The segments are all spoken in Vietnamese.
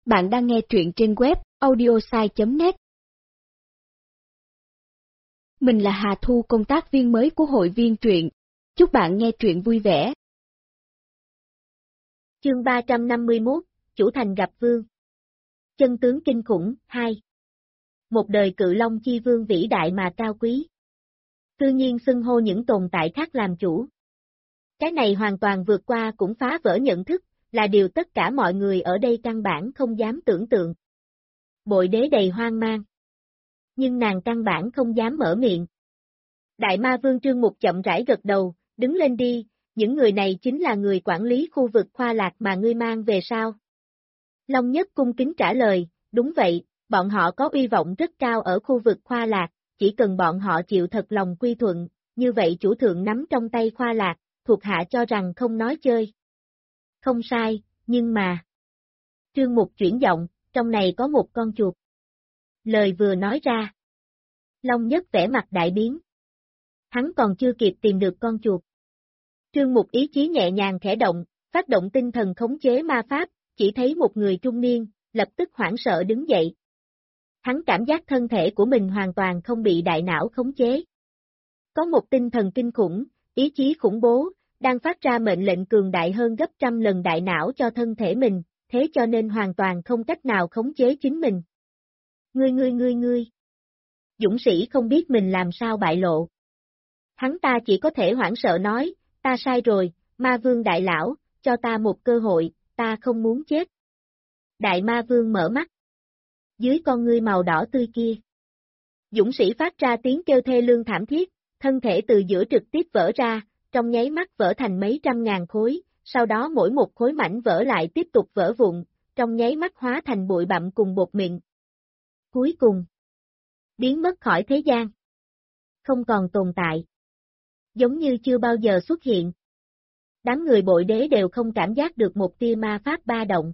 Bạn đang nghe truyện trên web audiosai.net. Mình là Hà Thu, công tác viên mới của hội viên truyện. Chúc bạn nghe truyện vui vẻ. Chương 351, Chủ Thành gặp Vương. Chân tướng kinh khủng, 2. Một đời cự long chi vương vĩ đại mà cao quý. Tự nhiên xưng hô những tồn tại khác làm chủ. Cái này hoàn toàn vượt qua cũng phá vỡ nhận thức, là điều tất cả mọi người ở đây căn bản không dám tưởng tượng. Bội đế đầy hoang mang. Nhưng nàng căn bản không dám mở miệng. Đại ma vương Trương Mục chậm rãi gật đầu, đứng lên đi, những người này chính là người quản lý khu vực Khoa Lạc mà ngươi mang về sao? Long Nhất cung kính trả lời, đúng vậy, bọn họ có uy vọng rất cao ở khu vực Khoa Lạc, chỉ cần bọn họ chịu thật lòng quy thuận, như vậy chủ thượng nắm trong tay Khoa Lạc, thuộc hạ cho rằng không nói chơi. Không sai, nhưng mà... Trương Mục chuyển giọng, trong này có một con chuột. Lời vừa nói ra. Long Nhất vẻ mặt đại biến. Hắn còn chưa kịp tìm được con chuột. Trương Mục ý chí nhẹ nhàng khẽ động, phát động tinh thần khống chế ma pháp, chỉ thấy một người trung niên, lập tức hoảng sợ đứng dậy. Hắn cảm giác thân thể của mình hoàn toàn không bị đại não khống chế. Có một tinh thần kinh khủng, ý chí khủng bố, đang phát ra mệnh lệnh cường đại hơn gấp trăm lần đại não cho thân thể mình, thế cho nên hoàn toàn không cách nào khống chế chính mình. Ngươi. Dũng sĩ không biết mình làm sao bại lộ. Hắn ta chỉ có thể hoảng sợ nói, ta sai rồi, ma vương đại lão, cho ta một cơ hội, ta không muốn chết. Đại ma vương mở mắt. Dưới con ngươi màu đỏ tươi kia. Dũng sĩ phát ra tiếng kêu thê lương thảm thiết, thân thể từ giữa trực tiếp vỡ ra, trong nháy mắt vỡ thành mấy trăm ngàn khối, sau đó mỗi một khối mảnh vỡ lại tiếp tục vỡ vụn, trong nháy mắt hóa thành bụi bặm cùng bột mịn. Cuối cùng, biến mất khỏi thế gian. Không còn tồn tại. Giống như chưa bao giờ xuất hiện. Đám người bội đế đều không cảm giác được một tia ma pháp ba động.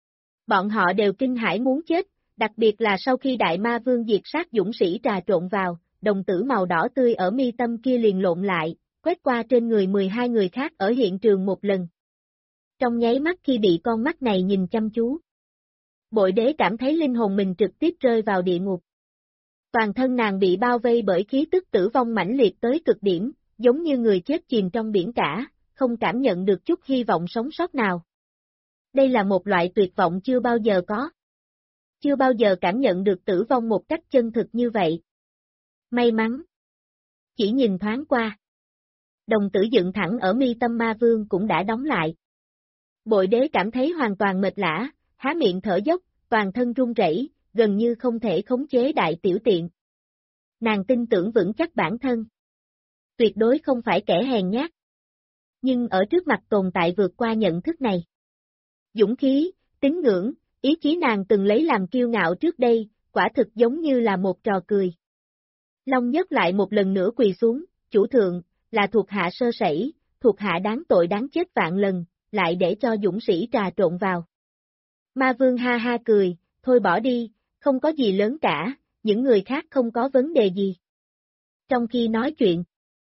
Bọn họ đều kinh hãi muốn chết, đặc biệt là sau khi đại ma vương diệt sát dũng sĩ trà trộn vào, đồng tử màu đỏ tươi ở mi tâm kia liền lộn lại, quét qua trên người 12 người khác ở hiện trường một lần. Trong nháy mắt khi bị con mắt này nhìn chăm chú, bội đế cảm thấy linh hồn mình trực tiếp rơi vào địa ngục. Toàn thân nàng bị bao vây bởi khí tức tử vong mãnh liệt tới cực điểm, giống như người chết chìm trong biển cả, không cảm nhận được chút hy vọng sống sót nào. Đây là một loại tuyệt vọng chưa bao giờ có. Chưa bao giờ cảm nhận được tử vong một cách chân thực như vậy. May mắn. Chỉ nhìn thoáng qua. Đồng tử dựng thẳng ở mi tâm ma vương cũng đã đóng lại. Bội đế cảm thấy hoàn toàn mệt lả, há miệng thở dốc, toàn thân run rẩy, gần như không thể khống chế đại tiểu tiện. Nàng tin tưởng vững chắc bản thân. Tuyệt đối không phải kẻ hèn nhát. Nhưng ở trước mặt tồn tại vượt qua nhận thức này. Dũng khí, tín ngưỡng, ý chí nàng từng lấy làm kiêu ngạo trước đây, quả thực giống như là một trò cười. Long Nhất lại một lần nữa quỳ xuống, chủ thượng, là thuộc hạ sơ sẩy, thuộc hạ đáng tội đáng chết vạn lần, lại để cho dũng sĩ trà trộn vào. Ma vương ha ha cười, thôi bỏ đi, không có gì lớn cả, những người khác không có vấn đề gì. Trong khi nói chuyện,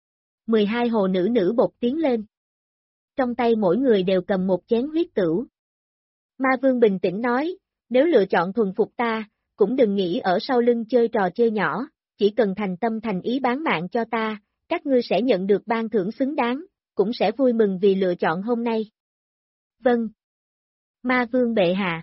12 hồ nữ bột tiến lên. Trong tay mỗi người đều cầm một chén huyết tửu. Ma vương bình tĩnh nói, nếu lựa chọn thuần phục ta, cũng đừng nghĩ ở sau lưng chơi trò chơi nhỏ, chỉ cần thành tâm thành ý bán mạng cho ta, các ngươi sẽ nhận được ban thưởng xứng đáng, cũng sẽ vui mừng vì lựa chọn hôm nay. Vâng. Ma vương bệ hạ.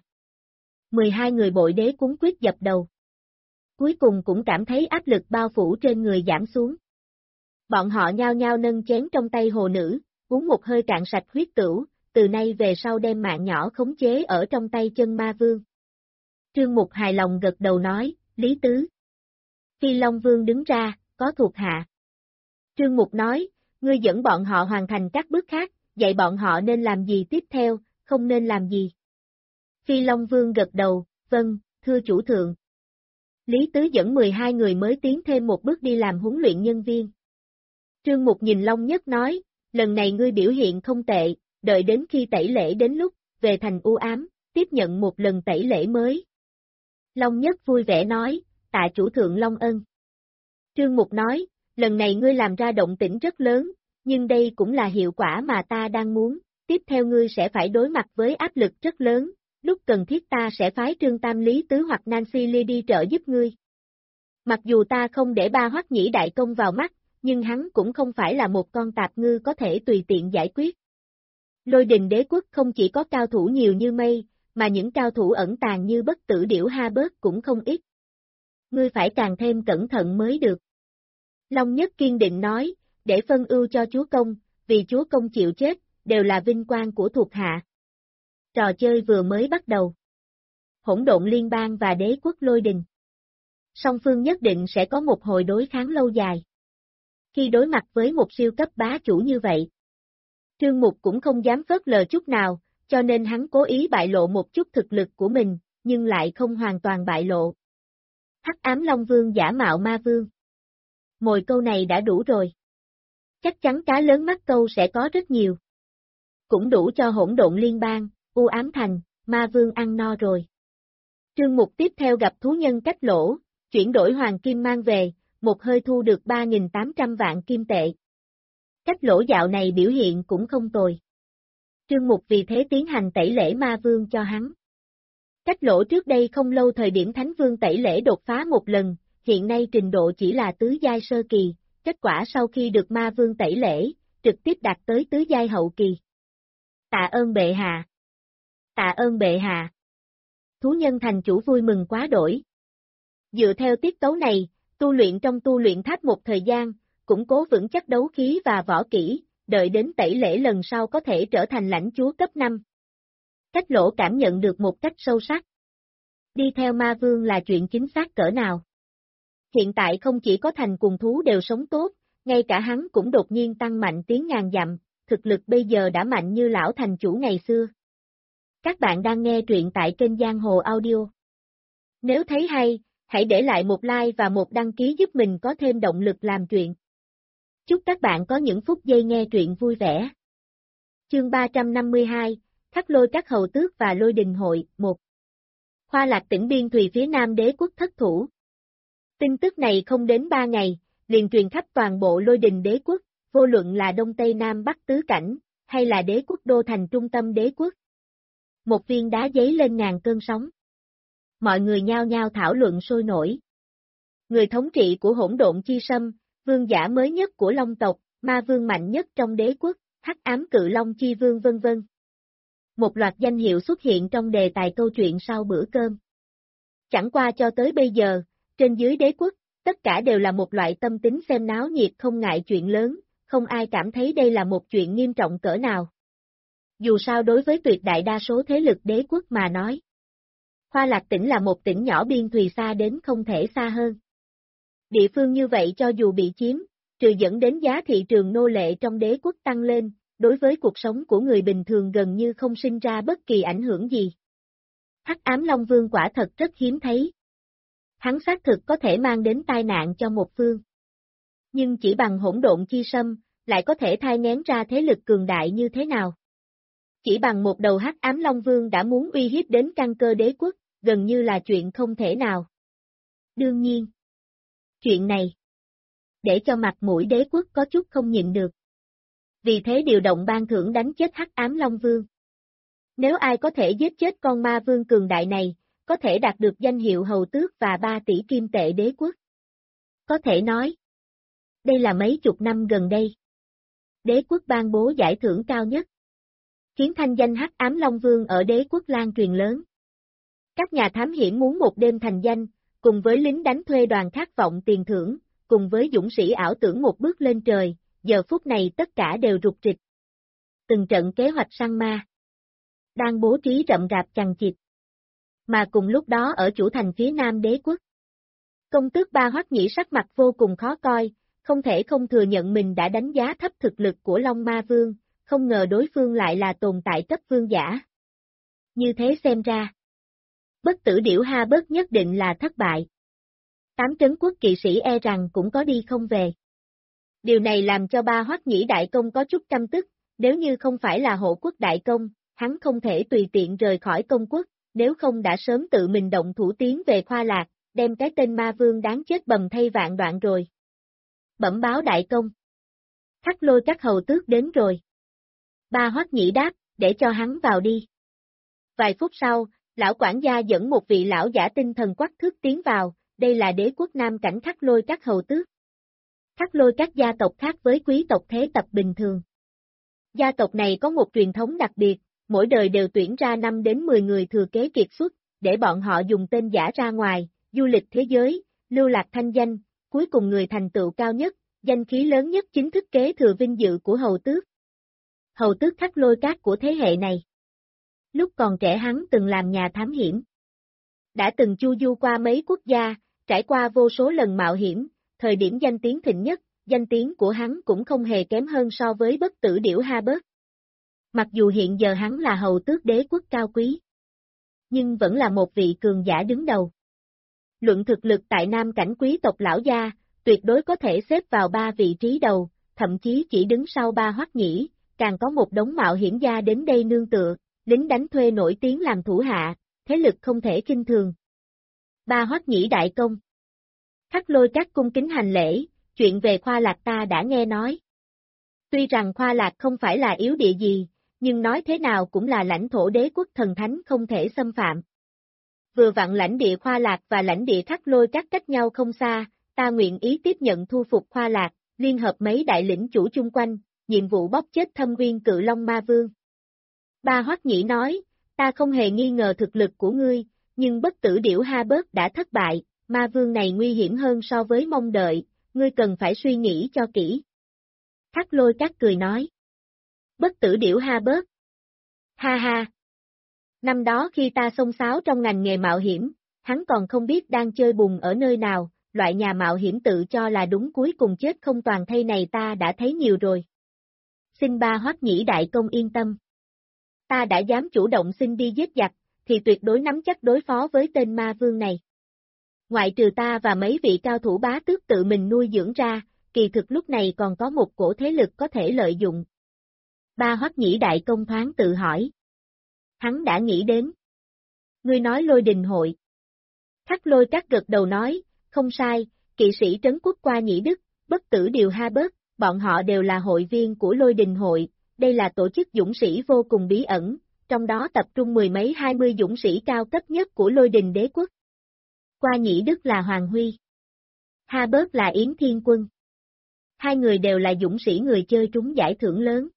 12 người bội đế cuống quyết dập đầu. Cuối cùng cũng cảm thấy áp lực bao phủ trên người giảm xuống. Bọn họ nhao nhao nâng chén trong tay hồ nữ, uống một hơi cạn sạch huyết tửu, từ nay về sau đem mạng nhỏ khống chế ở trong tay chân ma vương. Trương Mục hài lòng gật đầu nói, Lý Tứ. Phi Long Vương đứng ra, có thuộc hạ. Trương Mục nói, ngươi dẫn bọn họ hoàn thành các bước khác, dạy bọn họ nên làm gì tiếp theo, không nên làm gì. Phi Long Vương gật đầu, vâng, thưa chủ thượng. Lý Tứ dẫn 12 người mới tiến thêm một bước đi làm huấn luyện nhân viên. Trương Mục nhìn Long Nhất nói, lần này ngươi biểu hiện không tệ, đợi đến khi tẩy lễ đến lúc, về thành u ám, tiếp nhận một lần tẩy lễ mới. Long Nhất vui vẻ nói, tạ chủ thượng Long ân. Trương Mục nói, lần này ngươi làm ra động tĩnh rất lớn, nhưng đây cũng là hiệu quả mà ta đang muốn, tiếp theo ngươi sẽ phải đối mặt với áp lực rất lớn, lúc cần thiết ta sẽ phái Trương Tam Lý Tứ hoặc Nancy Lee đi trợ giúp ngươi. Mặc dù ta không để Ba Hoắc Nhĩ đại công vào mắt, nhưng hắn cũng không phải là một con tạp ngư có thể tùy tiện giải quyết. Lôi Đình đế quốc không chỉ có cao thủ nhiều như mây, mà những cao thủ ẩn tàng như Bất Tử Điểu Ha Bớt cũng không ít. Ngươi phải càng thêm cẩn thận mới được. Long Nhất kiên định nói, để phân ưu cho chúa công, vì chúa công chịu chết, đều là vinh quang của thuộc hạ. Trò chơi vừa mới bắt đầu. Hỗn độn liên bang và đế quốc Lôi Đình. Song phương nhất định sẽ có một hồi đối kháng lâu dài. Khi đối mặt với một siêu cấp bá chủ như vậy, Trương Mục cũng không dám phớt lờ chút nào, cho nên hắn cố ý bại lộ một chút thực lực của mình, nhưng lại không hoàn toàn bại lộ. Hắc ám Long Vương giả mạo ma vương. Mồi câu này đã đủ rồi. Chắc chắn cá lớn mắc câu sẽ có rất nhiều. Cũng đủ cho hỗn độn liên bang, u ám thành, ma vương ăn no rồi. Trương Mục tiếp theo gặp thú nhân Cách Lỗ, chuyển đổi hoàng kim mang về, một hơi thu được 3.800 vạn kim tệ. Cách Lỗ dạo này biểu hiện cũng không tồi. Trương Mục vì thế tiến hành tẩy lễ ma vương cho hắn. Cách Lỗ trước đây không lâu thời điểm Thánh Vương tẩy lễ đột phá một lần, hiện nay trình độ chỉ là tứ giai sơ kỳ, kết quả sau khi được ma vương tẩy lễ, trực tiếp đạt tới tứ giai hậu kỳ. Tạ ơn bệ hạ. Tạ ơn bệ hạ. Thú nhân thành chủ vui mừng quá đổi. Dựa theo tiết tấu này, tu luyện trong tu luyện tháp một thời gian, củng cố vững chắc đấu khí và võ kỹ, đợi đến tẩy lễ lần sau có thể trở thành lãnh chúa cấp 5. Cách Lỗ cảm nhận được một cách sâu sắc. Đi theo ma vương là chuyện chính xác cỡ nào. Hiện tại không chỉ có thành cùng thú đều sống tốt, ngay cả hắn cũng đột nhiên tăng mạnh tiến ngàn dặm, thực lực bây giờ đã mạnh như lão thành chủ ngày xưa. Các bạn đang nghe truyện tại kênh Giang Hồ Audio. Nếu thấy hay, hãy để lại một like và một đăng ký giúp mình có thêm động lực làm chuyện. Chúc các bạn có những phút giây nghe truyện vui vẻ. Chương 352, Khắc Lôi các hầu tước và Lôi Đình hội, 1. Hoa Lạc tỉnh biên thùy phía nam đế quốc thất thủ. Tin tức này không đến 3 ngày, liền truyền khắp toàn bộ Lôi Đình đế quốc, vô luận là Đông Tây Nam Bắc tứ cảnh, hay là đế quốc đô thành trung tâm đế quốc. Một viên đá giấy lên ngàn cơn sóng. Mọi người nhao nhao thảo luận sôi nổi. Người thống trị của hỗn độn chi sâm, vương giả mới nhất của Long tộc, ma vương mạnh nhất trong đế quốc, hắc ám cự long chi vương vân vân. Một loạt danh hiệu xuất hiện trong đề tài câu chuyện sau bữa cơm. Chẳng qua cho tới bây giờ, trên dưới đế quốc, tất cả đều là một loại tâm tính xem náo nhiệt không ngại chuyện lớn, không ai cảm thấy đây là một chuyện nghiêm trọng cỡ nào. Dù sao đối với tuyệt đại đa số thế lực đế quốc mà nói, Hoa Lạc tỉnh là một tỉnh nhỏ biên thùy xa đến không thể xa hơn. Địa phương như vậy cho dù bị chiếm, trừ dẫn đến giá thị trường nô lệ trong đế quốc tăng lên, đối với cuộc sống của người bình thường gần như không sinh ra bất kỳ ảnh hưởng gì. Hắc ám Long Vương quả thật rất hiếm thấy. Hắn xác thực có thể mang đến tai nạn cho một phương. Nhưng chỉ bằng hỗn độn chi sâm, lại có thể thai nghén ra thế lực cường đại như thế nào? Chỉ bằng một đầu hắc ám Long Vương đã muốn uy hiếp đến căn cơ đế quốc, gần như là chuyện không thể nào. Đương nhiên, chuyện này, để cho mặt mũi đế quốc có chút không nhịn được. Vì thế điều động ban thưởng đánh chết hắc ám Long Vương. Nếu ai có thể giết chết con ma vương cường đại này, có thể đạt được danh hiệu hầu tước và 3 tỷ kim tệ đế quốc. Có thể nói, đây là mấy chục năm gần đây. Đế quốc ban bố giải thưởng cao nhất, khiến thanh danh hắc ám Long Vương ở đế quốc lan truyền lớn. Các nhà thám hiểm muốn một đêm thành danh, cùng với lính đánh thuê đoàn khát vọng tiền thưởng, cùng với dũng sĩ ảo tưởng một bước lên trời, giờ phút này tất cả đều rục rịch. Từng trận kế hoạch săn ma đang bố trí rậm rạp chằng chịt. Mà cùng lúc đó ở chủ thành phía nam đế quốc, công tước Ba Hoắc Nhĩ sắc mặt vô cùng khó coi, không thể không thừa nhận mình đã đánh giá thấp thực lực của Long Ma Vương, không ngờ đối phương lại là tồn tại cấp vương giả. Như thế xem ra, Bất Tử Điểu Ha Bớt nhất định là thất bại. 8 trấn quốc kỵ sĩ e rằng cũng có đi không về. Điều này làm cho Ba Hoắc Nhĩ đại công có chút căm tức, nếu như không phải là hộ quốc đại công, hắn không thể tùy tiện rời khỏi công quốc, nếu không đã sớm tự mình động thủ tiến về Khoa Lạc, đem cái tên ma vương đáng chết bầm thay vạn đoạn rồi. Bẩm báo đại công. Khắc Lôi các hầu tước đến rồi. Ba Hoắc Nhĩ đáp, để cho hắn vào đi. Vài phút sau, Lão quản gia dẫn một vị lão giả tinh thần quắc thước tiến vào, đây là đế quốc Nam Cảnh Khắc Lôi Các hầu tước. Khắc Lôi Các gia tộc khác với quý tộc thế tập bình thường. Gia tộc này có một truyền thống đặc biệt, mỗi đời đều tuyển ra 5 đến 10 người thừa kế kiệt xuất, để bọn họ dùng tên giả ra ngoài, du lịch thế giới, lưu lạc thanh danh, cuối cùng người thành tựu cao nhất, danh khí lớn nhất chính thức kế thừa vinh dự của hầu tước. Hầu tước Khắc Lôi Các của thế hệ này. Lúc còn trẻ hắn từng làm nhà thám hiểm. Đã từng chu du qua mấy quốc gia, trải qua vô số lần mạo hiểm, thời điểm danh tiếng thịnh nhất, danh tiếng của hắn cũng không hề kém hơn so với bất tử điểu Habert. Mặc dù hiện giờ hắn là hầu tước đế quốc cao quý, nhưng vẫn là một vị cường giả đứng đầu. Luận thực lực tại Nam Cảnh quý tộc lão gia, tuyệt đối có thể xếp vào 3 vị trí đầu, thậm chí chỉ đứng sau Ba Hoắc Nhĩ, càng có một đống mạo hiểm gia đến đây nương tựa, lính đánh thuê nổi tiếng làm thủ hạ, thế lực không thể kinh thường. Ba Hoắc Nhĩ đại công. Khắc Lôi Các cung kính hành lễ, chuyện về Khoa Lạc ta đã nghe nói. Tuy rằng Khoa Lạc không phải là yếu địa gì, nhưng nói thế nào cũng là lãnh thổ đế quốc thần thánh không thể xâm phạm. Vừa vặn lãnh địa Khoa Lạc và lãnh địa Khắc Lôi Các cách nhau không xa, ta nguyện ý tiếp nhận thu phục Khoa Lạc, liên hợp mấy đại lĩnh chủ chung quanh, nhiệm vụ bóp chết Thâm Nguyên Cự Long Ma Vương. Ba Hoắc Nhĩ nói, ta không hề nghi ngờ thực lực của ngươi, nhưng bất tử điểu Habert đã thất bại, Ma Vương này nguy hiểm hơn so với mong đợi, ngươi cần phải suy nghĩ cho kỹ. Khắc Lôi Các cười nói. Bất tử điểu Habert. Ha ha. Năm đó khi ta xông xáo trong ngành nghề mạo hiểm, hắn còn không biết đang chơi bùn ở nơi nào, loại nhà mạo hiểm tự cho là đúng cuối cùng chết không toàn thây này ta đã thấy nhiều rồi. Xin Ba Hoắc Nhĩ đại công yên tâm. Ta đã dám chủ động xin đi giết giặc, thì tuyệt đối nắm chắc đối phó với tên ma vương này. Ngoại trừ ta và mấy vị cao thủ bá tước tự mình nuôi dưỡng ra, kỳ thực lúc này còn có một cổ thế lực có thể lợi dụng. Ba Hoắc Nhĩ đại công thoáng tự hỏi. Hắn đã nghĩ đến. Ngươi nói Lôi Đình hội. Khắc Lôi Các gật đầu nói, không sai, kỵ sĩ trấn quốc qua Nhĩ Đức, bất tử điều Habert, bọn họ đều là hội viên của Lôi Đình hội, đây là tổ chức dũng sĩ vô cùng bí ẩn, trong đó tập trung 10 mấy 20 dũng sĩ cao cấp nhất của Lôi Đình đế quốc. Qua Nhĩ Đức là Hoàng Huy. Habert là Yến Thiên Quân. Hai người đều là dũng sĩ người chơi trúng giải thưởng lớn.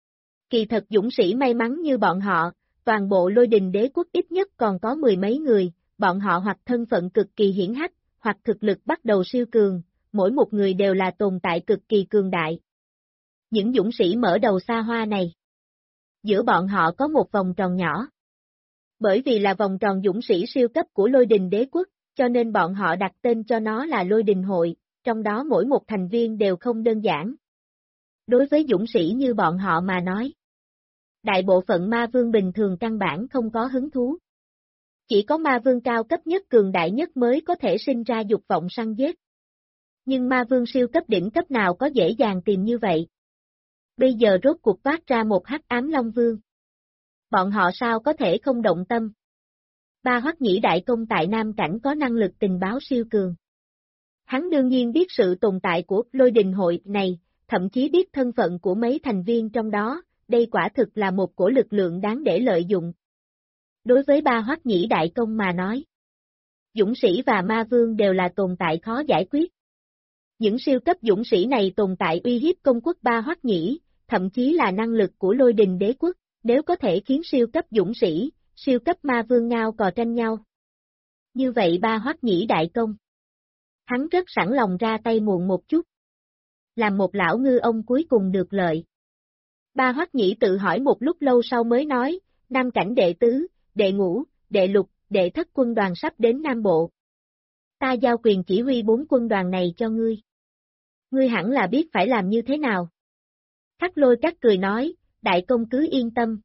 Kỳ thật dũng sĩ may mắn như bọn họ, toàn bộ Lôi Đình đế quốc ít nhất còn có 10 mấy người, bọn họ hoặc thân phận cực kỳ hiển hách, hoặc thực lực bắt đầu siêu cường, mỗi một người đều là tồn tại cực kỳ cường đại. Những dũng sĩ mở đầu xa hoa này. Giữa bọn họ có một vòng tròn nhỏ. Bởi vì là vòng tròn dũng sĩ siêu cấp của Lôi Đình đế quốc, cho nên bọn họ đặt tên cho nó là Lôi Đình hội, trong đó mỗi một thành viên đều không đơn giản. Đối với dũng sĩ như bọn họ mà nói, đại bộ phận ma vương bình thường căn bản không có hứng thú. Chỉ có ma vương cao cấp nhất cường đại nhất mới có thể sinh ra dục vọng săn giết. Nhưng ma vương siêu cấp đỉnh cấp nào có dễ dàng tìm như vậy. Bây giờ rốt cuộc phát ra một hắc ám long vương. Bọn họ sao có thể không động tâm. Ba Hoắc Nhĩ đại công tại Nam Cảnh có năng lực tình báo siêu cường. Hắn đương nhiên biết sự tồn tại của Lôi Đình hội này, thậm chí biết thân phận của mấy thành viên trong đó, đây quả thực là một cổ lực lượng đáng để lợi dụng. Đối với Ba Hoắc Nhĩ đại công mà nói, dũng sĩ và ma vương đều là tồn tại khó giải quyết. Những siêu cấp dũng sĩ này tồn tại uy hiếp công quốc Ba Hoắc Nhĩ, thậm chí là năng lực của Lôi Đình đế quốc, nếu có thể khiến siêu cấp dũng sĩ, siêu cấp ma vương ngao cò tranh nhau. Như vậy Ba Hoắc Nhĩ đại công. Hắn rất sẵn lòng ra tay muộn một chút. Làm một lão ngư ông cuối cùng được lợi. Ba Hoắc Nhĩ tự hỏi một lúc lâu sau mới nói, Nam Cảnh đệ tứ, đệ ngũ, đệ lục, đệ thất quân đoàn sắp đến Nam Bộ. Ta giao quyền chỉ huy 4 quân đoàn này cho ngươi. Ngươi hẳn là biết phải làm như thế nào. Khắc Lôi Các cười nói, đại công cứ yên tâm.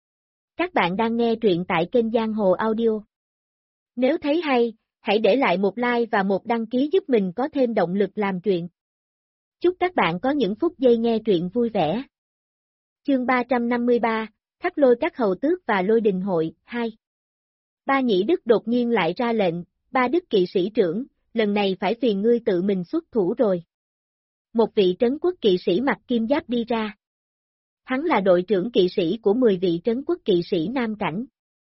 Các bạn đang nghe truyện tại kênh Giang Hồ Audio. Nếu thấy hay, hãy để lại một like và một đăng ký giúp mình có thêm động lực làm truyện. Chúc các bạn có những phút giây nghe truyện vui vẻ. Chương 353, Khắc Lôi Các hầu tước và Lôi Đình hội, 2. Ba Nhĩ Đức đột nhiên lại ra lệnh, Ba Đức kỵ sĩ trưởng, lần này phải phiền ngươi tự mình xuất thủ rồi. Một vị trấn quốc kỵ sĩ mặc kim giáp đi ra. Hắn là đội trưởng kỵ sĩ của 10 vị trấn quốc kỵ sĩ Nam Cảnh.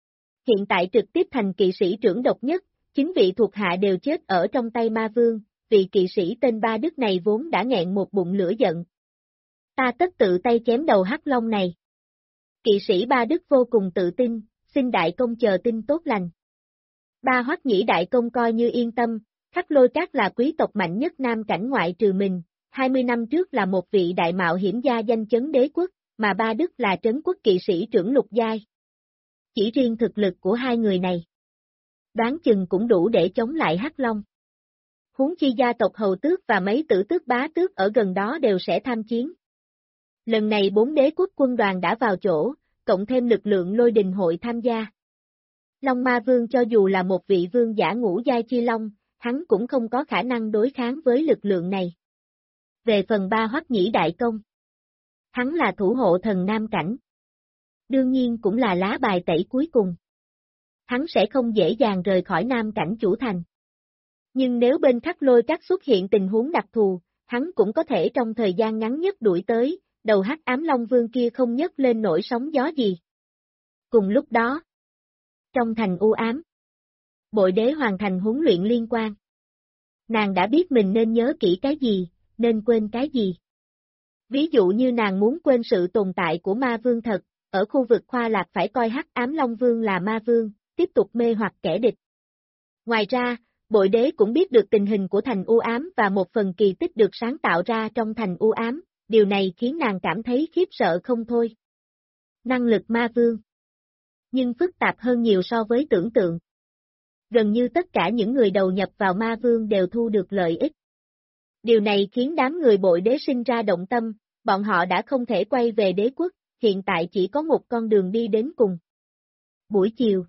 hiện tại trực tiếp thành kỵ sĩ trưởng độc nhất, 9 vị thuộc hạ đều chết ở trong tay ma vương, vị kỵ sĩ tên Ba Đức này vốn đã nghẹn một bụng lửa giận. Ta tất tự tay chém đầu hắc long này. Kỵ sĩ Ba Đức vô cùng tự tin, xin đại công chờ tin tốt lành. Ba Hoắc Nhĩ đại công coi như yên tâm, Khắc Lôi Các là quý tộc mạnh nhất Nam Cảnh ngoại trừ mình, 20 năm trước là một vị đại mạo hiểm gia danh chấn đế quốc, mà Ba Đức là trấn quốc kỵ sĩ trưởng lục giai. Chỉ riêng thực lực của hai người này, đoán chừng cũng đủ để chống lại Hắc Long. Huống chi gia tộc hầu tước và mấy tử tước bá tước ở gần đó đều sẽ tham chiến. Lần này 4 đế quốc quân đoàn đã vào chỗ, cộng thêm lực lượng Lôi Đình hội tham gia. Long Ma Vương cho dù là một vị vương giả ngũ giai chi long, hắn cũng không có khả năng đối kháng với lực lượng này. Về phần Ba Hoắc Nhĩ đại công, hắn là thủ hộ thần Nam Cảnh. Đương nhiên cũng là lá bài tẩy cuối cùng. Hắn sẽ không dễ dàng rời khỏi Nam Cảnh chủ thành. Nhưng nếu bên Khắc Lôi Các xuất hiện tình huống đặc thù, hắn cũng có thể trong thời gian ngắn nhất đuổi tới, đầu Hắc Ám Long Vương kia không nhấc lên nổi sóng gió gì. Cùng lúc đó, trong thành u ám, Bội Đế hoàn thành huấn luyện liên quan. Nàng đã biết mình nên nhớ kỹ cái gì, nên quên cái gì. Ví dụ như nàng muốn quên sự tồn tại của ma vương thật, ở khu vực Khoa Lạc phải coi Hắc Ám Long Vương là ma vương, tiếp tục mê hoặc kẻ địch. Ngoài ra, Bội Đế cũng biết được tình hình của thành u ám và một phần kỳ tích được sáng tạo ra trong thành u ám, điều này khiến nàng cảm thấy khiếp sợ không thôi. Năng lực ma vương, nhưng phức tạp hơn nhiều so với tưởng tượng. Gần như tất cả những người đầu nhập vào ma vương đều thu được lợi ích. Điều này khiến đám người Bội Đế sinh ra động tâm, bọn họ đã không thể quay về đế quốc, hiện tại chỉ có một con đường đi đến cùng. Buổi chiều,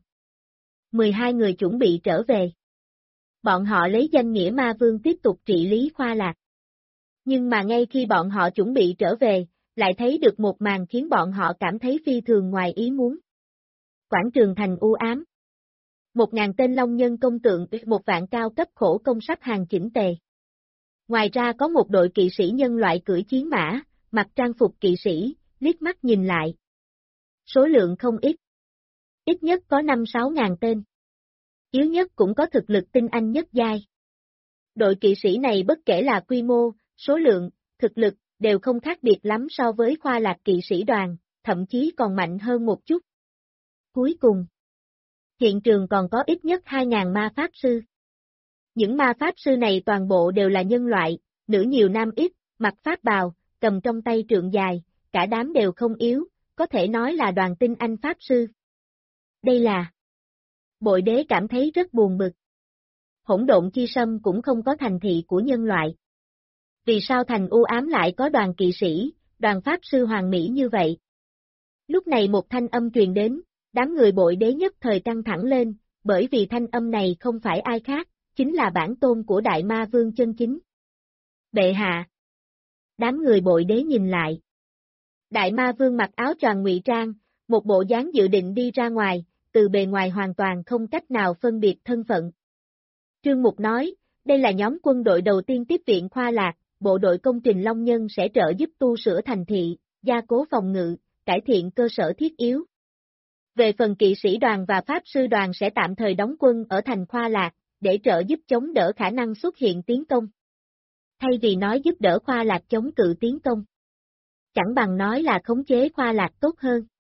12 người chuẩn bị trở về. Bọn họ lấy danh nghĩa ma vương tiếp tục trị lý Khoa Lạc. Nhưng mà ngay khi bọn họ chuẩn bị trở về, lại thấy được một màn khiến bọn họ cảm thấy phi thường ngoài ý muốn. Quảng trường thành u ám. 1.000 tên long nhân công tượng, một vạn cao cấp khổ công sắp hàng chỉnh tề. Ngoài ra có một đội kỵ sĩ nhân loại cưỡi chiến mã, mặc trang phục kỵ sĩ, liếc mắt nhìn lại. Số lượng không ít. Ít nhất có 5-6 ngàn tên. Yếu nhất cũng có thực lực tinh anh nhất giai. Đội kỵ sĩ này bất kể là quy mô, số lượng, thực lực, đều không khác biệt lắm so với Khoa Lạc kỵ sĩ đoàn, thậm chí còn mạnh hơn một chút. Cuối cùng, hiện trường còn có ít nhất 2.000 ma pháp sư. Những ma pháp sư này toàn bộ đều là nhân loại, nữ nhiều nam ít, mặc pháp bào, cầm trong tay trượng dài, cả đám đều không yếu, có thể nói là đoàn tinh anh pháp sư. Đây là... Bội Đế cảm thấy rất buồn bực. Hỗn độn chi sâm cũng không có thành thị của nhân loại. Vì sao thành u ám lại có đoàn kỵ sĩ, đoàn pháp sư hoàng mỹ như vậy? Lúc này một thanh âm truyền đến, đám người Bội Đế nhất thời căng thẳng lên, bởi vì thanh âm này không phải ai khác, chính là bản tôn của Đại Ma Vương chân chính. Bệ hạ. Đám người Bội Đế nhìn lại. Đại Ma Vương mặc áo choàng ngụy trang, một bộ dáng dự định đi ra ngoài, từ bề ngoài hoàn toàn không cách nào phân biệt thân phận. Trương Mục nói, đây là nhóm quân đội đầu tiên tiếp viện Khoa Lạc, bộ đội công trình Long Nhân sẽ trợ giúp tu sửa thành thị, gia cố phòng ngự, cải thiện cơ sở thiết yếu. Về phần kỵ sĩ đoàn và pháp sư đoàn sẽ tạm thời đóng quân ở thành Khoa Lạc, để trợ giúp chống đỡ khả năng xuất hiện tiến công. Thay vì nói giúp đỡ Khoa Lạc chống cự tiến công, chẳng bằng nói là khống chế Khoa Lạc tốt hơn.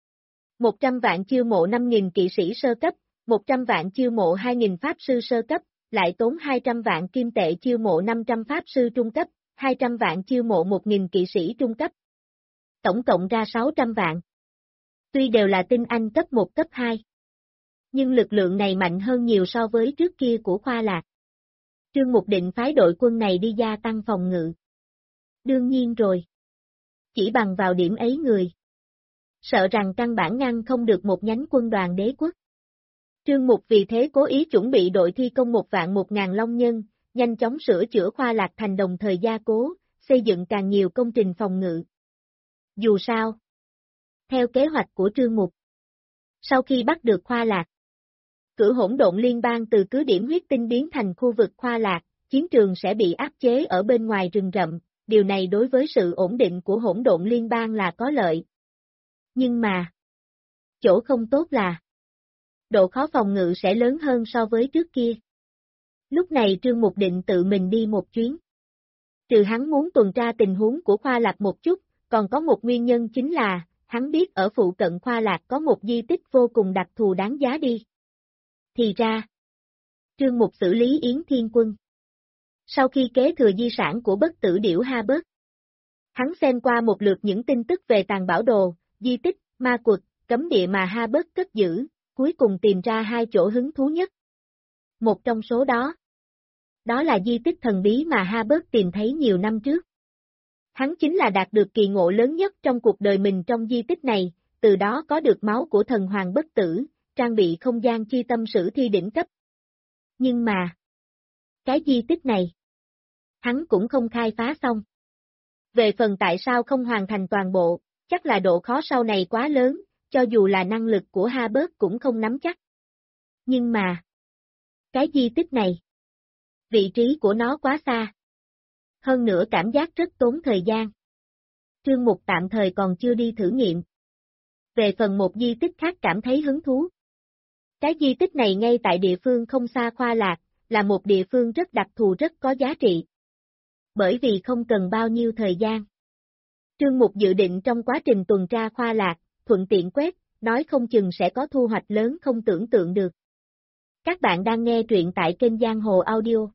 100 vạn chiêu mộ 5.000 kỵ sĩ sơ cấp, 100 vạn chiêu mộ 2.000 pháp sư sơ cấp, lại tốn 200 vạn kim tệ chiêu mộ 500 pháp sư trung cấp, 200 vạn chiêu mộ 1.000 kỵ sĩ trung cấp. Tổng cộng ra 600 vạn. Tuy đều là tinh anh cấp 1 cấp 2, nhưng lực lượng này mạnh hơn nhiều so với trước kia của Khoa Lạc. Trương Mục định phái đội quân này đi gia tăng phòng ngự. Đương nhiên rồi. Chỉ bằng vào điểm ấy người, sợ rằng căn bản ngăn không được một nhánh quân đoàn đế quốc. Trương Mục vì thế cố ý chuẩn bị đội thi công 1.000 long nhân, nhanh chóng sửa chữa Khoa Lạc thành đồng thời gia cố, xây dựng càng nhiều công trình phòng ngự. Dù sao, theo kế hoạch của Trương Mục, sau khi bắt được Khoa Lạc, cử hỗn độn liên bang từ cứ điểm huyết tinh biến thành khu vực Khoa Lạc, chiến trường sẽ bị áp chế ở bên ngoài rừng rậm, điều này đối với sự ổn định của hỗn độn liên bang là có lợi. Nhưng mà, chỗ không tốt là, độ khó phòng ngự sẽ lớn hơn so với trước kia. Lúc này Trương Mục định tự mình đi một chuyến. Trừ hắn muốn tuần tra tình huống của Khoa Lạc một chút, còn có một nguyên nhân chính là, hắn biết ở phụ cận Khoa Lạc có một di tích vô cùng đặc thù đáng giá đi. Thì ra, Trương Mục xử lý Yến Thiên Quân. Sau khi kế thừa di sản của bất tử điểu Ha Bớt, hắn xem qua một lượt những tin tức về tàng bảo đồ, di tích, ma quật, cấm địa mà Ha Bớt cất giữ, cuối cùng tìm ra hai chỗ hứng thú nhất. Một trong số đó là di tích thần bí mà Ha Bớt tìm thấy nhiều năm trước. Hắn chính là đạt được kỳ ngộ lớn nhất trong cuộc đời mình trong di tích này, từ đó có được máu của thần hoàng bất tử, trang bị không gian chi tâm sử thi đỉnh cấp. Nhưng mà, cái di tích này, hắn cũng không khai phá xong. Về phần tại sao không hoàn thành toàn bộ, chắc là độ khó sau này quá lớn, cho dù là năng lực của Ha Bớt cũng không nắm chắc. Nhưng mà, cái di tích này, vị trí của nó quá xa. Hơn nữa cảm giác rất tốn thời gian. Trương Mục tạm thời còn chưa đi thử nghiệm. Về phần một di tích khác cảm thấy hứng thú. Cái di tích này ngay tại địa phương không xa Khoa Lạc, là một địa phương rất đặc thù rất có giá trị. Bởi vì không cần bao nhiêu thời gian. Trương Mục dự định trong quá trình tuần tra Khoa Lạc, thuận tiện quét, nói không chừng sẽ có thu hoạch lớn không tưởng tượng được. Các bạn đang nghe truyện tại kênh Giang Hồ Audio.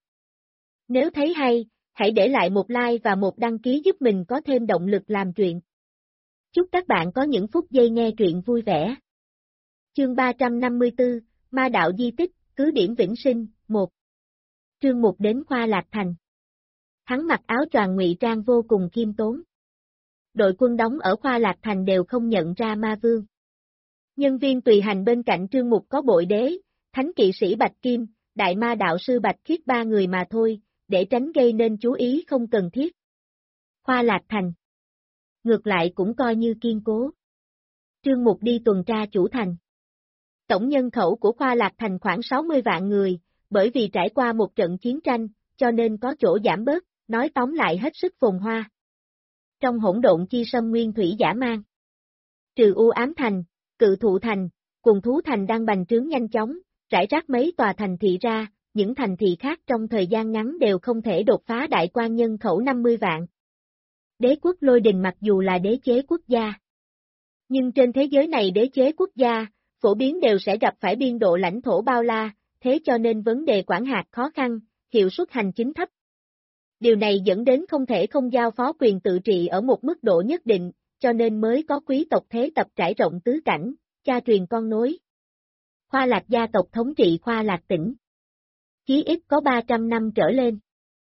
Nếu thấy hay, hãy để lại một like và một đăng ký giúp mình có thêm động lực làm truyện. Chúc các bạn có những phút giây nghe truyện vui vẻ. Chương 354, Ma Đạo Di Tích, Cứ Điểm Vĩnh Sinh, 1. Trương Mục đến Khoa Lạc Thành. Hắn mặc áo choàng ngụy trang vô cùng khiêm tốn. Đội quân đóng ở Khoa Lạc Thành đều không nhận ra ma vương. Nhân viên tùy hành bên cạnh Trương Mục có Bội Đế, Thánh Kỵ Sĩ Bạch Kim, Đại Ma Đạo Sư Bạch Khiết ba người mà thôi, để tránh gây nên chú ý không cần thiết. Khoa Lạc Thành. Ngược lại cũng coi như kiên cố. Trương Mục đi tuần tra chủ thành. Tổng nhân khẩu của Khoa Lạc Thành khoảng 60 vạn người, bởi vì trải qua một trận chiến tranh, cho nên có chỗ giảm bớt, nói tóm lại hết sức phồn hoa. Trong hỗn độn chi sâm nguyên thủy dã man. Trừ U Ám Thành, Cự Thụ Thành, Cùng Thú Thành đang bành trướng nhanh chóng, rải rác mấy tòa thành thị ra, những thành thị khác trong thời gian ngắn đều không thể đột phá đại quan nhân khẩu 50 vạn. Đế quốc Lôi Đình mặc dù là đế chế quốc gia, nhưng trên thế giới này đế chế quốc gia, phổ biến đều sẽ gặp phải biên độ lãnh thổ bao la, thế cho nên vấn đề quản hạt khó khăn, hiệu suất hành chính thấp. Điều này dẫn đến không thể không giao phó quyền tự trị ở một mức độ nhất định, cho nên mới có quý tộc thế tập trải rộng tứ cảnh, cha truyền con nối. Khoa Lạc gia tộc thống trị Khoa Lạc tỉnh. Chí ít có 300 năm trở lên.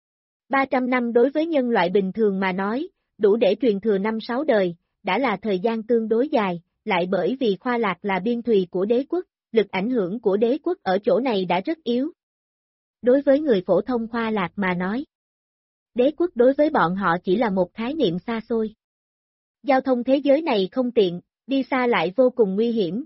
300 năm đối với nhân loại bình thường mà nói, đủ để truyền thừa 5-6 đời, đã là thời gian tương đối dài, lại bởi vì Khoa Lạc là biên thùy của đế quốc, lực ảnh hưởng của đế quốc ở chỗ này đã rất yếu. Đối với người phổ thông Khoa Lạc mà nói, đế quốc đối với bọn họ chỉ là một khái niệm xa xôi. Giao thông thế giới này không tiện, đi xa lại vô cùng nguy hiểm,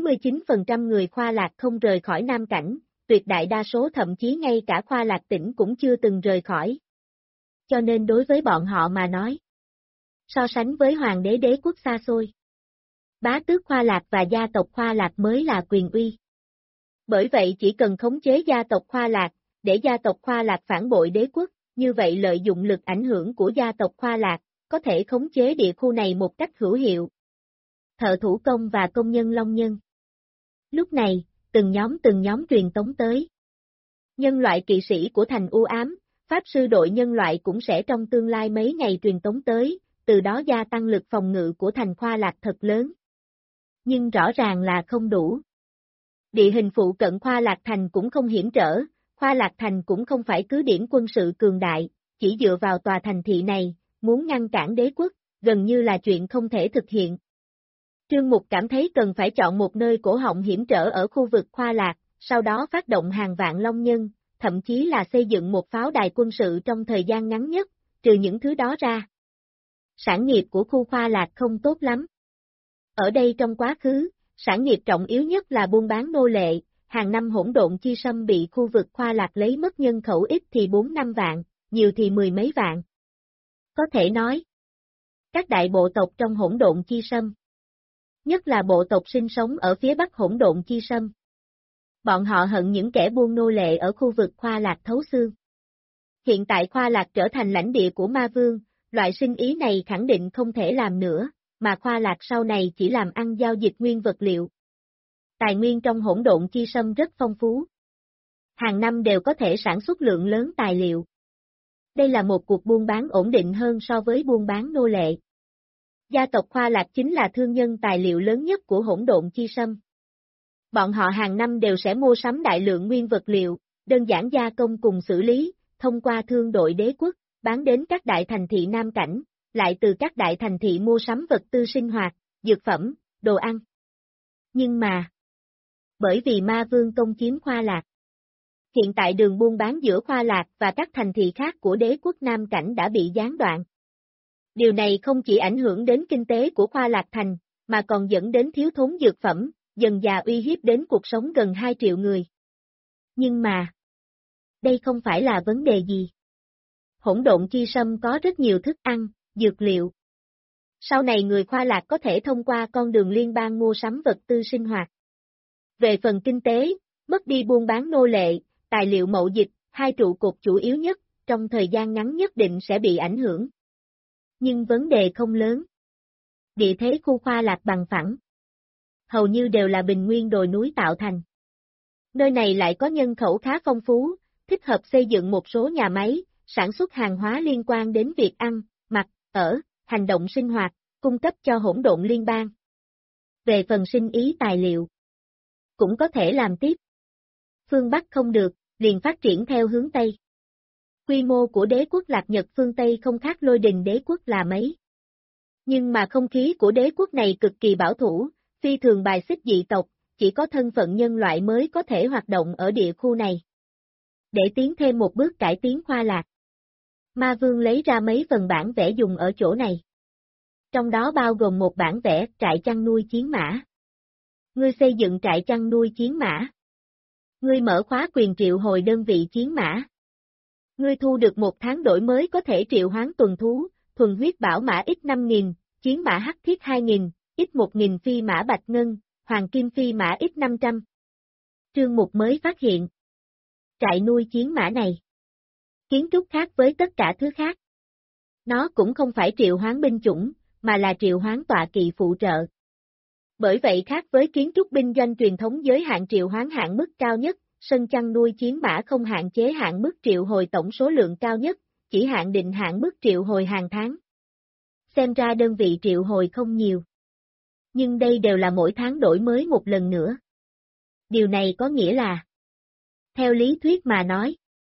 99% người Khoa Lạc không rời khỏi Nam Cảnh, tuyệt đại đa số thậm chí ngay cả Khoa Lạc tỉnh cũng chưa từng rời khỏi. Cho nên đối với bọn họ mà nói, so sánh với hoàng đế đế quốc xa xôi, bá tước Khoa Lạc và gia tộc Khoa Lạc mới là quyền uy. Bởi vậy chỉ cần khống chế gia tộc Khoa Lạc, để gia tộc Khoa Lạc phản bội đế quốc, như vậy lợi dụng lực ảnh hưởng của gia tộc Khoa Lạc, có thể khống chế địa khu này một cách hữu hiệu. Thợ thủ công và công nhân Long Nhân. Lúc này, từng nhóm truyền tống tới. Nhân loại kỵ sĩ của thành u ám, pháp sư đội nhân loại cũng sẽ trong tương lai mấy ngày truyền tống tới, từ đó gia tăng lực phòng ngự của thành Khoa Lạc thật lớn. Nhưng rõ ràng là không đủ. Địa hình phụ cận Khoa Lạc Thành cũng không hiểm trở, Khoa Lạc Thành cũng không phải cứ điểm quân sự cường đại, chỉ dựa vào tòa thành thị này, muốn ngăn cản đế quốc, gần như là chuyện không thể thực hiện. Trương Mục cảm thấy cần phải chọn một nơi cổ họng hiểm trở ở khu vực Khoa Lạc, sau đó phát động hàng vạn long nhân, thậm chí là xây dựng một pháo đài quân sự trong thời gian ngắn nhất, trừ những thứ đó ra. Sản nghiệp của khu Khoa Lạc không tốt lắm. Ở đây trong quá khứ, sản nghiệp trọng yếu nhất là buôn bán nô lệ, hàng năm hỗn độn chi sâm bị khu vực Khoa Lạc lấy mất nhân khẩu ít thì 4-5 vạn, nhiều thì 10 mấy vạn. Có thể nói, các đại bộ tộc trong hỗn độn chi sâm, nhất là bộ tộc sinh sống ở phía bắc hỗn độn chi sâm, Bọn họ hận những kẻ buôn nô lệ ở khu vực Khoa Lạc thấu xương. Hiện tại Khoa Lạc trở thành lãnh địa của Ma Vương, loại sinh ý này khẳng định không thể làm nữa, mà Khoa Lạc sau này chỉ làm ăn giao dịch nguyên vật liệu. Tài nguyên trong hỗn độn chi sâm rất phong phú. Hàng năm đều có thể sản xuất lượng lớn tài liệu. Đây là một cuộc buôn bán ổn định hơn so với buôn bán nô lệ. Gia tộc Khoa Lạc chính là thương nhân tài liệu lớn nhất của hỗn độn chi sâm. Bọn họ hàng năm đều sẽ mua sắm đại lượng nguyên vật liệu, đơn giản gia công cùng xử lý, thông qua thương đội đế quốc, bán đến các đại thành thị Nam Cảnh, lại từ các đại thành thị mua sắm vật tư sinh hoạt, dược phẩm, đồ ăn. Nhưng mà, bởi vì Ma Vương công chiếm Khoa Lạc, hiện tại đường buôn bán giữa Khoa Lạc và các thành thị khác của đế quốc Nam Cảnh đã bị gián đoạn. Điều này không chỉ ảnh hưởng đến kinh tế của Khoa Lạc Thành, mà còn dẫn đến thiếu thốn dược phẩm, dần dà uy hiếp đến cuộc sống gần 2 triệu người. Nhưng mà, đây không phải là vấn đề gì. Hỗn độn chi sâm có rất nhiều thức ăn, dược liệu. Sau này người Khoa Lạc có thể thông qua con đường liên bang mua sắm vật tư sinh hoạt. Về phần kinh tế, mất đi buôn bán nô lệ, tài liệu mậu dịch, hai trụ cột chủ yếu nhất, trong thời gian ngắn nhất định sẽ bị ảnh hưởng. Nhưng vấn đề không lớn. Địa thế khu Khoa Lạc bằng phẳng. Hầu như đều là bình nguyên đồi núi tạo thành. Nơi này lại có nhân khẩu khá phong phú, thích hợp xây dựng một số nhà máy, sản xuất hàng hóa liên quan đến việc ăn, mặc, ở, hành động sinh hoạt, cung cấp cho hỗn độn liên bang. Về phần sinh ý tài liệu, cũng có thể làm tiếp. Phương Bắc không được, liền phát triển theo hướng Tây. Quy mô của đế quốc Lạc Nhật phương Tây không khác Lôi Đình đế quốc là mấy. Nhưng mà không khí của đế quốc này cực kỳ bảo thủ, phi thường bài xích dị tộc, chỉ có thân phận nhân loại mới có thể hoạt động ở địa khu này. Để tiến thêm một bước cải tiến Khoa Lạc, Ma Vương lấy ra mấy phần bản vẽ dùng ở chỗ này. Trong đó bao gồm một bản vẽ trại chăn nuôi chiến mã. Ngươi xây dựng trại chăn nuôi chiến mã. Ngươi mở khóa quyền triệu hồi đơn vị chiến mã. Ngươi thu được 1 tháng đổi mới có thể triệu hoán tuần thú, thuần huyết bảo mã X5000, chiến mã hắc thiết 2000, X1000 phi mã bạch ngân, hoàng kim phi mã X500. Chương mục mới phát hiện. Trại nuôi chiến mã này. Kiến trúc khác với tất cả thứ khác. Nó cũng không phải triệu hoán binh chủng, mà là triệu hoán tọa kỵ phụ trợ. Bởi vậy khác với kiến trúc binh doanh truyền thống giới hạn triệu hoán hạn mức cao nhất, sân chăn nuôi chiến mã không hạn chế hạn mức triệu hồi tổng số lượng cao nhất, chỉ hạn định hạn mức triệu hồi hàng tháng. Xem ra đơn vị triệu hồi không nhiều. Nhưng đây đều là mỗi tháng đổi mới một lần nữa. Điều này có nghĩa là, theo lý thuyết mà nói,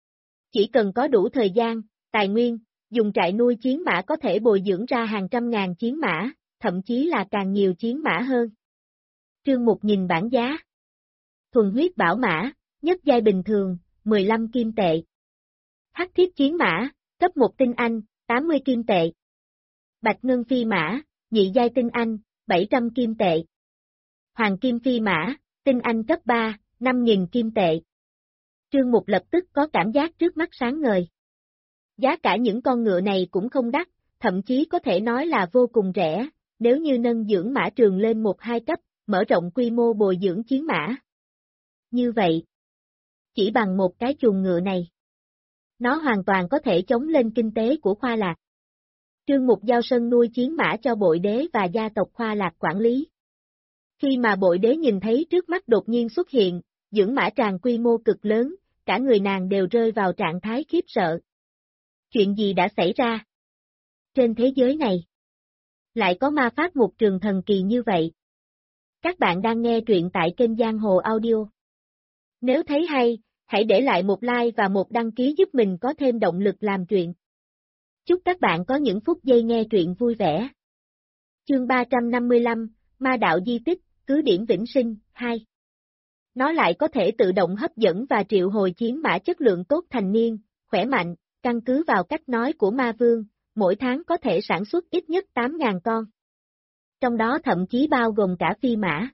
chỉ cần có đủ thời gian, tài nguyên, dùng trại nuôi chiến mã có thể bồi dưỡng ra hàng trăm ngàn chiến mã, thậm chí là càng nhiều chiến mã hơn. Trương Mục nhìn bảng giá. Thuần huyết bảo mã, nhất giai bình thường, 15 kim tệ. Hắc thiết chiến mã, cấp 1 tinh anh, 80 kim tệ. Bạch ngân phi mã, nhị giai tinh anh, 700 kim tệ. Hoàng kim phi mã, tinh anh cấp 3, 5.000 kim tệ. Trương Mục lập tức có cảm giác trước mắt sáng ngời. Giá cả những con ngựa này cũng không đắt, thậm chí có thể nói là vô cùng rẻ, nếu như nâng dưỡng mã trường lên 1-2 cấp, mở rộng quy mô bồi dưỡng chiến mã. Như vậy, chỉ bằng một cái chuồng ngựa này, nó hoàn toàn có thể chống lên kinh tế của Khoa Lạc. Trương Mục giao sân nuôi chiến mã cho bội đế và gia tộc Khoa Lạc quản lý. Khi mà bội đế nhìn thấy trước mắt đột nhiên xuất hiện, dưỡng mã tràng quy mô cực lớn, cả người nàng đều rơi vào trạng thái khiếp sợ. Chuyện gì đã xảy ra? Trên thế giới này, lại có ma pháp một trường thần kỳ như vậy. Các bạn đang nghe truyện tại kênh Giang Hồ Audio. Nếu thấy hay, hãy để lại một like và một đăng ký giúp mình có thêm động lực làm truyện. Chúc các bạn có những phút giây nghe truyện vui vẻ. Chương 355, Ma đạo di tích, cứ điểm vĩnh sinh, 2. Nó lại có thể tự động hấp dẫn và triệu hồi chiến mã chất lượng tốt thành niên, khỏe mạnh, căn cứ vào cách nói của Ma Vương, mỗi tháng có thể sản xuất ít nhất 8.000 con. Trong đó thậm chí bao gồm cả phi mã.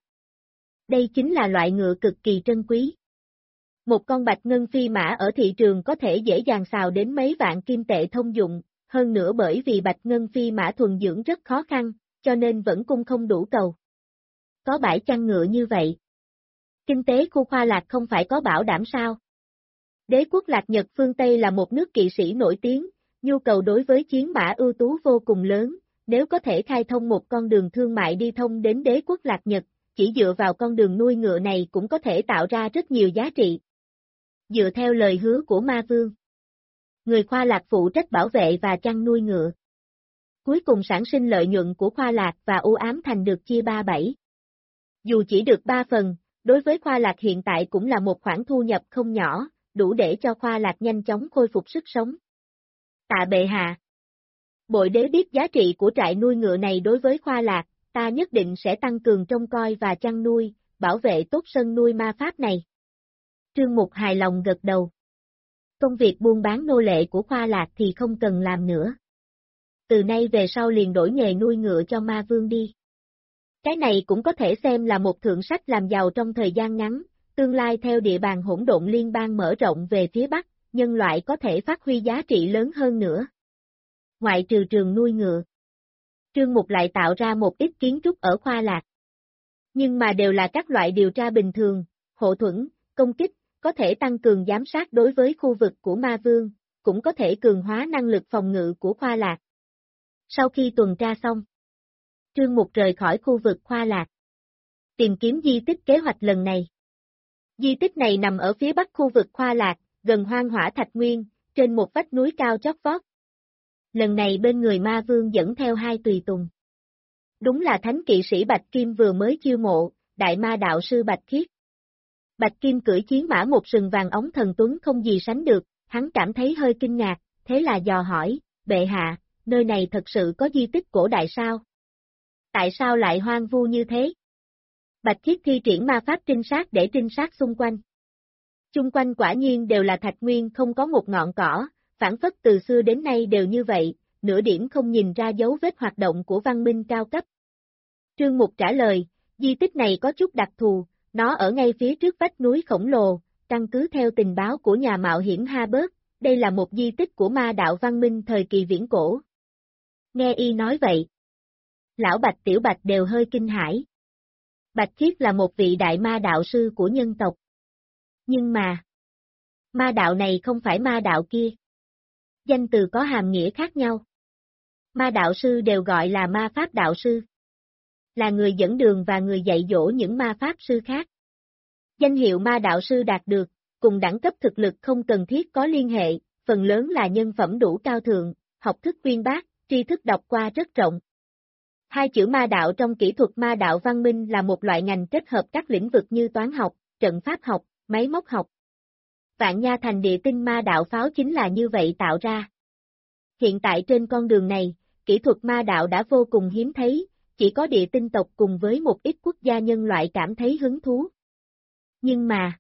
Đây chính là loại ngựa cực kỳ trân quý. Một con bạch ngân phi mã ở thị trường có thể dễ dàng xào đến mấy vạn kim tệ thông dụng, hơn nữa bởi vì bạch ngân phi mã thuần dưỡng rất khó khăn, cho nên vẫn cung không đủ cầu. Có bãi chăn ngựa như vậy, Kinh tế khu Khoa Lạc không phải có bảo đảm sao? Đế quốc Lạc Nhật phương Tây là một nước kỵ sĩ nổi tiếng, nhu cầu đối với chiến mã ưu tú vô cùng lớn, nếu có thể khai thông một con đường thương mại đi thông đến đế quốc Lạc Nhật, chỉ dựa vào con đường nuôi ngựa này cũng có thể tạo ra rất nhiều giá trị. Dựa theo lời hứa của Ma Vương, người Khoa Lạc phụ trách bảo vệ và chăn nuôi ngựa. Cuối cùng sản sinh lợi nhuận của Khoa Lạc và U Ám Thành được chia 3/7. Dù chỉ được 3 phần, đối với Khoa Lạc hiện tại cũng là một khoản thu nhập không nhỏ, đủ để cho Khoa Lạc nhanh chóng khôi phục sức sống. Tạ bệ hạ. Bội đế biết giá trị của trại nuôi ngựa này đối với Khoa Lạc, ta nhất định sẽ tăng cường trông coi và chăn nuôi, bảo vệ tốt sân nuôi ma pháp này. Trương Mục hài lòng gật đầu. Công việc buôn bán nô lệ của Khoa Lạc thì không cần làm nữa. Từ nay về sau liền đổi nghề nuôi ngựa cho Ma Vương đi. Cái này cũng có thể xem là một thượng sách làm giàu trong thời gian ngắn, tương lai theo địa bàn hỗn độn liên bang mở rộng về phía Bắc, nhân loại có thể phát huy giá trị lớn hơn nữa. Ngoại trừ trường nuôi ngựa, Trương Mục lại tạo ra một ít kiến trúc ở Khoa Lạc. Nhưng mà đều là các loại điều tra bình thường, hộ thuẫn, công kích, có thể tăng cường giám sát đối với khu vực của Ma Vương, cũng có thể cường hóa năng lực phòng ngự của Khoa Lạc. Sau khi tuần tra xong, Trương Mục rời khỏi khu vực Khoa Lạc, tìm kiếm di tích kế hoạch lần này. Di tích này nằm ở phía bắc khu vực Khoa Lạc, gần Hoang Hỏa Thạch Nguyên, trên một vách núi cao chót vót. Lần này bên người Ma Vương dẫn theo 2 tùy tùng. Đúng là thánh kỵ sĩ Bạch Kim vừa mới chiêu mộ, đại ma đạo sư Bạch Khiết. Bạch Kim cưỡi chiến mã một sừng vàng ống thần tuấn không gì sánh được, hắn cảm thấy hơi kinh ngạc, thế là dò hỏi, bệ hạ, nơi này thật sự có di tích cổ đại sao? Tại sao lại hoang vu như thế? Bạch Khiết thi triển ma pháp trinh sát để trinh sát xung quanh. Chung quanh quả nhiên đều là thạch nguyên không có một ngọn cỏ, phản phất từ xưa đến nay đều như vậy, nửa điểm không nhìn ra dấu vết hoạt động của văn minh cao cấp. Trương Mục trả lời, di tích này có chút đặc thù, nó ở ngay phía trước vách núi khổng lồ, căn cứ theo tình báo của nhà mạo hiểm Habert, đây là một di tích của ma đạo văn minh thời kỳ viễn cổ. Nghe y nói vậy, Lão Bạch Tiểu Bạch đều hơi kinh hãi. Bạch Khiết là một vị đại ma đạo sư của nhân tộc. Nhưng mà, ma đạo này không phải ma đạo kia. Danh từ có hàm nghĩa khác nhau. Ma đạo sư đều gọi là ma pháp đạo sư. Là người dẫn đường và người dạy dỗ những ma pháp sư khác. Danh hiệu ma đạo sư đạt được, cùng đẳng cấp thực lực không cần thiết có liên hệ, phần lớn là nhân phẩm đủ cao thượng, học thức uyên bác, tri thức đọc qua rất rộng. 2 chữ ma đạo trong kỹ thuật ma đạo văn minh là một loại ngành kết hợp các lĩnh vực như toán học, trận pháp học, máy móc học. Vạn Nha Thành địa tinh ma đạo pháo chính là như vậy tạo ra. Hiện tại trên con đường này, kỹ thuật ma đạo đã vô cùng hiếm thấy, chỉ có địa tinh tộc cùng với một ít quốc gia nhân loại cảm thấy hứng thú. Nhưng mà,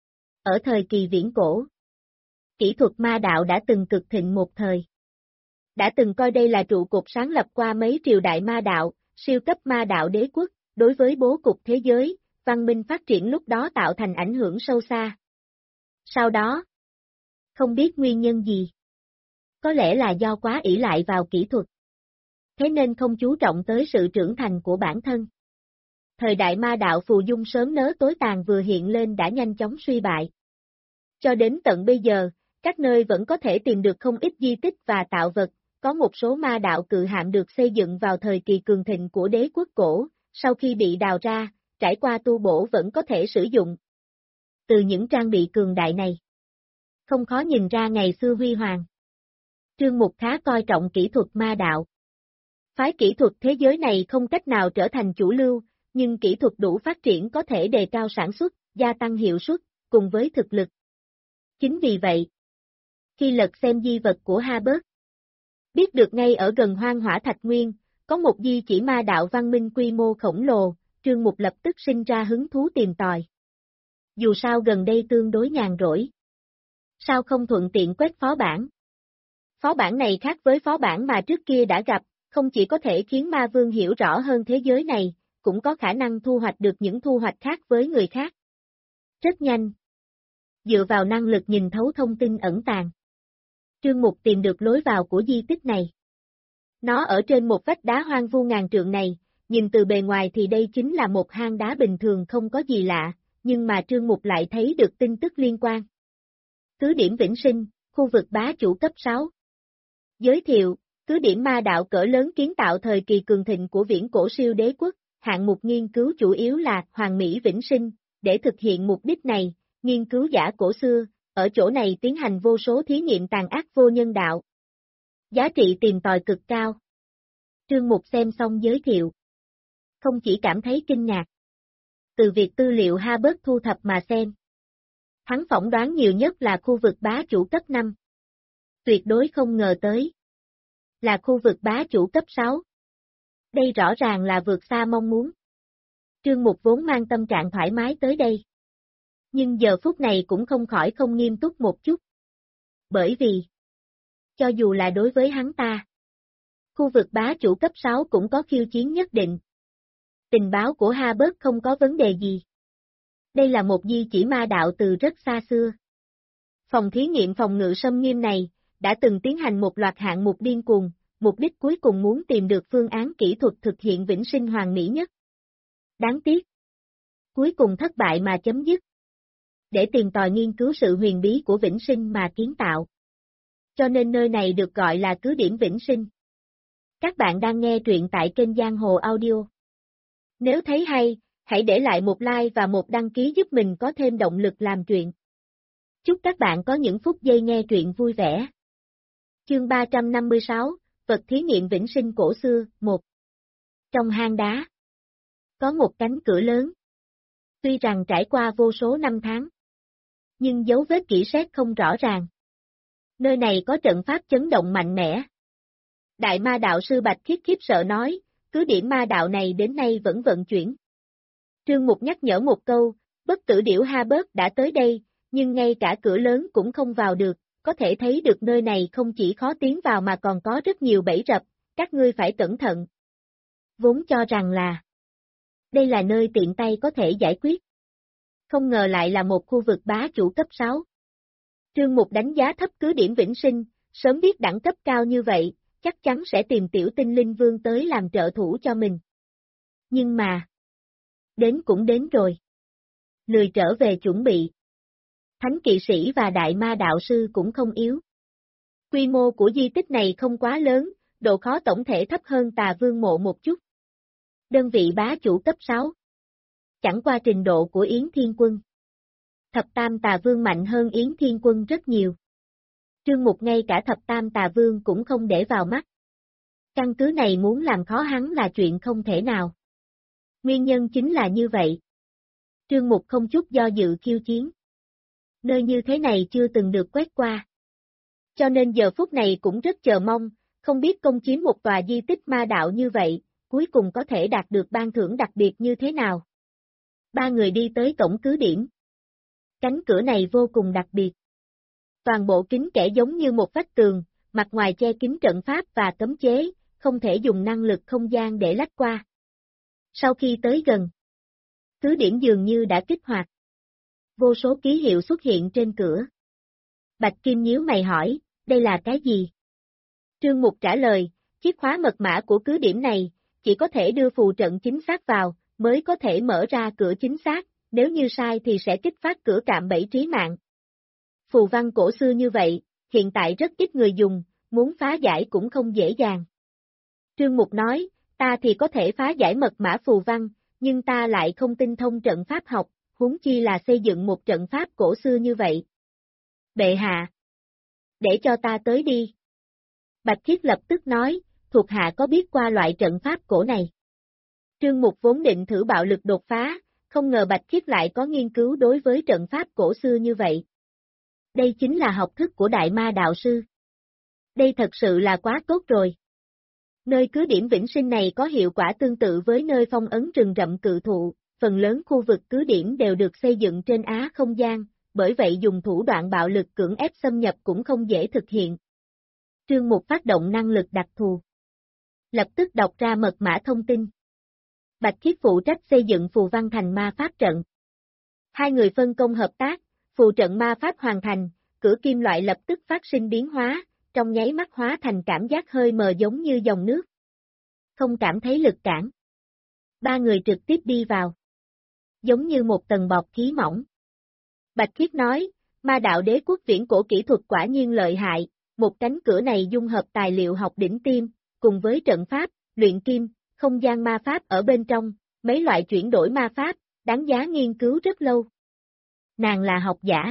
ở thời kỳ viễn cổ, kỹ thuật ma đạo đã từng cực thịnh một thời. Đã từng coi đây là trụ cột sáng lập qua mấy triều đại ma đạo, siêu cấp ma đạo đế quốc, đối với bố cục thế giới, văn minh phát triển lúc đó tạo thành ảnh hưởng sâu xa. Sau đó, không biết nguyên nhân gì. Có lẽ là do quá ỷ lại vào kỹ thuật. Thế nên không chú trọng tới sự trưởng thành của bản thân. Thời đại ma đạo phù dung sớm nớ tối tàn vừa hiện lên đã nhanh chóng suy bại. Cho đến tận bây giờ, các nơi vẫn có thể tìm được không ít di tích và tạo vật, có một số ma đạo cự hạm được xây dựng vào thời kỳ cường thịnh của đế quốc cổ, sau khi bị đào ra, trải qua tu bổ vẫn có thể sử dụng. Từ những trang bị cường đại này, không khó nhìn ra ngày xưa huy hoàng. Trương Mục khá coi trọng kỹ thuật ma đạo. Phái kỹ thuật thế giới này không cách nào trở thành chủ lưu, nhưng kỹ thuật đủ phát triển có thể đề cao sản xuất, gia tăng hiệu suất, cùng với thực lực. Chính vì vậy, khi lật xem di vật của Habert, biết được ngay ở gần Hoang Hỏa Thạch Nguyên, có một di chỉ ma đạo văn minh quy mô khổng lồ, Trương Mục lập tức sinh ra hứng thú tìm tòi. Dù sao gần đây tương đối nhàn rỗi. Sao không thuận tiện quét phó bản? Phó bản này khác với phó bản mà trước kia đã gặp, không chỉ có thể khiến ma vương hiểu rõ hơn thế giới này, cũng có khả năng thu hoạch được những thu hoạch khác với người khác. Rất nhanh. Dựa vào năng lực nhìn thấu thông tin ẩn tàng, Trương Mục tìm được lối vào của di tích này. Nó ở trên một vách đá hoang vu ngàn trượng này, nhìn từ bề ngoài thì đây chính là một hang đá bình thường không có gì lạ, nhưng mà Trương Mục lại thấy được tin tức liên quan. Cứ điểm Vĩnh Sinh, khu vực bá chủ cấp 6. Giới thiệu, cứ điểm ma đạo cỡ lớn kiến tạo thời kỳ cường thịnh của viễn cổ siêu đế quốc, hạng mục nghiên cứu chủ yếu là Hoàng Mỹ Vĩnh Sinh, để thực hiện mục đích này, nghiên cứu giả cổ xưa, ở chỗ này tiến hành vô số thí nghiệm tàn ác vô nhân đạo. Giá trị tìm tòi cực cao. Trương Mục xem xong giới thiệu. Không chỉ cảm thấy kinh ngạc. Từ việc tư liệu Habert thu thập mà xem. Hắn phỏng đoán nhiều nhất là khu vực bá chủ cấp 5. Tuyệt đối không ngờ tới. Là khu vực bá chủ cấp 6. Đây rõ ràng là vượt xa mong muốn. Trương Mục vốn mang tâm trạng thoải mái tới đây. Nhưng giờ phút này cũng không khỏi không nghiêm túc một chút. Bởi vì, cho dù là đối với hắn ta, khu vực bá chủ cấp 6 cũng có khiêu chiến nhất định. Tình báo của Habert không có vấn đề gì. Đây là một di chỉ ma đạo từ rất xa xưa. Phòng thí nghiệm phòng ngự xâm nghiêm này, đã từng tiến hành một loạt hạng mục điên cuồng, mục đích cuối cùng muốn tìm được phương án kỹ thuật thực hiện vĩnh sinh hoàn mỹ nhất. Đáng tiếc. Cuối cùng thất bại mà chấm dứt. Để tìm tòi nghiên cứu sự huyền bí của vĩnh sinh mà kiến tạo. Cho nên nơi này được gọi là cứ điểm vĩnh sinh. Các bạn đang nghe truyện tại kênh Giang Hồ Audio. Nếu thấy hay, hãy để lại một like và một đăng ký giúp mình có thêm động lực làm truyện. Chúc các bạn có những phút giây nghe truyện vui vẻ. Chương 356, vật thí nghiệm vĩnh sinh cổ xưa, 1. Trong hang đá, có một cánh cửa lớn. Tuy rằng trải qua vô số năm tháng, nhưng dấu vết kỹ sét không rõ ràng. Nơi này có trận pháp chấn động mạnh mẽ. Đại ma đạo sư Bạch Khiết khiếp sợ nói, cứ điểm ma đạo này đến nay vẫn vận chuyển. Trương Mục nhắc nhở một câu, bất tử điểu Habert đã tới đây, nhưng ngay cả cửa lớn cũng không vào được, có thể thấy được nơi này không chỉ khó tiến vào mà còn có rất nhiều bẫy rập, các ngươi phải cẩn thận. Vốn cho rằng là đây là nơi tiện tay có thể giải quyết. Không ngờ lại là một khu vực bá chủ cấp 6. Trương Mục đánh giá thấp cứ điểm vĩnh sinh, sớm biết đẳng cấp cao như vậy, chắc chắn sẽ tìm tiểu tinh linh vương tới làm trợ thủ cho mình. Nhưng mà, đến cũng đến rồi. Lười trở về chuẩn bị. Thánh kỵ sĩ và đại ma đạo sư cũng không yếu. Quy mô của di tích này không quá lớn, độ khó tổng thể thấp hơn Tà Vương mộ một chút. Đơn vị bá chủ cấp 6. Chẳng qua trình độ của Yến Thiên Quân. Thập Tam Tà Vương mạnh hơn Yến Thiên Quân rất nhiều. Trương Mục ngay cả Thập Tam Tà Vương cũng không để vào mắt. Căn cứ này muốn làm khó hắn là chuyện không thể nào. Nguyên nhân chính là như vậy. Trương Mục không chút do dự khiêu chiến. Nơi như thế này chưa từng được quét qua. Cho nên giờ phút này cũng rất chờ mong, không biết công chiếm một tòa di tích ma đạo như vậy, cuối cùng có thể đạt được ban thưởng đặc biệt như thế nào. Ba người đi tới cổng cứ điểm. Cánh cửa này vô cùng đặc biệt. Toàn bộ kính kẽ giống như một vách tường, mặt ngoài che kín trận pháp và cấm chế, không thể dùng năng lực không gian để lách qua. Sau khi tới gần, cứ điểm dường như đã kích hoạt. Vô số ký hiệu xuất hiện trên cửa. Bạch Kim nhíu mày hỏi, đây là cái gì? Trương Mục trả lời, chiếc khóa mật mã của cứ điểm này, chỉ có thể đưa phù trận chính xác vào, mới có thể mở ra cửa chính xác, nếu như sai thì sẽ kích phát cửa cạm bẫy trí mạng. Phù văn cổ xưa như vậy, hiện tại rất ít người dùng, muốn phá giải cũng không dễ dàng. Trương Mục nói, ta thì có thể phá giải mật mã phù văn, nhưng ta lại không tinh thông trận pháp học, huống chi là xây dựng một trận pháp cổ xưa như vậy. Bệ hạ, để cho ta tới đi. Bạch Khiết lập tức nói, thuộc hạ có biết qua loại trận pháp cổ này. Trương Mục vốn định thử bạo lực đột phá, không ngờ Bạch Khiết lại có nghiên cứu đối với trận pháp cổ xưa như vậy. Đây chính là học thức của đại ma đạo sư. Đây thật sự là quá tốt rồi. Nơi cứ điểm vĩnh sinh này có hiệu quả tương tự với nơi phong ấn rừng rậm cự thụ, phần lớn khu vực cứ điểm đều được xây dựng trên á không gian, bởi vậy dùng thủ đoạn bạo lực cưỡng ép xâm nhập cũng không dễ thực hiện. Trương Mục phát động năng lực đặc thù. Lập tức đọc ra mật mã thông tin. Bạch Khiết phụ trách xây dựng phù văn thành ma pháp trận. Hai người phân công hợp tác, phù trận ma pháp hoàn thành, cửa kim loại lập tức phát sinh biến hóa, trong nháy mắt hóa thành cảm giác hơi mờ giống như dòng nước. Không cảm thấy lực cản. Ba người trực tiếp đi vào. giống như một tầng bọt khí mỏng. Bạch Khiết nói, ma đạo đế quốc viễn cổ kỹ thuật quả nhiên lợi hại, một cánh cửa này dung hợp tài liệu học đỉnh tiêm, cùng với trận pháp, luyện kim, không gian ma pháp ở bên trong, mấy loại chuyển đổi ma pháp, đáng giá nghiên cứu rất lâu. Nàng là học giả.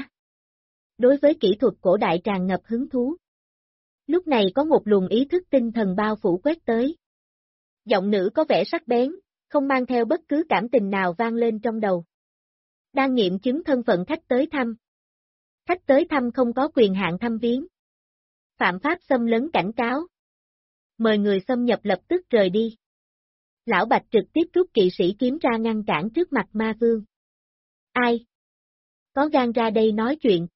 Đối với kỹ thuật cổ đại tràn ngập hứng thú. Lúc này có một luồng ý thức tinh thần bao phủ quét tới. Giọng nữ có vẻ sắc bén, không mang theo bất cứ cảm tình nào vang lên trong đầu. Đang nghiệm chứng thân phận khách tới thăm. Khách tới thăm không có quyền hạn thăm viếng. Phạm pháp xâm lấn cảnh cáo. Mời người xâm nhập lập tức rời đi. Lão Bạch trực tiếp rút kỵ sĩ kiếm ra ngăn cản trước mặt ma vương. Ai? Có gan ra đây nói chuyện.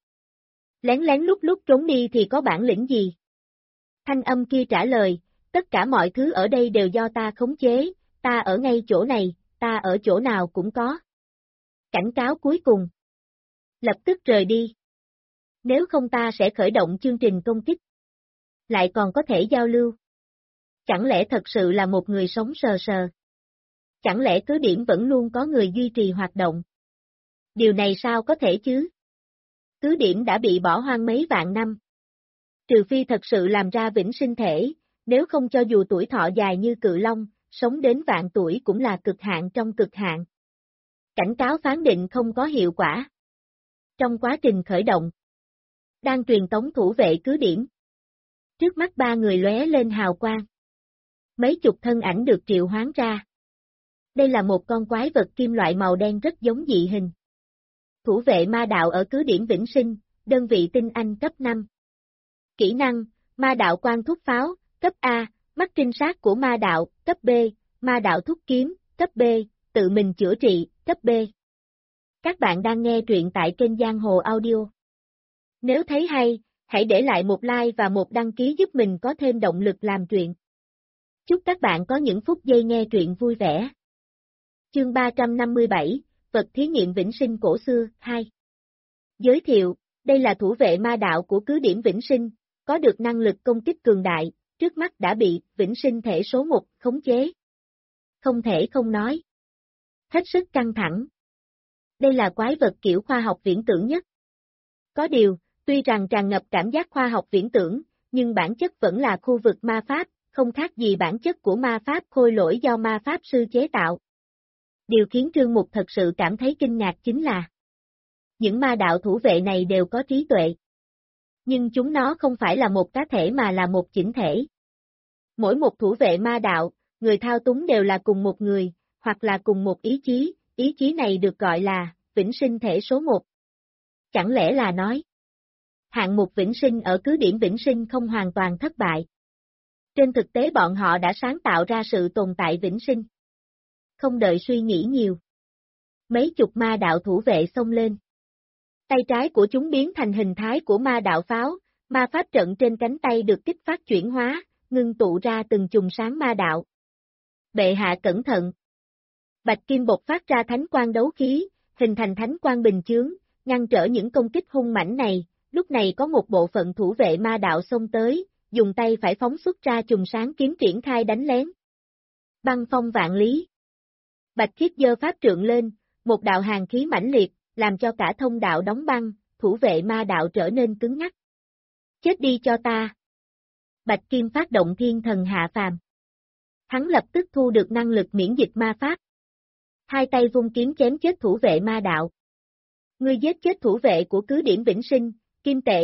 Lén lén lúc trốn đi thì có bản lĩnh gì? Thanh âm kia trả lời, tất cả mọi thứ ở đây đều do ta khống chế, ta ở ngay chỗ này, ta ở chỗ nào cũng có. Cảnh cáo cuối cùng. Lập tức rời đi. Nếu không ta sẽ khởi động chương trình công kích. Lại còn có thể giao lưu. Chẳng lẽ thật sự là một người sống sờ sờ? Chẳng lẽ cứ điểm vẫn luôn có người duy trì hoạt động? Điều này sao có thể chứ? Cứ điểm đã bị bỏ hoang mấy vạn năm. Trừ phi thật sự làm ra vĩnh sinh thể, nếu không cho dù tuổi thọ dài như cự long, sống đến vạn tuổi cũng là cực hạn trong cực hạn. Cảnh cáo phán định không có hiệu quả. Trong quá trình khởi động, đang truyền tống thủ vệ cứ điểm. Trước mắt ba người lóe lên hào quang. Mấy chục thân ảnh được triệu hoán ra. Đây là một con quái vật kim loại màu đen rất giống dị hình. Thủ vệ ma đạo ở cứ điểm Vĩnh Sinh, đơn vị tinh anh cấp 5. Kỹ năng, ma đạo quan thúc pháo, cấp A, mắt trinh sát của ma đạo, cấp B, ma đạo thúc kiếm, cấp B, tự mình chữa trị, cấp B. Các bạn đang nghe truyện tại kênh Giang Hồ Audio. Nếu thấy hay, hãy để lại một like và một đăng ký giúp mình có thêm động lực làm truyện. Chúc các bạn có những phút giây nghe truyện vui vẻ. Chương 357, vật thí nghiệm Vĩnh Sinh cổ xưa, 2. Giới thiệu, đây là thủ vệ ma đạo của cứ điểm Vĩnh Sinh, có được năng lực công kích cường đại, trước mắt đã bị Vĩnh Sinh thể số 1 khống chế. Không thể không nói. Hết sức căng thẳng. Đây là quái vật kiểu khoa học viễn tưởng nhất. Có điều, tuy rằng tràn ngập cảm giác khoa học viễn tưởng, nhưng bản chất vẫn là khu vực ma pháp, không khác gì bản chất của ma pháp khôi lỗi do ma pháp sư chế tạo. Điều khiến Trương Mục thật sự cảm thấy kinh ngạc chính là những ma đạo thủ vệ này đều có trí tuệ. Nhưng chúng nó không phải là một cá thể mà là một chỉnh thể. Mỗi một thủ vệ ma đạo, người thao túng đều là cùng một người, hoặc là cùng một ý chí này được gọi là Vĩnh Sinh thể số 1. Chẳng lẽ là nói, hạng mục Vĩnh Sinh ở cứ điểm Vĩnh Sinh không hoàn toàn thất bại. Trên thực tế bọn họ đã sáng tạo ra sự tồn tại Vĩnh Sinh. Không đợi suy nghĩ nhiều. Mấy chục ma đạo thủ vệ xông lên. Tay trái của chúng biến thành hình thái của ma đạo pháo, ma pháp trận trên cánh tay được kích phát chuyển hóa, ngưng tụ ra từng chùm sáng ma đạo. Bệ hạ cẩn thận. Bạch kim bộc phát ra thánh quang đấu khí, hình thành thánh quang bình chướng, ngăn trở những công kích hung mãnh này. Lúc này có một bộ phận thủ vệ ma đạo xông tới, dùng tay phải phóng xuất ra chùm sáng kiếm triển khai đánh lén. Băng phong vạn lý. Bạch Khiết giơ pháp trượng lên, một đạo hàn khí mãnh liệt, làm cho cả thông đạo đóng băng, thủ vệ ma đạo trở nên cứng ngắc. Chết đi cho ta. Bạch Kim phát động thiên thần hạ phàm. Hắn lập tức thu được năng lực miễn dịch ma pháp. Hai tay vung kiếm chém chết thủ vệ ma đạo. Ngươi giết chết thủ vệ của cứ điểm Vĩnh Sinh, kim tệ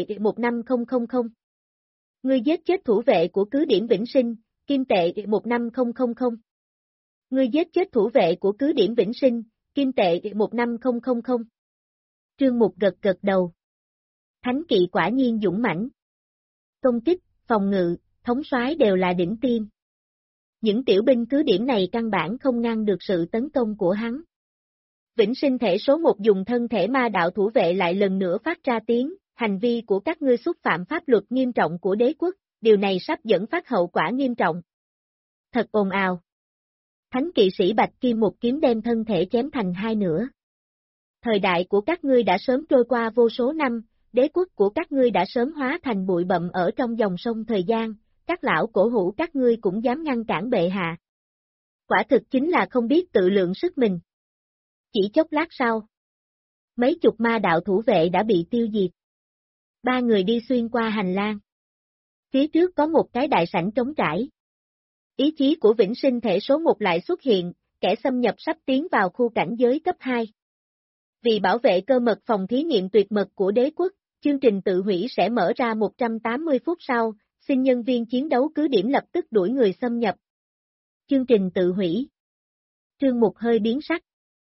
15000. Ngươi giết chết thủ vệ của cứ điểm Vĩnh Sinh, kim tệ 15000. Ngươi giết chết thủ vệ của cứ điểm Vĩnh Sinh, kim tệ 15000. Trương Mục gật gật đầu. Thánh kỵ quả nhiên dũng mãnh. Công kích, phòng ngự, thống soái đều là đỉnh tiêm. Những tiểu binh cứ điểm này căn bản không ngăn được sự tấn công của hắn. Vĩnh Sinh thể số 1 dùng thân thể ma đạo thủ vệ lại lần nữa phát ra tiếng, hành vi của các ngươi xúc phạm pháp luật nghiêm trọng của đế quốc, điều này sắp dẫn phát hậu quả nghiêm trọng. Thật ồn ào. Thánh kỵ sĩ Bạch Kim một kiếm đem thân thể chém thành hai nửa. Thời đại của các ngươi đã sớm trôi qua vô số năm, đế quốc của các ngươi đã sớm hóa thành bụi bặm ở trong dòng sông thời gian, các lão cổ hủ các ngươi cũng dám ngăn cản bệ hạ. Quả thực chính là không biết tự lượng sức mình. Chỉ chốc lát sau, mấy chục ma đạo thủ vệ đã bị tiêu diệt. Ba người đi xuyên qua hành lang. Phía trước có một cái đại sảnh trống trải. Ý chí của Vĩnh Sinh thể số 1 lại xuất hiện, kẻ xâm nhập sắp tiến vào khu cảnh giới cấp 2. Vì bảo vệ cơ mật phòng thí nghiệm tuyệt mật của đế quốc, chương trình tự hủy sẽ mở ra 180 phút sau, xin nhân viên chiến đấu cứ điểm lập tức đuổi người xâm nhập. Chương trình tự hủy. Trương Mục hơi biến sắc.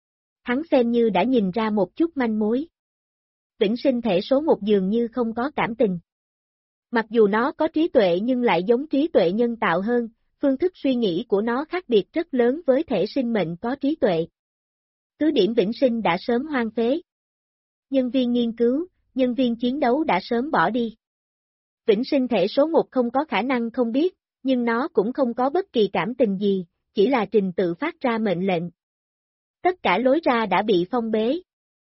Hắn xem như đã nhìn ra một chút manh mối. Vĩnh Sinh thể số 1 dường như không có cảm tình. Mặc dù nó có trí tuệ nhưng lại giống trí tuệ nhân tạo hơn, phương thức suy nghĩ của nó khác biệt rất lớn với thể sinh mệnh có trí tuệ. Cứ điểm Vĩnh Sinh đã sớm hoang phế. Nhân viên nghiên cứu, nhân viên chiến đấu đã sớm bỏ đi. Vĩnh Sinh thể số 1 không có khả năng không biết, nhưng nó cũng không có bất kỳ cảm tình gì, chỉ là trình tự phát ra mệnh lệnh. Tất cả lối ra đã bị phong bế.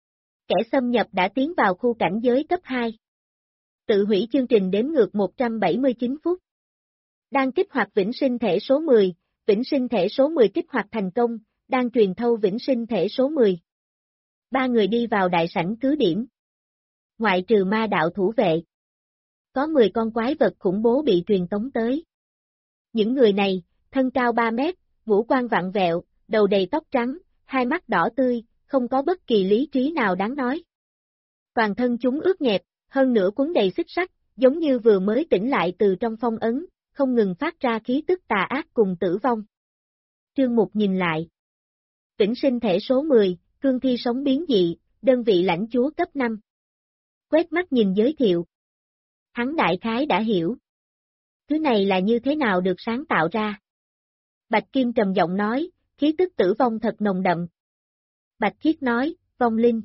Kẻ xâm nhập đã tiến vào khu cảnh giới cấp 2. Tự hủy chương trình đếm ngược 179 phút. Đang kích hoạt Vĩnh Sinh thể số 10, Vĩnh Sinh thể số 10 kích hoạt thành công, đang truyền thâu Vĩnh Sinh thể số 10. Ba người đi vào đại sảnh cứ điểm. Ngoại trừ ma đạo thủ vệ. Có 10 con quái vật khủng bố bị truyền tống tới. Những người này, thân cao 3 mét, ngũ quan vặn vẹo, đầu đầy tóc trắng, hai mắt đỏ tươi, không có bất kỳ lý trí nào đáng nói. Toàn thân chúng ướt nhẹp, hơn nữa quấn đầy xích sắt, giống như vừa mới tỉnh lại từ trong phong ấn, không ngừng phát ra khí tức tà ác cùng tử vong. Trương Mục nhìn lại. Vĩnh Sinh thể số 10, cương thi sống biến dị, đơn vị lãnh chúa cấp 5. Quét mắt nhìn giới thiệu. Hắn đại khái đã hiểu. Thứ này là như thế nào được sáng tạo ra? Bạch Kim trầm giọng nói, khí tức tử vong thật nồng đậm. Bạch Khiết nói, vong linh.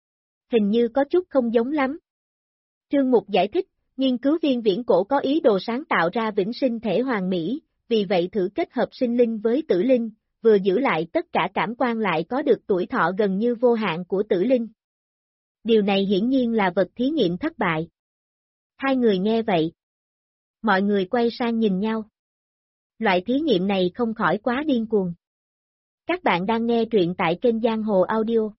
Hình như có chút không giống lắm. Trương Mục giải thích, nghiên cứu viên viễn cổ có ý đồ sáng tạo ra Vĩnh Sinh thể hoàn mỹ, vì vậy thử kết hợp sinh linh với tử linh, vừa giữ lại tất cả cảm quan lại có được tuổi thọ gần như vô hạn của tử linh. Điều này hiển nhiên là vật thí nghiệm thất bại. Hai người nghe vậy. Mọi người quay sang nhìn nhau. Loại thí nghiệm này không khỏi quá điên cuồng. Các bạn đang nghe truyện tại kênh Giang Hồ Audio.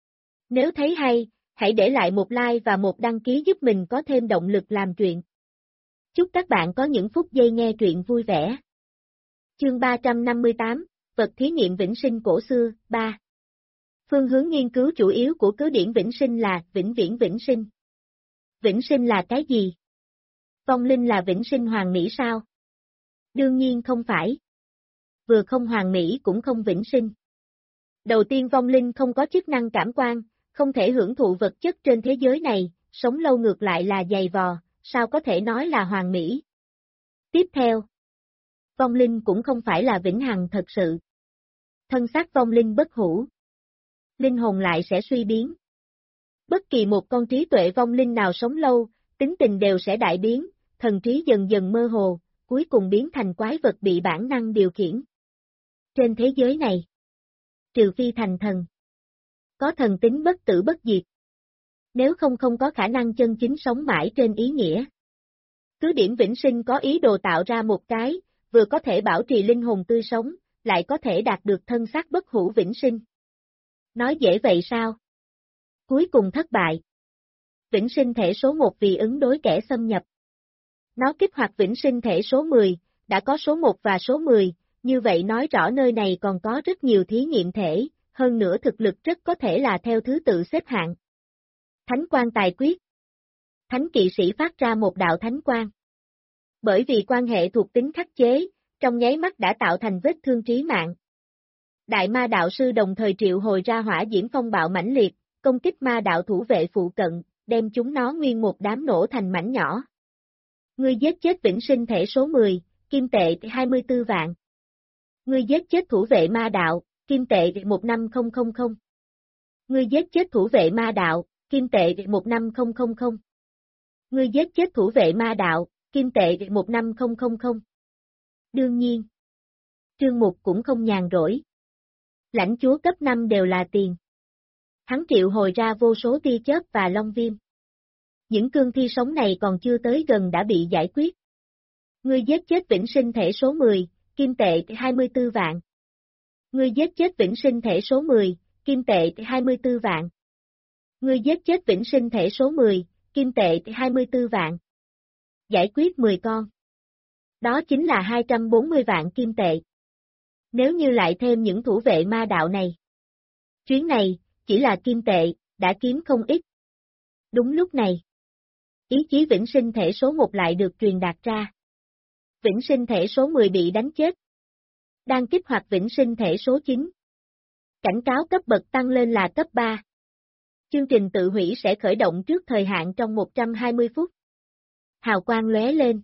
Nếu thấy hay, hãy để lại một like và một đăng ký giúp mình có thêm động lực làm truyện. Chúc các bạn có những phút giây nghe truyện vui vẻ. Chương 358, vật thí nghiệm Vĩnh Sinh cổ xưa, 3. Phương hướng nghiên cứu chủ yếu của cứ điểm Vĩnh Sinh là vĩnh viễn Vĩnh Sinh. Vĩnh Sinh là cái gì? Vong linh là Vĩnh Sinh hoàn mỹ sao? Đương nhiên không phải. Vừa không hoàn mỹ cũng không Vĩnh Sinh. Đầu tiên vong linh không có chức năng cảm quan, không thể hưởng thụ vật chất trên thế giới này, sống lâu ngược lại là dày vò, sao có thể nói là hoàn mỹ. Tiếp theo, vong linh cũng không phải là vĩnh hằng thật sự. Thân xác vong linh bất hủ. Linh hồn lại sẽ suy biến. Bất kỳ một con trí tuệ vong linh nào sống lâu, tính tình đều sẽ đại biến, thần trí dần dần mơ hồ, cuối cùng biến thành quái vật bị bản năng điều khiển. Trên thế giới này, trừ phi thành thần, có thần tính bất tử bất diệt. Nếu không có khả năng chân chính sống mãi trên ý nghĩa. Cứ điểm Vĩnh Sinh có ý đồ tạo ra một cái, vừa có thể bảo trì linh hồn tươi sống, lại có thể đạt được thân xác bất hủ Vĩnh Sinh. Nói dễ vậy sao? Cuối cùng thất bại. Vĩnh Sinh thể số 1 vì ứng đối kẻ xâm nhập. Nó kích hoạt Vĩnh Sinh thể số 10, đã có số 1 và số 10, như vậy nói rõ nơi này còn có rất nhiều thí nghiệm thể, hơn nữa thực lực rất có thể là theo thứ tự xếp hạng. Thánh quan tài quyết. Thánh kỵ sĩ phát ra một đạo thánh quang. Bởi vì quan hệ thuộc tính khắc chế, trong nháy mắt đã tạo thành vết thương trí mạng. Đại ma đạo sư đồng thời triệu hồi ra hỏa diễm phong bạo mãnh liệt, công kích ma đạo thủ vệ phụ cận, đem chúng nó nguyên một đám nổ thành mảnh nhỏ. Ngươi giết chết Vĩnh Sinh thể số 10, kim tệ 24 vạn. Ngươi giết chết thủ vệ ma đạo, kim tệ 15000. Ngươi giết chết thủ vệ ma đạo, kim tệ 15000. Ngươi giết chết thủ vệ ma đạo, kim tệ 15000. Đương nhiên, Trương Mục cũng không nhàn rỗi. Lãnh chúa cấp 5 đều là tiền. Hắn triệu hồi ra vô số tia chớp và long viêm. Những cương thi sống này còn chưa tới gần đã bị giải quyết. Ngươi giết chết Vĩnh Sinh thể số 10, kim tệ 24 vạn. Ngươi giết chết Vĩnh Sinh thể số 10, kim tệ 24 vạn. Ngươi giết chết vĩnh sinh thể số 10, kim tệ 24 vạn. Giải quyết 10 con. Đó chính là 240 vạn kim tệ. Nếu như lại thêm những thủ vệ ma đạo này. Chuyến này, chỉ là kim tệ, đã kiếm không ít. Đúng lúc này. Ý chí vĩnh sinh thể số 1 lại được truyền đạt ra. Vĩnh sinh thể số 10 bị đánh chết. Đang kích hoạt vĩnh sinh thể số 9. Cảnh cáo cấp bậc tăng lên là cấp 3. Chương trình tự hủy sẽ khởi động trước thời hạn trong 120 phút. Hào quang lóe lên.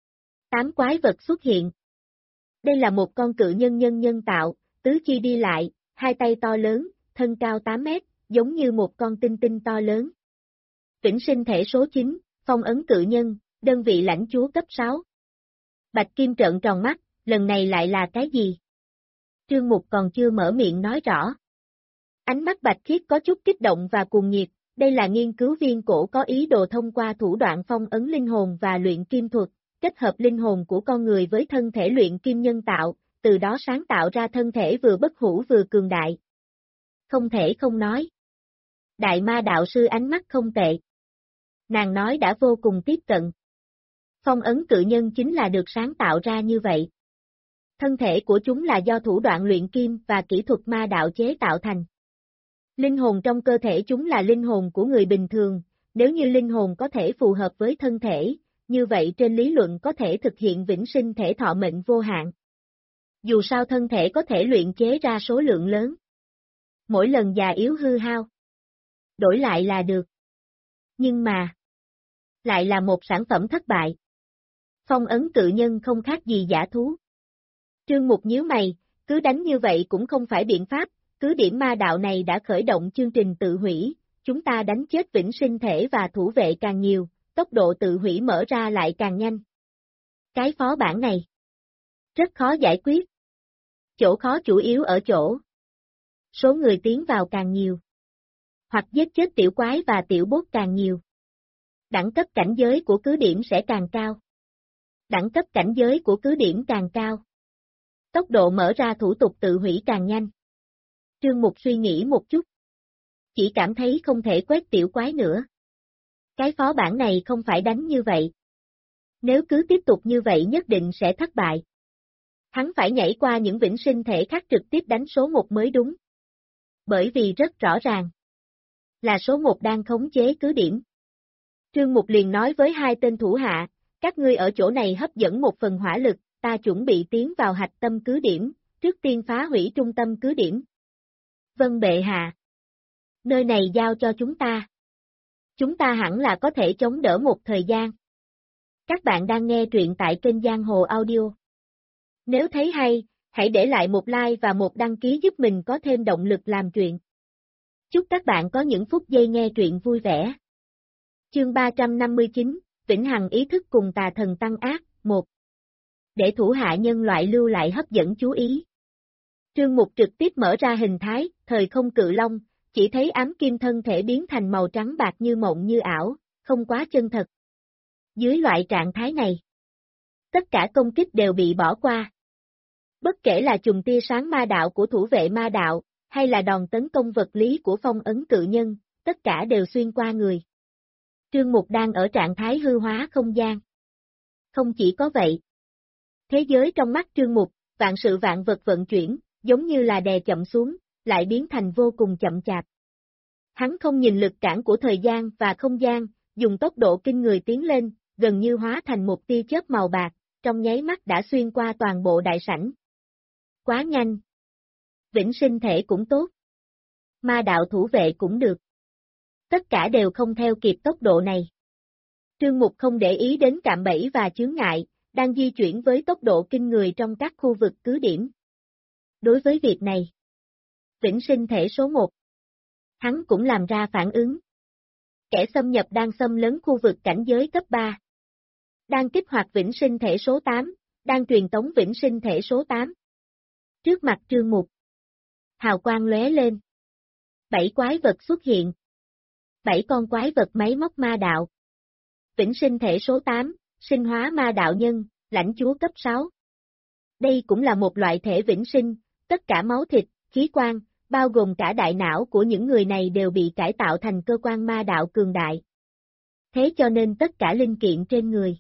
8 quái vật xuất hiện. Đây là một con cự nhân tạo, tứ chi đi lại, hai tay to lớn, thân cao 8 mét, giống như một con tinh tinh to lớn. Vĩnh sinh thể số 9, phong ấn cự nhân, đơn vị lãnh chúa cấp 6. Bạch Kim trợn tròn mắt, lần này lại là cái gì? Trương Mục còn chưa mở miệng nói rõ. Ánh mắt Bạch Khiết có chút kích động và cuồng nhiệt, đây là nghiên cứu viên cổ có ý đồ thông qua thủ đoạn phong ấn linh hồn và luyện kim thuật, kết hợp linh hồn của con người với thân thể luyện kim nhân tạo, từ đó sáng tạo ra thân thể vừa bất hủ vừa cường đại. Không thể không nói. Đại ma đạo sư ánh mắt không tệ. Nàng nói đã vô cùng tiếp cận. Phong ấn cự nhân chính là được sáng tạo ra như vậy. Thân thể của chúng là do thủ đoạn luyện kim và kỹ thuật ma đạo chế tạo thành. Linh hồn trong cơ thể chúng là linh hồn của người bình thường, nếu như linh hồn có thể phù hợp với thân thể, như vậy trên lý luận có thể thực hiện vĩnh sinh thể thọ mệnh vô hạn. Dù sao thân thể có thể luyện chế ra số lượng lớn. Mỗi lần già yếu hư hao. Đổi lại là được. Nhưng mà, lại là một sản phẩm thất bại. Phong ấn cự nhân không khác gì giả thú. Trương Mục nhíu mày, cứ đánh như vậy cũng không phải biện pháp, cứ điểm ma đạo này đã khởi động chương trình tự hủy, chúng ta đánh chết vĩnh sinh thể và thủ vệ càng nhiều, tốc độ tự hủy mở ra lại càng nhanh. Cái phó bản này rất khó giải quyết. Chỗ khó chủ yếu ở chỗ số người tiến vào càng nhiều, hoặc giết chết tiểu quái và tiểu boss càng nhiều. Đẳng cấp cảnh giới của cứ điểm sẽ càng cao. Đẳng cấp cảnh giới của cứ điểm càng cao. Tốc độ mở ra thủ tục tự hủy càng nhanh. Trương Mục suy nghĩ một chút. Chỉ cảm thấy không thể quét tiểu quái nữa. Cái phó bản này không phải đánh như vậy. Nếu cứ tiếp tục như vậy nhất định sẽ thất bại. Hắn phải nhảy qua những vĩnh sinh thể khác trực tiếp đánh số 1 mới đúng. Bởi vì rất rõ ràng. Là số 1 đang khống chế cứ điểm. Trương Mục liền nói với hai tên thủ hạ, các ngươi ở chỗ này hấp dẫn một phần hỏa lực, ta chuẩn bị tiến vào hạch tâm cứ điểm, trước tiên phá hủy trung tâm cứ điểm. Vâng bệ hạ. Nơi này giao cho chúng ta. Chúng ta hẳn là có thể chống đỡ một thời gian. Các bạn đang nghe truyện tại kênh Giang Hồ Audio. Nếu thấy hay, hãy để lại một like và một đăng ký giúp mình có thêm động lực làm truyện. Chúc các bạn có những phút giây nghe truyện vui vẻ. Chương 359, Vĩnh Hằng ý thức cùng tà thần tăng ác, 1. Để thủ hạ nhân loại lưu lại hấp dẫn chú ý. Trương Mục trực tiếp mở ra hình thái, thời không cự long, chỉ thấy ám kim thân thể biến thành màu trắng bạc như mộng như ảo, không quá chân thật. Dưới loại trạng thái này, tất cả công kích đều bị bỏ qua. Bất kể là chùm tia sáng ma đạo của thủ vệ ma đạo, hay là đòn tấn công vật lý của phong ấn cự nhân, tất cả đều xuyên qua người. Trương Mục đang ở trạng thái hư hóa không gian. Không chỉ có vậy. Thế giới trong mắt Trương Mục, vạn sự vạn vật vận chuyển, giống như là đè chậm xuống, lại biến thành vô cùng chậm chạp. Hắn không nhìn lực cản của thời gian và không gian, dùng tốc độ kinh người tiến lên, gần như hóa thành một tia chớp màu bạc, trong nháy mắt đã xuyên qua toàn bộ đại sảnh. Quá nhanh. Vĩnh sinh thể cũng tốt. Ma đạo thủ vệ cũng được. Tất cả đều không theo kịp tốc độ này. Trương Mục không để ý đến cạm bẫy và chướng ngại, đang di chuyển với tốc độ kinh người trong các khu vực cứ điểm. Đối với việc này, vĩnh sinh thể số 1, hắn cũng làm ra phản ứng. Kẻ xâm nhập đang xâm lấn khu vực cảnh giới cấp 3. Đang kích hoạt vĩnh sinh thể số 8, đang truyền tống vĩnh sinh thể số 8. Trước mặt Trương Mục, hào quang lóe lên. 7 quái vật xuất hiện. 7 con quái vật máy móc ma đạo. Vĩnh sinh thể số 8, sinh hóa ma đạo nhân, lãnh chúa cấp 6. Đây cũng là một loại thể vĩnh sinh, tất cả máu thịt, khí quan, bao gồm cả đại não của những người này đều bị cải tạo thành cơ quan ma đạo cường đại. Thế cho nên tất cả linh kiện trên người,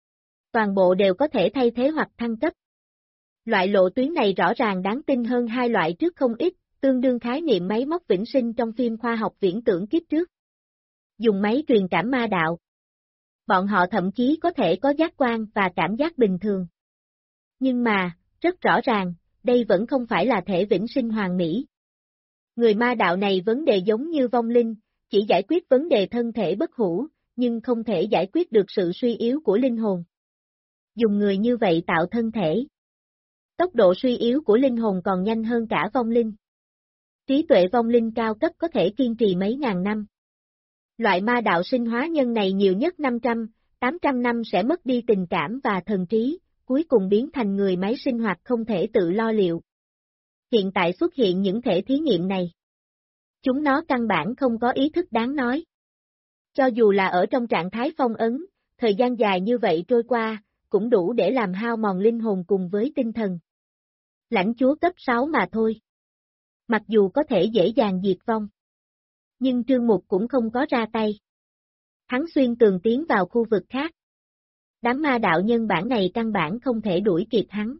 toàn bộ đều có thể thay thế hoặc thăng cấp. Loại lộ tuyến này rõ ràng đáng tin hơn hai loại trước không ít, tương đương khái niệm máy móc vĩnh sinh trong phim khoa học viễn tưởng kiếp trước. Dùng máy truyền cảm ma đạo. Bọn họ thậm chí có thể có giác quan và cảm giác bình thường. Nhưng mà, rất rõ ràng, đây vẫn không phải là thể vĩnh sinh hoàn mỹ. Người ma đạo này vấn đề giống như vong linh, chỉ giải quyết vấn đề thân thể bất hủ, nhưng không thể giải quyết được sự suy yếu của linh hồn. Dùng người như vậy tạo thân thể. Tốc độ suy yếu của linh hồn còn nhanh hơn cả vong linh. Trí tuệ vong linh cao cấp có thể kiên trì mấy ngàn năm. Loại ma đạo sinh hóa nhân này nhiều nhất 500, 800 năm sẽ mất đi tình cảm và thần trí, cuối cùng biến thành người máy sinh hoạt không thể tự lo liệu. Hiện tại xuất hiện những thể thí nghiệm này. Chúng nó căn bản không có ý thức đáng nói. Cho dù là ở trong trạng thái phong ấn, thời gian dài như vậy trôi qua, cũng đủ để làm hao mòn linh hồn cùng với tinh thần. Lãnh chúa cấp 6 mà thôi. Mặc dù có thể dễ dàng diệt vong. Nhưng Trương Mục cũng không có ra tay. Hắn xuyên tường tiến vào khu vực khác. Đám ma đạo nhân bản này căn bản không thể đuổi kịp hắn.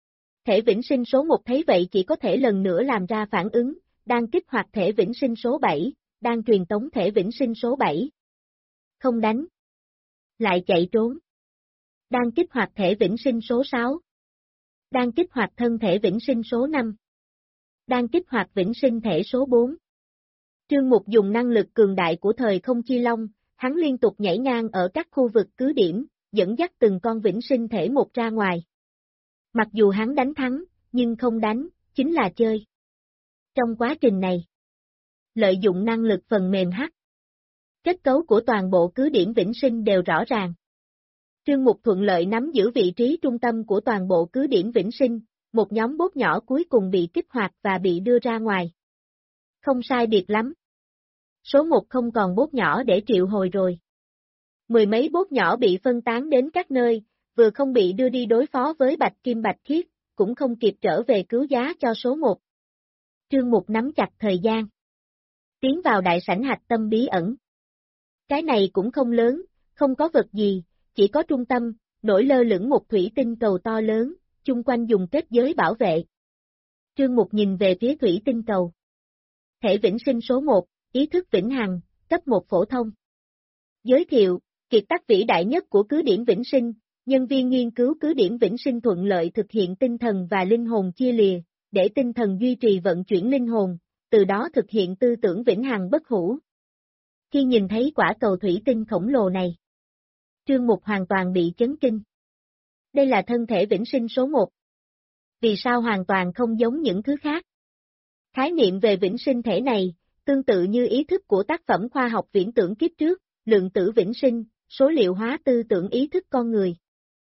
Thể vĩnh sinh số 1 thấy vậy chỉ có thể lần nữa làm ra phản ứng, đang kích hoạt thể vĩnh sinh số 7, đang truyền tống thể vĩnh sinh số 7. Không đánh. Lại chạy trốn. Đang kích hoạt thể vĩnh sinh số 6. Đang kích hoạt thân thể vĩnh sinh số 5. Đang kích hoạt vĩnh sinh thể số 4. Trương Mục dùng năng lực cường đại của thời không chi long, hắn liên tục nhảy ngang ở các khu vực cứ điểm, dẫn dắt từng con vĩnh sinh thể một ra ngoài. Mặc dù hắn đánh thắng, nhưng không đánh, chính là chơi. Trong quá trình này, lợi dụng năng lực phần mềm H, kết cấu của toàn bộ cứ điểm vĩnh sinh đều rõ ràng. Trương Mục thuận lợi nắm giữ vị trí trung tâm của toàn bộ cứ điểm vĩnh sinh, một nhóm bốt nhỏ cuối cùng bị kích hoạt và bị đưa ra ngoài. Không sai biệt lắm. Số 1 không còn bốt nhỏ để triệu hồi rồi. Mười mấy bốt nhỏ bị phân tán đến các nơi, vừa không bị đưa đi đối phó với Bạch Kim Bạch Khiết, cũng không kịp trở về cứu giá cho số 1. Trương Mục nắm chặt thời gian. Tiến vào đại sảnh hạch tâm bí ẩn. Cái này cũng không lớn, không có vật gì, chỉ có trung tâm, nổi lơ lửng một thủy tinh cầu to lớn, chung quanh dùng kết giới bảo vệ. Trương Mục nhìn về phía thủy tinh cầu. Thể vĩnh sinh số 1, ý thức vĩnh hằng, cấp 1 phổ thông. Giới thiệu, kiệt tác vĩ đại nhất của cứ điểm vĩnh sinh, nhân viên nghiên cứu cứ điểm vĩnh sinh thuận lợi thực hiện tinh thần và linh hồn chia lìa, để tinh thần duy trì vận chuyển linh hồn, từ đó thực hiện tư tưởng vĩnh hằng bất hủ. Khi nhìn thấy quả cầu thủy tinh khổng lồ này, Trương Mục hoàn toàn bị chấn kinh. Đây là thân thể vĩnh sinh số 1. Vì sao hoàn toàn không giống những thứ khác? Khái niệm về vĩnh sinh thể này, tương tự như ý thức của tác phẩm khoa học viễn tưởng kiếp trước, lượng tử vĩnh sinh, số liệu hóa tư tưởng ý thức con người.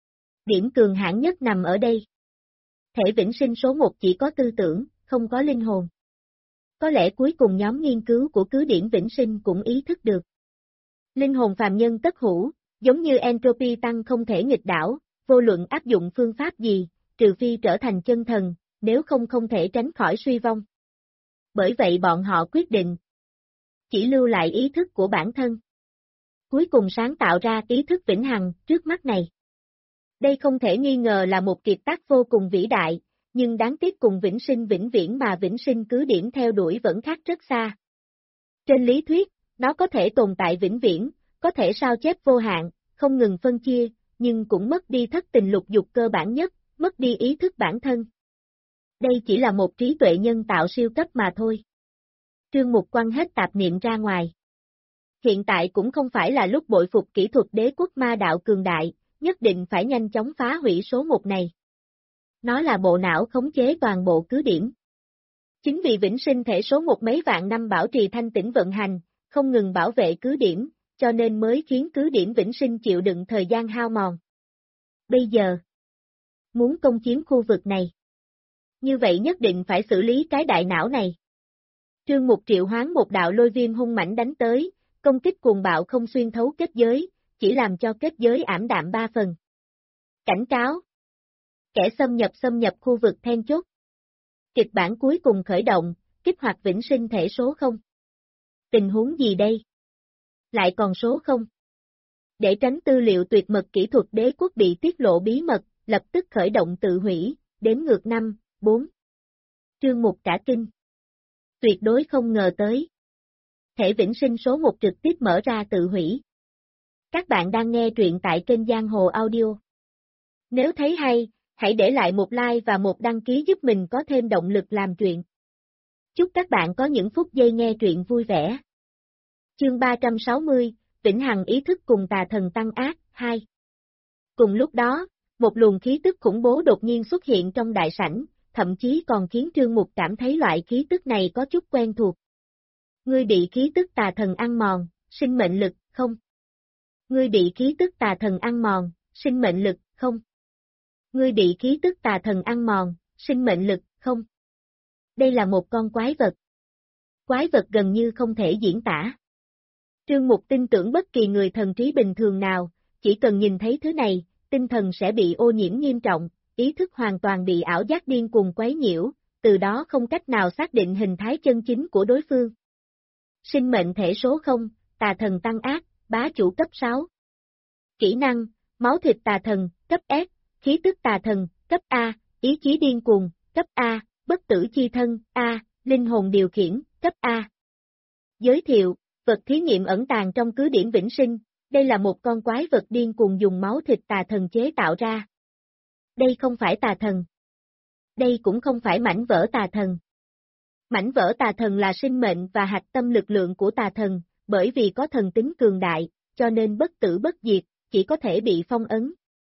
Điểm cường hãn nhất nằm ở đây. Thể vĩnh sinh số 1 chỉ có tư tưởng, không có linh hồn. Có lẽ cuối cùng nhóm nghiên cứu của cứ điểm vĩnh sinh cũng ý thức được. Linh hồn phàm nhân tất hữu, giống như entropy tăng không thể nghịch đảo, vô luận áp dụng phương pháp gì, trừ phi trở thành chân thần, nếu không không thể tránh khỏi suy vong. Bởi vậy bọn họ quyết định chỉ lưu lại ý thức của bản thân. Cuối cùng sáng tạo ra ý thức vĩnh hằng trước mắt này. Đây không thể nghi ngờ là một kiệt tác vô cùng vĩ đại, nhưng đáng tiếc cùng vĩnh sinh vĩnh viễn mà vĩnh sinh cứ điểm theo đuổi vẫn khác rất xa. Trên lý thuyết, nó có thể tồn tại vĩnh viễn, có thể sao chép vô hạn, không ngừng phân chia, nhưng cũng mất đi thất tình lục dục cơ bản nhất, mất đi ý thức bản thân. Đây chỉ là một trí tuệ nhân tạo siêu cấp mà thôi. Trương Mục quăng hết tạp niệm ra ngoài. Hiện tại cũng không phải là lúc bội phục kỹ thuật đế quốc ma đạo cường đại, nhất định phải nhanh chóng phá hủy số 1 này. Nó là bộ não khống chế toàn bộ cứ điểm. Chính vì vĩnh sinh thể số 1 mấy vạn năm bảo trì thanh tĩnh vận hành, không ngừng bảo vệ cứ điểm, cho nên mới khiến cứ điểm vĩnh sinh chịu đựng thời gian hao mòn. Bây giờ, muốn công chiếm khu vực này. Như vậy nhất định phải xử lý cái đại não này. Trương Mục triệu hoán một đạo lôi viêm hung mãnh đánh tới, công kích cuồng bạo không xuyên thấu kết giới, chỉ làm cho kết giới ảm đạm 3 phần. Cảnh cáo. Kẻ xâm nhập khu vực then chốt. Kịch bản cuối cùng khởi động, kích hoạt vĩnh sinh thể số 0. Tình huống gì đây? Lại còn số 0. Để tránh tư liệu tuyệt mật kỹ thuật đế quốc bị tiết lộ bí mật, lập tức khởi động tự hủy, đếm ngược 5, 4. Trương Mục cả kinh. Tuyệt đối không ngờ tới. Thể vĩnh sinh số 1 trực tiếp mở ra tự hủy. Các bạn đang nghe truyện tại kênh Giang Hồ Audio. Nếu thấy hay, hãy để lại một like và một đăng ký giúp mình có thêm động lực làm truyện. Chúc các bạn có những phút giây nghe truyện vui vẻ. Chương 360, Vĩnh Hằng ý thức cùng tà thần tăng ác, 2. Cùng lúc đó, một luồng khí tức khủng bố đột nhiên xuất hiện trong đại sảnh, thậm chí còn khiến Trương Mục cảm thấy loại khí tức này có chút quen thuộc. Ngươi bị khí tức tà thần ăn mòn, sinh mệnh lực, không? Ngươi bị khí tức tà thần ăn mòn, sinh mệnh lực, không? Ngươi bị khí tức tà thần ăn mòn, sinh mệnh lực, không? Đây là một con quái vật. Quái vật gần như không thể diễn tả. Trương Mục tin tưởng bất kỳ người thần trí bình thường nào, chỉ cần nhìn thấy thứ này, tinh thần sẽ bị ô nhiễm nghiêm trọng, ý thức hoàn toàn bị ảo giác điên cuồng quấy nhiễu, từ đó không cách nào xác định hình thái chân chính của đối phương. Sinh mệnh thể số 0, tà thần tăng ác, bá chủ cấp 6. Kỹ năng, máu thịt tà thần, cấp S, khí tức tà thần, cấp A, ý chí điên cuồng, cấp A, bất tử chi thân, A, linh hồn điều khiển, cấp A. Giới thiệu, vật thí nghiệm ẩn tàng trong cứ điểm vĩnh sinh, đây là một con quái vật điên cuồng dùng máu thịt tà thần chế tạo ra. Đây không phải tà thần. Đây cũng không phải mảnh vỡ tà thần. Mảnh vỡ tà thần là sinh mệnh và hạch tâm lực lượng của tà thần, bởi vì có thần tính cường đại, cho nên bất tử bất diệt, chỉ có thể bị phong ấn.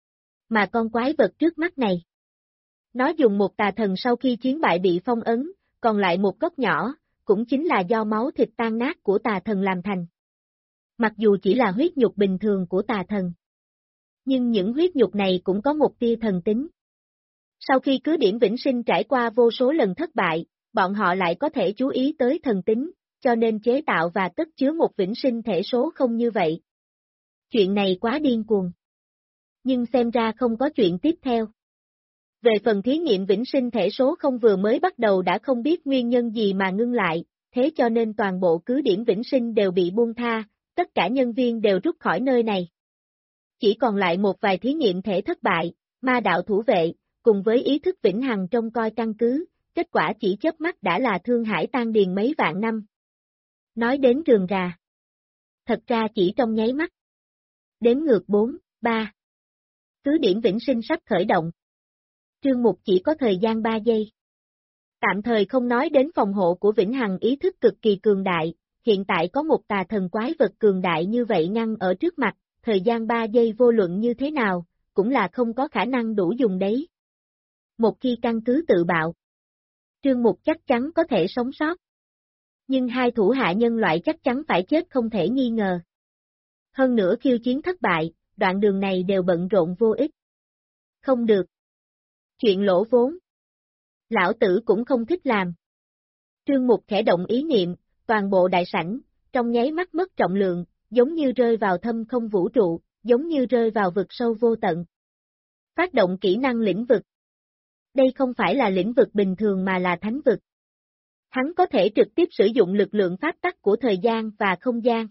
Mà con quái vật trước mắt này, nó dùng một tà thần sau khi chiến bại bị phong ấn, còn lại một góc nhỏ, cũng chính là do máu thịt tan nát của tà thần làm thành. Mặc dù chỉ là huyết nhục bình thường của tà thần, nhưng những huyết nhục này cũng có một tia thần tính. Sau khi cứ điểm vĩnh sinh trải qua vô số lần thất bại, bọn họ lại có thể chú ý tới thần tính, cho nên chế tạo và cất chứa một vĩnh sinh thể số 0 như vậy. Chuyện này quá điên cuồng. Nhưng xem ra không có chuyện tiếp theo. Về phần thí nghiệm vĩnh sinh thể số 0 vừa mới bắt đầu đã không biết nguyên nhân gì mà ngưng lại, thế cho nên toàn bộ cứ điểm vĩnh sinh đều bị buông tha, tất cả nhân viên đều rút khỏi nơi này. Chỉ còn lại một vài thí nghiệm thể thất bại, ma đạo thủ vệ, cùng với ý thức vĩnh hằng trông coi căn cứ, kết quả chỉ chớp mắt đã là thương hải tan điền mấy vạn năm. Nói đến rườm rà. Thật ra chỉ trong nháy mắt. Đếm ngược 4, 3. Cứ điểm vĩnh sinh sắp khởi động. Trương Mục chỉ có thời gian 3 giây. Tạm thời không nói đến phòng hộ của vĩnh hằng ý thức cực kỳ cường đại, hiện tại có một tà thần quái vật cường đại như vậy ngăn ở trước mặt, thời gian 3 giây vô luận như thế nào, cũng là không có khả năng đủ dùng đấy. Một khi căn cứ tự bạo, Trương Mục chắc chắn có thể sống sót. Nhưng hai thủ hạ nhân loại chắc chắn phải chết không thể nghi ngờ. Hơn nữa khiêu chiến thất bại, đoạn đường này đều bận rộn vô ích. Không được. Chuyện lỗ vốn. Lão tử cũng không thích làm. Trương Mục khẽ động ý niệm, toàn bộ đại sảnh, trong nháy mắt mất trọng lượng, giống như rơi vào thâm không vũ trụ, giống như rơi vào vực sâu vô tận. Phát động kỹ năng lĩnh vực. Đây không phải là lĩnh vực bình thường mà là thánh vực. Hắn có thể trực tiếp sử dụng lực lượng pháp tắc của thời gian và không gian.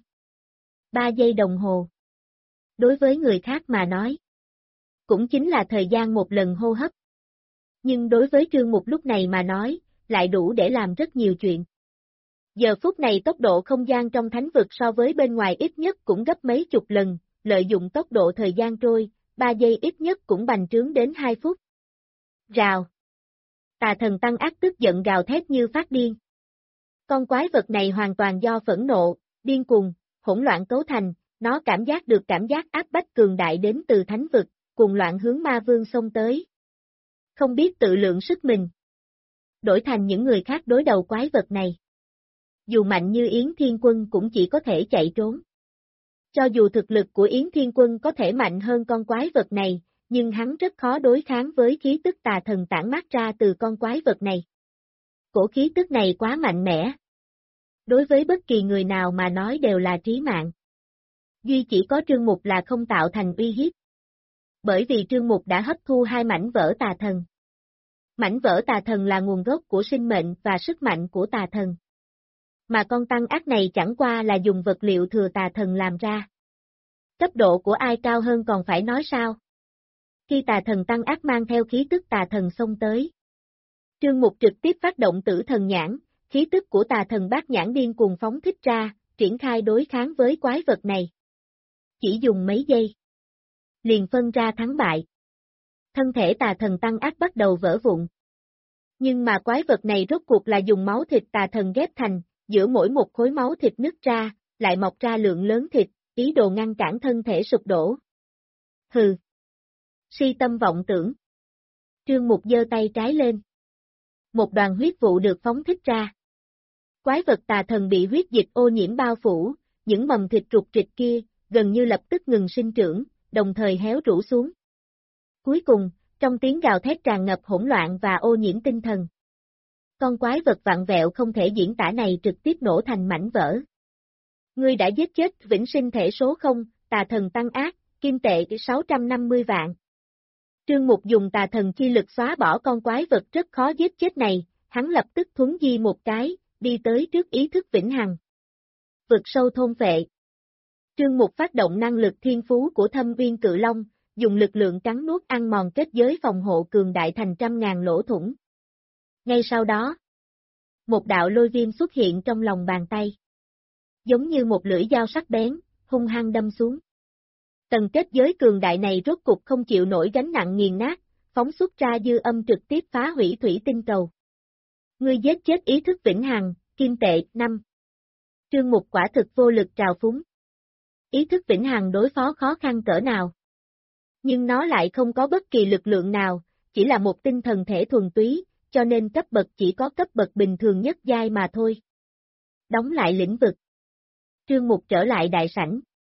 3 giây đồng hồ. Đối với người khác mà nói, cũng chính là thời gian một lần hô hấp. Nhưng đối với Trương Mục lúc này mà nói, lại đủ để làm rất nhiều chuyện. Giờ phút này tốc độ không gian trong thánh vực so với bên ngoài ít nhất cũng gấp mấy chục lần, lợi dụng tốc độ thời gian trôi, 3 giây ít nhất cũng bành trướng đến 2 phút. Rào. Tà thần tăng ác tức giận gào thét như phát điên. Con quái vật này hoàn toàn do phẫn nộ, điên cuồng, hỗn loạn cấu thành, nó cảm giác được cảm giác áp bách cường đại đến từ thánh vực, cuồng loạn hướng ma vương xông tới. Không biết tự lượng sức mình. Đổi thành những người khác đối đầu quái vật này. Dù mạnh như Yến Thiên Quân cũng chỉ có thể chạy trốn. Cho dù thực lực của Yến Thiên Quân có thể mạnh hơn con quái vật này, nhưng hắn rất khó đối kháng với khí tức tà thần tản mát ra từ con quái vật này. Cổ khí tức này quá mạnh mẽ. Đối với bất kỳ người nào mà nói đều là trí mạng. Duy chỉ có Trương Mục là không tạo thành uy hiếp. Bởi vì Trương Mục đã hấp thu 2 mảnh vỡ tà thần. Mảnh vỡ tà thần là nguồn gốc của sinh mệnh và sức mạnh của tà thần. Mà con tăng ác này chẳng qua là dùng vật liệu thừa tà thần làm ra. Cấp độ của ai cao hơn còn phải nói sao? Khi tà thần tăng ác mang theo khí tức tà thần xông tới, Trương Mục trực tiếp phát động tử thần nhãn, khí tức của tà thần bát nhãn điên cuồng phóng thích ra, triển khai đối kháng với quái vật này. Chỉ dùng mấy giây, liền phân ra thắng bại. Thân thể tà thần tăng ác bắt đầu vỡ vụn. Nhưng mà quái vật này rốt cuộc là dùng máu thịt tà thần ghép thành, giữa mỗi một khối máu thịt nứt ra, lại mọc ra lượng lớn thịt, ý đồ ngăn cản thân thể sụp đổ. Hừ. Si tâm vọng tưởng. Trương Mục giơ tay trái lên. Một đoàn huyết vụ được phóng thích ra. Quái vật tà thần bị huyết dịch ô nhiễm bao phủ, những mầm thịt rụt rịch kia, gần như lập tức ngừng sinh trưởng, đồng thời héo rũ xuống. Cuối cùng, trong tiếng gào thét tràn ngập hỗn loạn và ô nhiễm tinh thần, con quái vật vặn vẹo không thể diễn tả này trực tiếp nổ thành mảnh vỡ. Ngươi đã giết chết vĩnh sinh thể số 0, tà thần tăng ác, kim tệ 650 vạn. Trương Mục dùng tà thần chi lực xóa bỏ con quái vật rất khó giết chết này, hắn lập tức thuấn di một cái, đi tới trước ý thức vĩnh hằng. Vực sâu thôn phệ. Trương Mục phát động năng lực thiên phú của Thâm Uyên Cự Long, dùng lực lượng cắn nuốt ăn mòn kết giới phòng hộ cường đại thành trăm ngàn lỗ thủng. Ngay sau đó, một đạo lôi viêm xuất hiện trong lòng bàn tay. Giống như một lưỡi dao sắc bén, hung hăng đâm xuống. Tầng kết giới cường đại này rốt cục không chịu nổi gánh nặng nghiền nát, phóng xuất ra dư âm trực tiếp phá hủy thủy tinh cầu. Ngươi giết chết ý thức vĩnh hằng, kim tệ 5. Trương Mục quả thực vô lực trào phúng. Ý thức vĩnh hằng đối phó khó khăn cỡ nào. Nhưng nó lại không có bất kỳ lực lượng nào, chỉ là một tinh thần thể thuần túy, cho nên cấp bậc chỉ có cấp bậc bình thường nhất giai mà thôi. Đóng lại lĩnh vực. Trương Mục trở lại đại sảnh.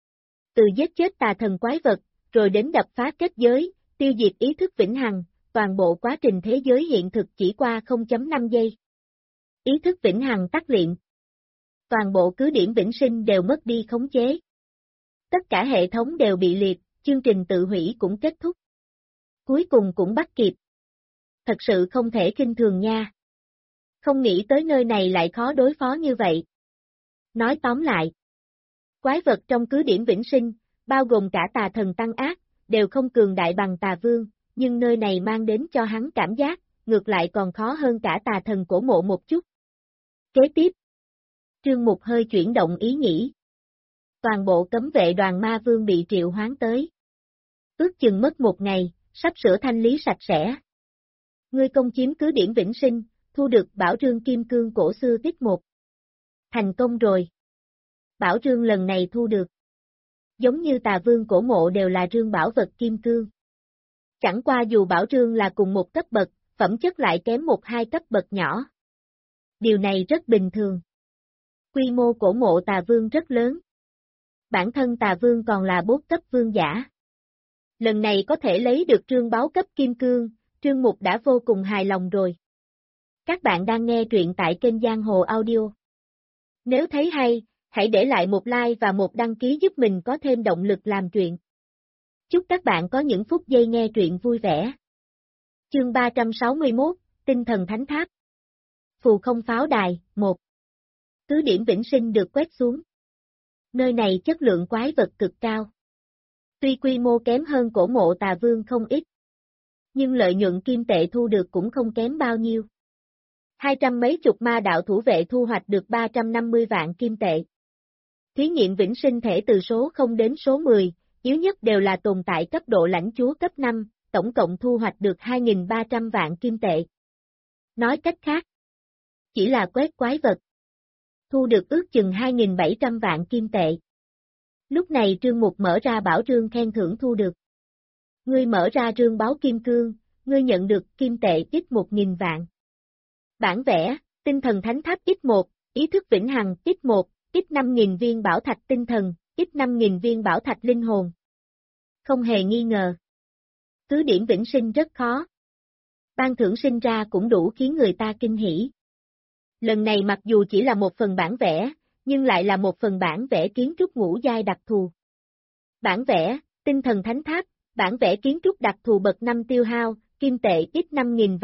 Từ giết chết tà thần quái vật, rồi đến đập phá kết giới, tiêu diệt ý thức vĩnh hằng, toàn bộ quá trình thế giới hiện thực chỉ qua 0.5 giây. Ý thức vĩnh hằng tắt liệm. Toàn bộ cứ điểm vĩnh sinh đều mất đi khống chế. Tất cả hệ thống đều bị liệt, chương trình tự hủy cũng kết thúc. Cuối cùng cũng bắt kịp. Thật sự không thể khinh thường nha. Không nghĩ tới nơi này lại khó đối phó như vậy. Nói tóm lại, quái vật trong cứ điểm vĩnh sinh, bao gồm cả tà thần tăng ác, đều không cường đại bằng tà vương, nhưng nơi này mang đến cho hắn cảm giác, ngược lại còn khó hơn cả tà thần cổ mộ một chút. Kế tiếp, Trương Mục hơi chuyển động ý nghĩ. Toàn bộ cấm vệ đoàn ma vương bị triệu hoán tới. Ước chừng mất một ngày, sắp sửa thanh lý sạch sẽ. Ngươi công chiếm cứ điểm vĩnh sinh, thu được bảo rương kim cương cổ xưa tiết 1. Thành công rồi. Bảo rương lần này thu được. Giống như tà vương cổ mộ đều là rương bảo vật kim cương. Chẳng qua dù bảo rương là cùng một cấp bậc, phẩm chất lại kém 1-2 cấp bậc nhỏ. Điều này rất bình thường. Quy mô cổ mộ tà vương rất lớn. Bản thân tà vương còn là 4 cấp vương giả. Lần này có thể lấy được trương báo cấp kim cương, Trương Mục đã vô cùng hài lòng rồi. Các bạn đang nghe truyện tại kênh Giang Hồ Audio. Nếu thấy hay, hãy để lại một like và một đăng ký giúp mình có thêm động lực làm truyện. Chúc các bạn có những phút giây nghe truyện vui vẻ. Chương 361, Tinh thần thánh tháp. Phù không pháo đài, 1. Cứ điểm vĩnh sinh được quét xuống. Nơi này chất lượng quái vật cực cao. Tuy quy mô kém hơn cổ mộ tà vương không ít, nhưng lợi nhuận kim tệ thu được cũng không kém bao nhiêu. 200 mấy chục ma đạo thủ vệ thu hoạch được 350 vạn kim tệ. Thí nghiệm vĩnh sinh thể từ số 0 đến số 10, yếu nhất đều là tồn tại cấp độ lãnh chúa cấp 5, tổng cộng thu hoạch được 2.300 vạn kim tệ. Nói cách khác, chỉ là quét quái vật, thu được ước chừng 2.700 vạn kim tệ. Lúc này Trương Mục mở ra bảo rương khen thưởng thu được. Ngươi mở ra rương báo kim cương, ngươi nhận được kim tệ ít 1.000 vạn. Bản vẽ, tinh thần thánh tháp ít 1, ý thức vĩnh hằng ít 1, ít 5.000 viên bảo thạch tinh thần, ít 5.000 viên bảo thạch linh hồn. Không hề nghi ngờ. Cứ điểm vĩnh sinh rất khó. Ban thưởng sinh ra cũng đủ khiến người ta kinh hỉ. Lần này mặc dù chỉ là một phần bản vẽ, nhưng lại là một phần bản vẽ kiến trúc ngũ giai đặc thù. Bản vẽ, tinh thần thánh tháp, bản vẽ kiến trúc đặc thù bậc 5 tiêu hao, kim tệ ít 5.000 vạn,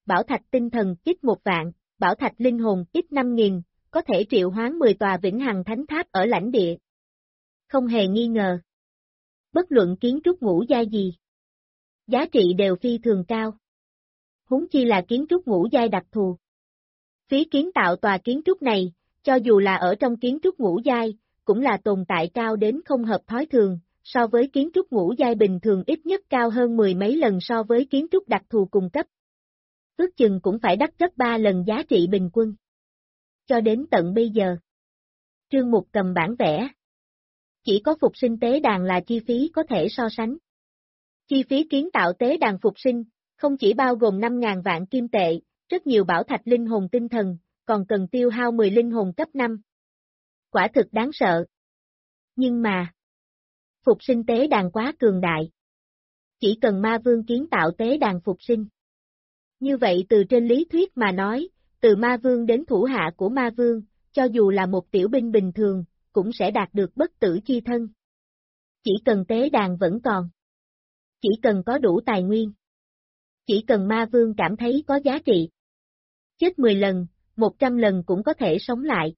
bảo thạch tinh thần ít 1 vạn, bảo thạch linh hồn ít 5.000, có thể triệu hoán 10 tòa vĩnh hằng thánh tháp ở lãnh địa. Không hề nghi ngờ. Bất luận kiến trúc ngũ giai gì, giá trị đều phi thường cao. Huống chi là kiến trúc ngũ giai đặc thù. Phí kiến tạo tòa kiến trúc này, cho dù là ở trong kiến trúc ngũ giai, cũng là tồn tại cao đến không hợp thói thường, so với kiến trúc ngũ giai bình thường ít nhất cao hơn 10 mấy lần so với kiến trúc đặc thù cùng cấp. Ước chừng cũng phải đắt gấp 3 lần giá trị bình quân. Cho đến tận bây giờ, Trương Mục cầm bản vẽ. Chỉ có phục sinh tế đàn là chi phí có thể so sánh. Chi phí kiến tạo tế đàn phục sinh, không chỉ bao gồm 5.000 vạn kim tệ, rất nhiều bảo thạch linh hồn tinh thần, còn cần tiêu hao 10 linh hồn cấp 5. Quả thực đáng sợ. Nhưng mà, phục sinh tế đàn quá cường đại. Chỉ cần ma vương kiến tạo tế đàn phục sinh. Như vậy từ trên lý thuyết mà nói, từ ma vương đến thủ hạ của ma vương, cho dù là một tiểu binh bình thường, cũng sẽ đạt được bất tử chi thân. Chỉ cần tế đàn vẫn còn. Chỉ cần có đủ tài nguyên. Chỉ cần ma vương cảm thấy có giá trị. Chết 10 lần, 100 lần cũng có thể sống lại.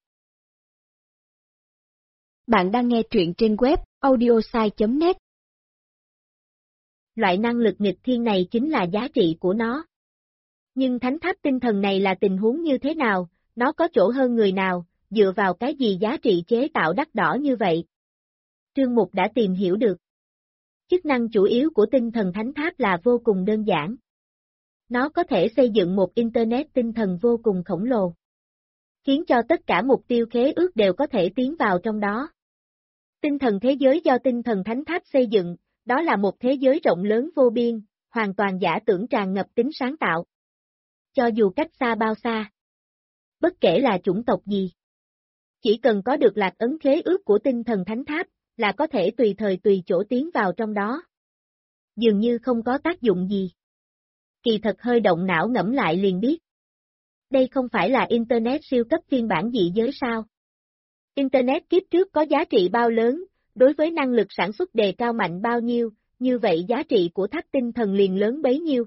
Bạn đang nghe truyện trên web audiosai.net. Loại năng lực nghịch thiên này chính là giá trị của nó. Nhưng thánh tháp tinh thần này là tình huống như thế nào, nó có chỗ hơn người nào, dựa vào cái gì giá trị chế tạo đắt đỏ như vậy? Trương Mục đã tìm hiểu được. Chức năng chủ yếu của tinh thần thánh tháp là vô cùng đơn giản. Nó có thể xây dựng một Internet tinh thần vô cùng khổng lồ, khiến cho tất cả mục tiêu khế ước đều có thể tiến vào trong đó. Tinh thần thế giới do tinh thần thánh tháp xây dựng, đó là một thế giới rộng lớn vô biên, hoàn toàn giả tưởng tràn ngập tính sáng tạo. Cho dù cách xa bao xa, bất kể là chủng tộc gì, chỉ cần có được lạc ấn khế ước của tinh thần thánh tháp, là có thể tùy thời tùy chỗ tiến vào trong đó. Dường như không có tác dụng gì. Kỳ thật hơi động não ngẫm lại liền biết. Đây không phải là Internet siêu cấp phiên bản dị giới sao? Internet kiếp trước có giá trị bao lớn, đối với năng lực sản xuất đề cao mạnh bao nhiêu, như vậy giá trị của tháp tinh thần liền lớn bấy nhiêu.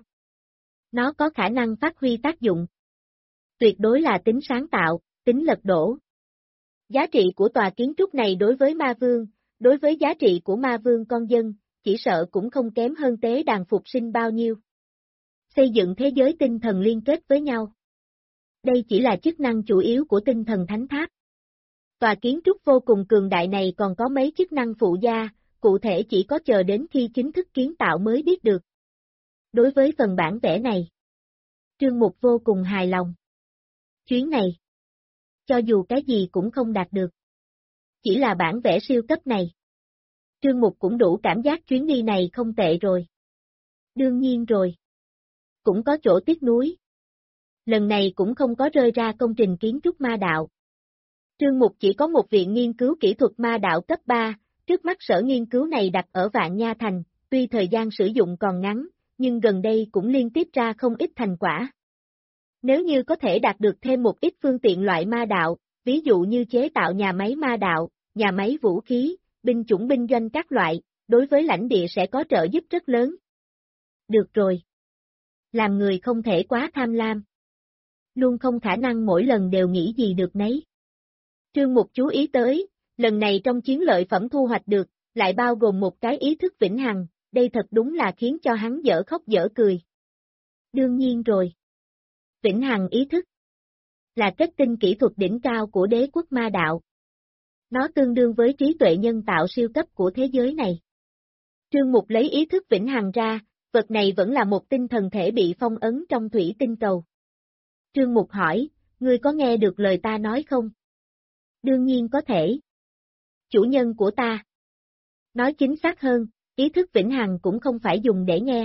Nó có khả năng phát huy tác dụng. Tuyệt đối là tính sáng tạo, tính lật đổ. Giá trị của tòa kiến trúc này đối với ma vương, đối với giá trị của ma vương con dân, chỉ sợ cũng không kém hơn tế đàn phục sinh bao nhiêu. Xây dựng thế giới tinh thần liên kết với nhau. Đây chỉ là chức năng chủ yếu của tinh thần thánh tháp. Tòa kiến trúc vô cùng cường đại này còn có mấy chức năng phụ gia, cụ thể chỉ có chờ đến khi chính thức kiến tạo mới biết được. Đối với phần bản vẽ này, Trương Mục vô cùng hài lòng. Chuyến này, cho dù cái gì cũng không đạt được. Chỉ là bản vẽ siêu cấp này. Trương Mục cũng đủ cảm giác chuyến đi này không tệ rồi. Đương nhiên rồi. Cũng có chỗ tiếc nuối. Lần này cũng không có rơi ra công trình kiến trúc ma đạo. Trương Mục chỉ có một viện nghiên cứu kỹ thuật ma đạo cấp 3, trước mắt sở nghiên cứu này đặt ở Vạn Nha Thành, tuy thời gian sử dụng còn ngắn, nhưng gần đây cũng liên tiếp ra không ít thành quả. Nếu như có thể đạt được thêm một ít phương tiện loại ma đạo, ví dụ như chế tạo nhà máy ma đạo, nhà máy vũ khí, binh chủng binh doanh các loại, đối với lãnh địa sẽ có trợ giúp rất lớn. Được rồi. Làm người không thể quá tham lam. Luôn không khả năng mỗi lần đều nghĩ gì được nấy. Trương Mục chú ý tới, lần này trong chiến lợi phẩm thu hoạch được, lại bao gồm một cái ý thức vĩnh hằng, đây thật đúng là khiến cho hắn dở khóc dở cười. Đương nhiên rồi. Vĩnh hằng ý thức là kết tinh kỹ thuật đỉnh cao của đế quốc ma đạo. Nó tương đương với trí tuệ nhân tạo siêu cấp của thế giới này. Trương Mục lấy ý thức vĩnh hằng ra, vật này vẫn là một tinh thần thể bị phong ấn trong thủy tinh cầu. Trương Mục hỏi, ngươi có nghe được lời ta nói không? Đương nhiên có thể. Chủ nhân của ta. Nói chính xác hơn, ý thức vĩnh hằng cũng không phải dùng để nghe.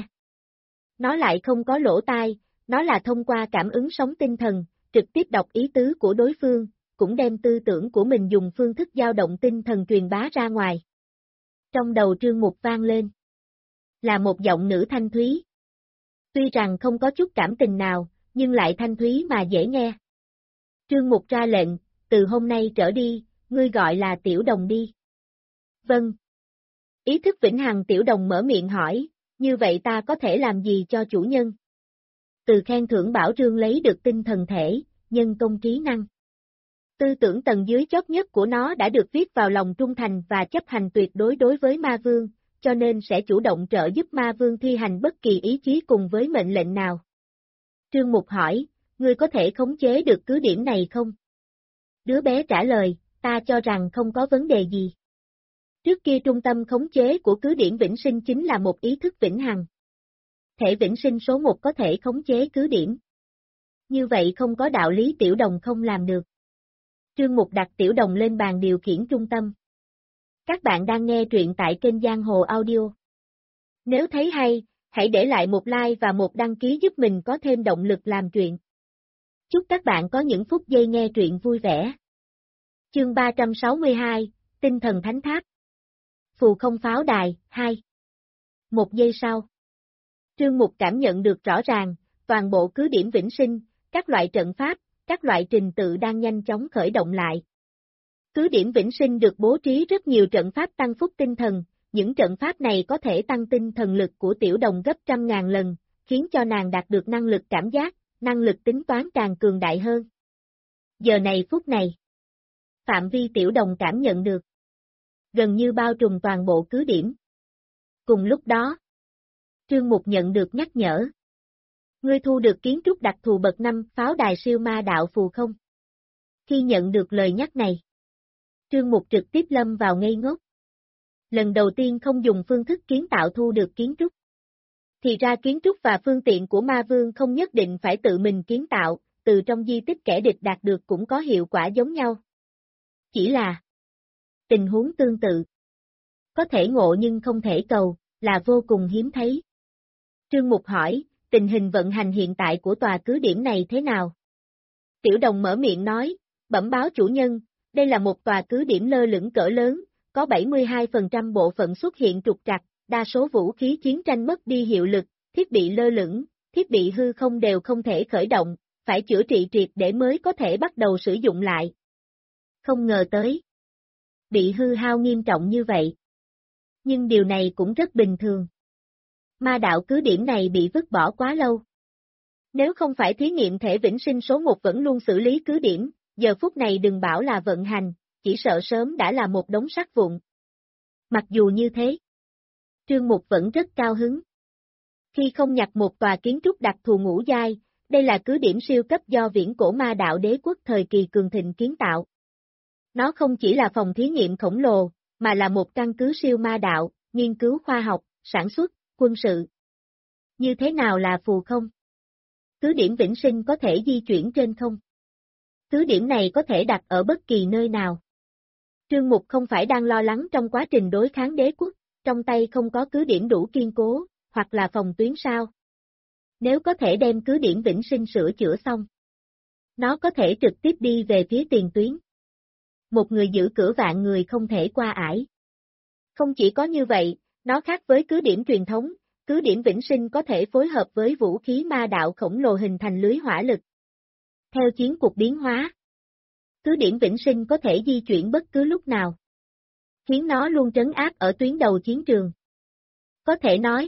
Nó lại không có lỗ tai, nó là thông qua cảm ứng sóng tinh thần, trực tiếp đọc ý tứ của đối phương, cũng đem tư tưởng của mình dùng phương thức dao động tinh thần truyền bá ra ngoài. Trong đầu Trương Mục vang lên. Là một giọng nữ thanh thúy. Tuy rằng không có chút cảm tình nào, nhưng lại thanh thúy mà dễ nghe. Trương Mục ra lệnh, từ hôm nay trở đi, ngươi gọi là Tiểu Đồng đi. Vâng. Ý thức vĩnh hằng Tiểu Đồng mở miệng hỏi, như vậy ta có thể làm gì cho chủ nhân? từ khen thưởng bảo trương lấy được tinh thần thể, nhân công trí năng. Tư tưởng tầng dưới chót nhất của nó đã được viết vào lòng trung thành và chấp hành tuyệt đối đối với ma vương, cho nên sẽ chủ động trợ giúp ma vương thi hành bất kỳ ý chí cùng với mệnh lệnh nào. Trương Mục hỏi, ngươi có thể khống chế được cứ điểm này không? Đứa bé trả lời, ta cho rằng không có vấn đề gì. Trước kia trung tâm khống chế của cứ điểm vĩnh sinh chính là một ý thức vĩnh hằng. Thể vĩnh sinh số 1 có thể khống chế cứ điểm. Như vậy không có đạo lý Tiểu Đồng không làm được. Trương Mục đặt Tiểu Đồng lên bàn điều khiển trung tâm. Các bạn đang nghe truyện tại kênh Giang Hồ Audio. Nếu thấy hay, hãy để lại một like và một đăng ký giúp mình có thêm động lực làm truyện. Chúc các bạn có những phút giây nghe truyện vui vẻ. Chương 362, Tinh thần thánh tháp. Phù không pháo đài, 2. Một giây sau. Trương Mục cảm nhận được rõ ràng, toàn bộ cứ điểm vĩnh sinh, các loại trận pháp, các loại trình tự đang nhanh chóng khởi động lại. Cứ điểm vĩnh sinh được bố trí rất nhiều trận pháp tăng phúc tinh thần, những trận pháp này có thể tăng tinh thần lực của Tiểu Đồng gấp 100.000 lần, khiến cho nàng đạt được năng lực cảm giác, năng lực tính toán càng cường đại hơn. Giờ này phút này, phạm vi Tiểu Đồng cảm nhận được, gần như bao trùm toàn bộ cứ điểm. Cùng lúc đó, Trương Mục nhận được nhắc nhở. Ngươi thu được kiến trúc đặc thù bậc 5 pháo đài siêu ma đạo phù không? Khi nhận được lời nhắc này, Trương Mục trực tiếp lâm vào ngây ngốc. Lần đầu tiên không dùng phương thức kiến tạo thu được kiến trúc. Thì ra kiến trúc và phương tiện của ma vương không nhất định phải tự mình kiến tạo, từ trong di tích kẻ địch đạt được cũng có hiệu quả giống nhau. Chỉ là tình huống tương tự. Có thể ngộ nhưng không thể cầu, là vô cùng hiếm thấy. Trương Mục hỏi, tình hình vận hành hiện tại của tòa cứ điểm này thế nào? Tiểu Đồng mở miệng nói, bẩm báo chủ nhân, đây là một tòa cứ điểm lơ lửng cỡ lớn, có 72% bộ phận xuất hiện trục trặc, đa số vũ khí chiến tranh mất đi hiệu lực, thiết bị lơ lửng, thiết bị hư không đều không thể khởi động, phải chữa trị triệt để mới có thể bắt đầu sử dụng lại. Không ngờ tới. Bị hư hao nghiêm trọng như vậy. Nhưng điều này cũng rất bình thường. Ma đạo cứ điểm này bị vứt bỏ quá lâu. Nếu không phải thí nghiệm thể vĩnh sinh số 1 vẫn luôn xử lý cứ điểm, giờ phút này đừng bảo là vận hành, chỉ sợ sớm đã là một đống sắt vụn. Mặc dù như thế, Trương Mục vẫn rất cao hứng. Khi không nhặt một tòa kiến trúc đặc thù ngũ giai, đây là cứ điểm siêu cấp do viễn cổ ma đạo đế quốc thời kỳ cường thịnh kiến tạo. Nó không chỉ là phòng thí nghiệm khổng lồ, mà là một căn cứ siêu ma đạo, nghiên cứu khoa học, sản xuất, quân sự. Như thế nào là phù không? Cứ điểm vĩnh sinh có thể di chuyển trên không. Cứ điểm này có thể đặt ở bất kỳ nơi nào. Trương Mục không phải đang lo lắng trong quá trình đối kháng đế quốc, trong tay không có cứ điểm đủ kiên cố, hoặc là phòng tuyến sao. Nếu có thể đem cứ điểm vĩnh sinh sửa chữa xong, nó có thể trực tiếp đi về phía tiền tuyến. Một người giữ cửa vạn người không thể qua ải. Không chỉ có như vậy, nó khác với cứ điểm truyền thống, cứ điểm vĩnh sinh có thể phối hợp với vũ khí ma đạo khổng lồ hình thành lưới hỏa lực. Theo chiến cuộc biến hóa, cứ điểm vĩnh sinh có thể di chuyển bất cứ lúc nào, khiến nó luôn trấn áp ở tuyến đầu chiến trường. Có thể nói,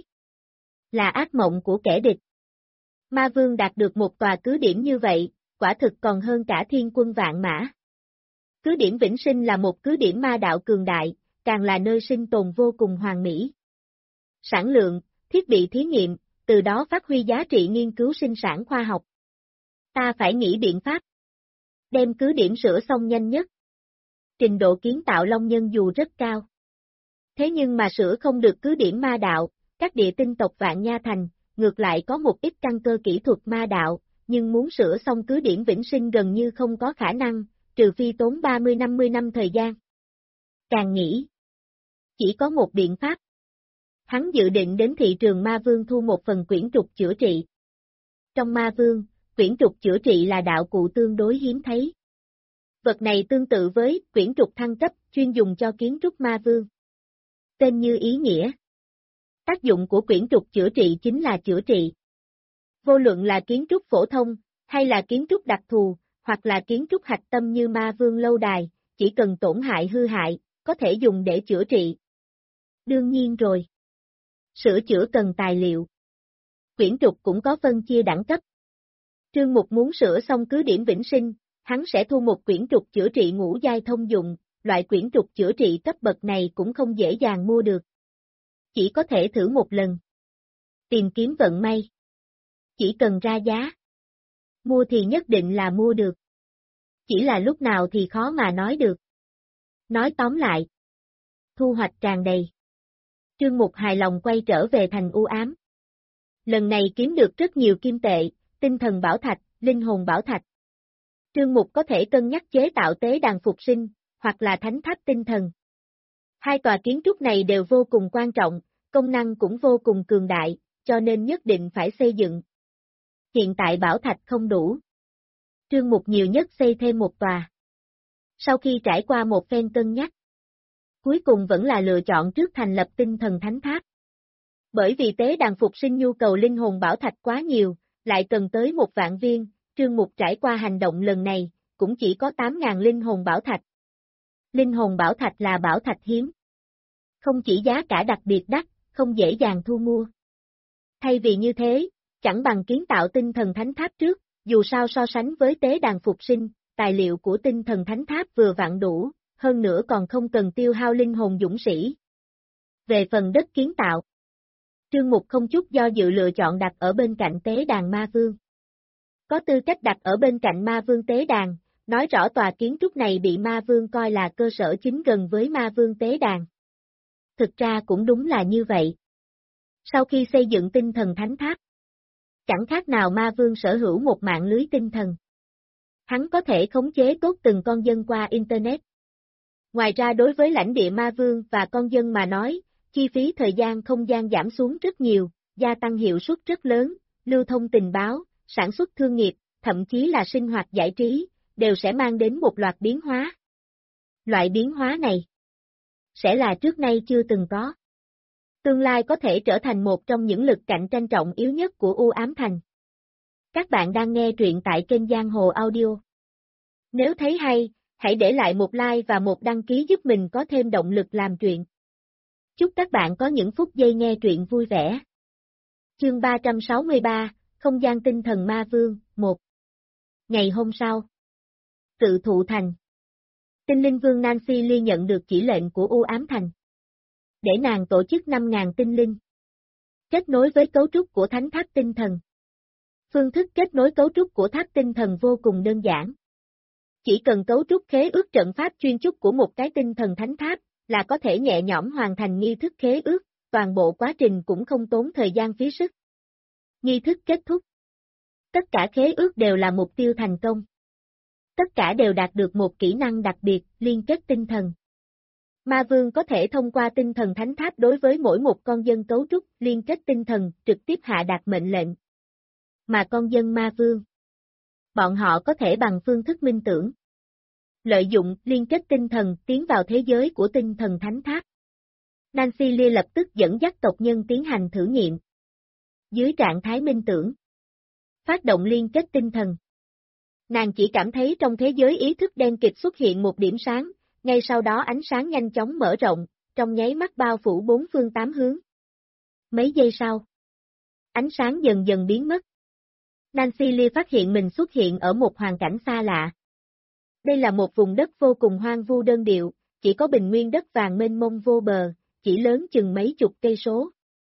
là ác mộng của kẻ địch. Ma Vương đạt được một tòa cứ điểm như vậy, quả thực còn hơn cả thiên quân vạn mã. Cứ điểm vĩnh sinh là một cứ điểm ma đạo cường đại, càng là nơi sinh tồn vô cùng hoàn mỹ. Sản lượng, thiết bị thí nghiệm, từ đó phát huy giá trị nghiên cứu sinh sản khoa học. Ta phải nghĩ biện pháp. Đem cứ điểm sửa xong nhanh nhất. Trình độ kiến tạo Long Nhân dù rất cao. Thế nhưng mà sửa không được cứ điểm ma đạo, các địa tinh tộc Vạn Nha Thành, ngược lại có một ít căn cơ kỹ thuật ma đạo, nhưng muốn sửa xong cứ điểm vĩnh sinh gần như không có khả năng, trừ phi tốn 30-50 năm thời gian. Càng nghĩ, chỉ có một biện pháp. Hắn dự định đến thị trường Ma Vương thu một phần quyển trục chữa trị. Trong Ma Vương, quyển trục chữa trị là đạo cụ tương đối hiếm thấy. Vật này tương tự với quyển trục thăng cấp chuyên dùng cho kiến trúc Ma Vương. Tên như ý nghĩa. Tác dụng của quyển trục chữa trị chính là chữa trị. Vô luận là kiến trúc phổ thông, hay là kiến trúc đặc thù, hoặc là kiến trúc hạch tâm như Ma Vương lâu đài, chỉ cần tổn hại hư hại, có thể dùng để chữa trị. Đương nhiên rồi. Sửa chữa cần tài liệu. Quyển trục cũng có phân chia đẳng cấp. Trương Mục muốn sửa xong cứ điểm vĩnh sinh, hắn sẽ thu một quyển trục chữa trị ngũ giai thông dụng, loại quyển trục chữa trị cấp bậc này cũng không dễ dàng mua được. Chỉ có thể thử một lần. Tìm kiếm vận may. Chỉ cần ra giá. Mua thì nhất định là mua được. Chỉ là lúc nào thì khó mà nói được. Nói tóm lại. Thu hoạch tràn đầy. Trương Mục hài lòng quay trở về thành u ám. Lần này kiếm được rất nhiều kim tệ, tinh thần bảo thạch, linh hồn bảo thạch. Trương Mục có thể cân nhắc chế tạo tế đàn phục sinh, hoặc là thánh tháp tinh thần. Hai tòa kiến trúc này đều vô cùng quan trọng, công năng cũng vô cùng cường đại, cho nên nhất định phải xây dựng. Hiện tại bảo thạch không đủ. Trương Mục nhiều nhất xây thêm một tòa. Sau khi trải qua một phen cân nhắc, cuối cùng vẫn là lựa chọn trước thành lập tinh thần thánh tháp. Bởi vì tế đàn phục sinh nhu cầu linh hồn bảo thạch quá nhiều, lại cần tới 1.000.000 viên, Trương Mục trải qua hành động lần này, cũng chỉ có 8.000 linh hồn bảo thạch. Linh hồn bảo thạch là bảo thạch hiếm. Không chỉ giá cả đặc biệt đắt, không dễ dàng thu mua. Thay vì như thế, chẳng bằng kiến tạo tinh thần thánh tháp trước, dù sao so sánh với tế đàn phục sinh, tài liệu của tinh thần thánh tháp vừa vặn đủ, hơn nữa còn không cần tiêu hao linh hồn dũng sĩ. Về phần đất kiến tạo, Trương Mục không chút do dự lựa chọn đặt ở bên cạnh tế đàn ma vương. Có tư cách đặt ở bên cạnh ma vương tế đàn, nói rõ tòa kiến trúc này bị ma vương coi là cơ sở chính gần với ma vương tế đàn. Thực ra cũng đúng là như vậy. Sau khi xây dựng tinh thần thánh tháp, chẳng khác nào ma vương sở hữu một mạng lưới tinh thần. Hắn có thể khống chế tốt từng con dân qua Internet. Ngoài ra đối với lãnh địa ma vương và con dân mà nói, chi phí thời gian không gian giảm xuống rất nhiều, gia tăng hiệu suất rất lớn, lưu thông tình báo, sản xuất thương nghiệp, thậm chí là sinh hoạt giải trí, đều sẽ mang đến một loạt biến hóa. Loại biến hóa này sẽ là trước nay chưa từng có. Tương lai có thể trở thành một trong những lực cạnh tranh trọng yếu nhất của U Ám Thành. Các bạn đang nghe truyện tại kênh Giang Hồ Audio. Nếu thấy hay, hãy để lại một like và một đăng ký giúp mình có thêm động lực làm truyện. Chúc các bạn có những phút giây nghe truyện vui vẻ. Chương 363, Không gian tinh thần ma vương, 1. Ngày hôm sau. Cự Thụ Thành. Tinh linh vương Nancy Lee nhận được chỉ lệnh của U Ám Thành. Để nàng tổ chức 5.000 tinh linh. Kết nối với cấu trúc của thánh tháp tinh thần. Phương thức kết nối cấu trúc của tháp tinh thần vô cùng đơn giản. Chỉ cần cấu trúc khế ước trận pháp chuyên chúc của một cái tinh thần thánh tháp, là có thể nhẹ nhõm hoàn thành nghi thức khế ước, toàn bộ quá trình cũng không tốn thời gian phí sức. Nghi thức kết thúc. Tất cả khế ước đều là mục tiêu thành công. Tất cả đều đạt được một kỹ năng đặc biệt, liên kết tinh thần. Ma vương có thể thông qua tinh thần thánh tháp đối với mỗi một con dân cấu trúc, liên kết tinh thần, trực tiếp hạ đạt mệnh lệnh. Mà con dân ma vương, bọn họ có thể bằng phương thức minh tưởng, lợi dụng liên kết tinh thần tiến vào thế giới của tinh thần thánh tháp. Nancy Lee lập tức dẫn dắt tộc nhân tiến hành thử nghiệm. Dưới trạng thái minh tưởng, phát động liên kết tinh thần. Nàng chỉ cảm thấy trong thế giới ý thức đen kịt xuất hiện một điểm sáng, ngay sau đó ánh sáng nhanh chóng mở rộng, trong nháy mắt bao phủ bốn phương tám hướng. Mấy giây sau, ánh sáng dần dần biến mất. Nancy Lee phát hiện mình xuất hiện ở một hoàn cảnh xa lạ. Đây là một vùng đất vô cùng hoang vu đơn điệu, chỉ có bình nguyên đất vàng mênh mông vô bờ, chỉ lớn chừng mấy chục cây số.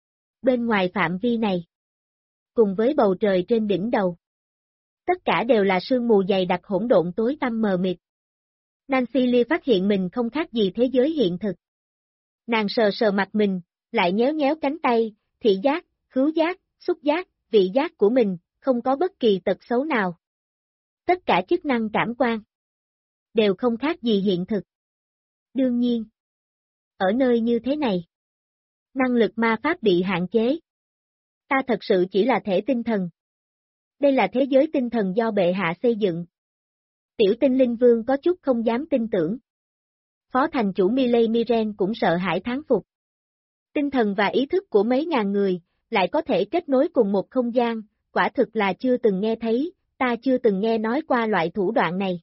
Bên ngoài phạm vi này, cùng với bầu trời trên đỉnh đầu, tất cả đều là sương mù dày đặc hỗn độn tối tăm mờ mịt. Nancy Lee phát hiện mình không khác gì thế giới hiện thực. Nàng sờ sờ mặt mình, lại nhéo nhéo cánh tay, thị giác, khứu giác, xúc giác, vị giác của mình, không có bất kỳ tật xấu nào. Tất cả chức năng cảm quan đều không khác gì hiện thực. Đương nhiên, ở nơi như thế này, năng lực ma pháp bị hạn chế. Ta thật sự chỉ là thể tinh thần. Đây là thế giới tinh thần do bệ hạ xây dựng. Tiểu tinh linh vương có chút không dám tin tưởng. Phó thành chủ Miley Miren cũng sợ hãi thán phục. Tinh thần và ý thức của mấy ngàn người, lại có thể kết nối cùng một không gian, quả thực là chưa từng nghe thấy, ta chưa từng nghe nói qua loại thủ đoạn này.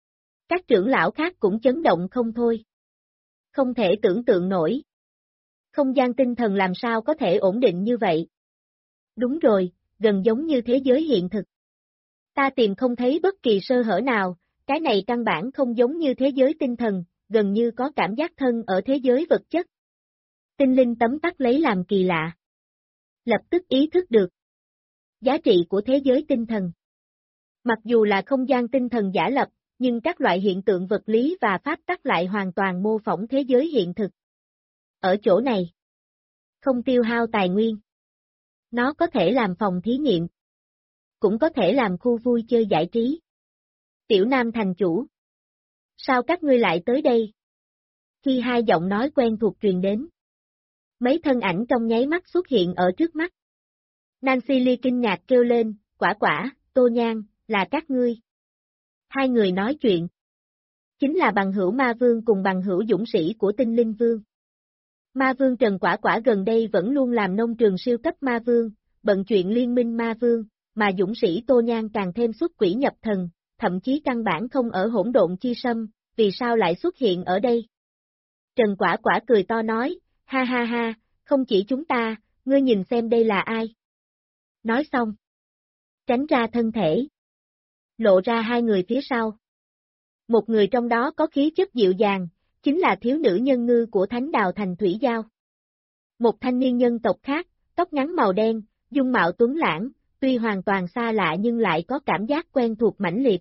Các trưởng lão khác cũng chấn động không thôi. Không thể tưởng tượng nổi. Không gian tinh thần làm sao có thể ổn định như vậy? Đúng rồi, gần giống như thế giới hiện thực. Ta tìm không thấy bất kỳ sơ hở nào, cái này căn bản không giống như thế giới tinh thần, gần như có cảm giác thân ở thế giới vật chất. Tinh linh tấm tắc lấy làm kỳ lạ. Lập tức ý thức được giá trị của thế giới tinh thần. Mặc dù là không gian tinh thần giả lập, nhưng các loại hiện tượng vật lý và pháp tắc lại hoàn toàn mô phỏng thế giới hiện thực. Ở chỗ này, không tiêu hao tài nguyên. Nó có thể làm phòng thí nghiệm, cũng có thể làm khu vui chơi giải trí. Tiểu Nam thành chủ. Sao các ngươi lại tới đây? Khi hai giọng nói quen thuộc truyền đến, mấy thân ảnh trong nháy mắt xuất hiện ở trước mắt. Nancy Lee kinh ngạc kêu lên, quả quả, Tô Nhan, là các ngươi. Hai người nói chuyện. Chính là bằng hữu ma vương cùng bằng hữu dũng sĩ của tinh linh vương. Ma vương Trần Quả Quả gần đây vẫn luôn làm nông trường siêu cấp ma vương, bận chuyện liên minh ma vương, mà dũng sĩ Tô Nhan càng thêm xuất quỷ nhập thần, thậm chí căn bản không ở hỗn độn chi sâm, vì sao lại xuất hiện ở đây? Trần Quả Quả cười to nói, ha ha ha, không chỉ chúng ta, ngươi nhìn xem đây là ai? Nói xong, tránh ra thân thể, lộ ra hai người phía sau. Một người trong đó có khí chất dịu dàng, chính là thiếu nữ nhân ngư của Thánh Đào Thành Thủy Giao. Một thanh niên nhân tộc khác, tóc ngắn màu đen, dung mạo tuấn lãng, tuy hoàn toàn xa lạ nhưng lại có cảm giác quen thuộc mãnh liệt.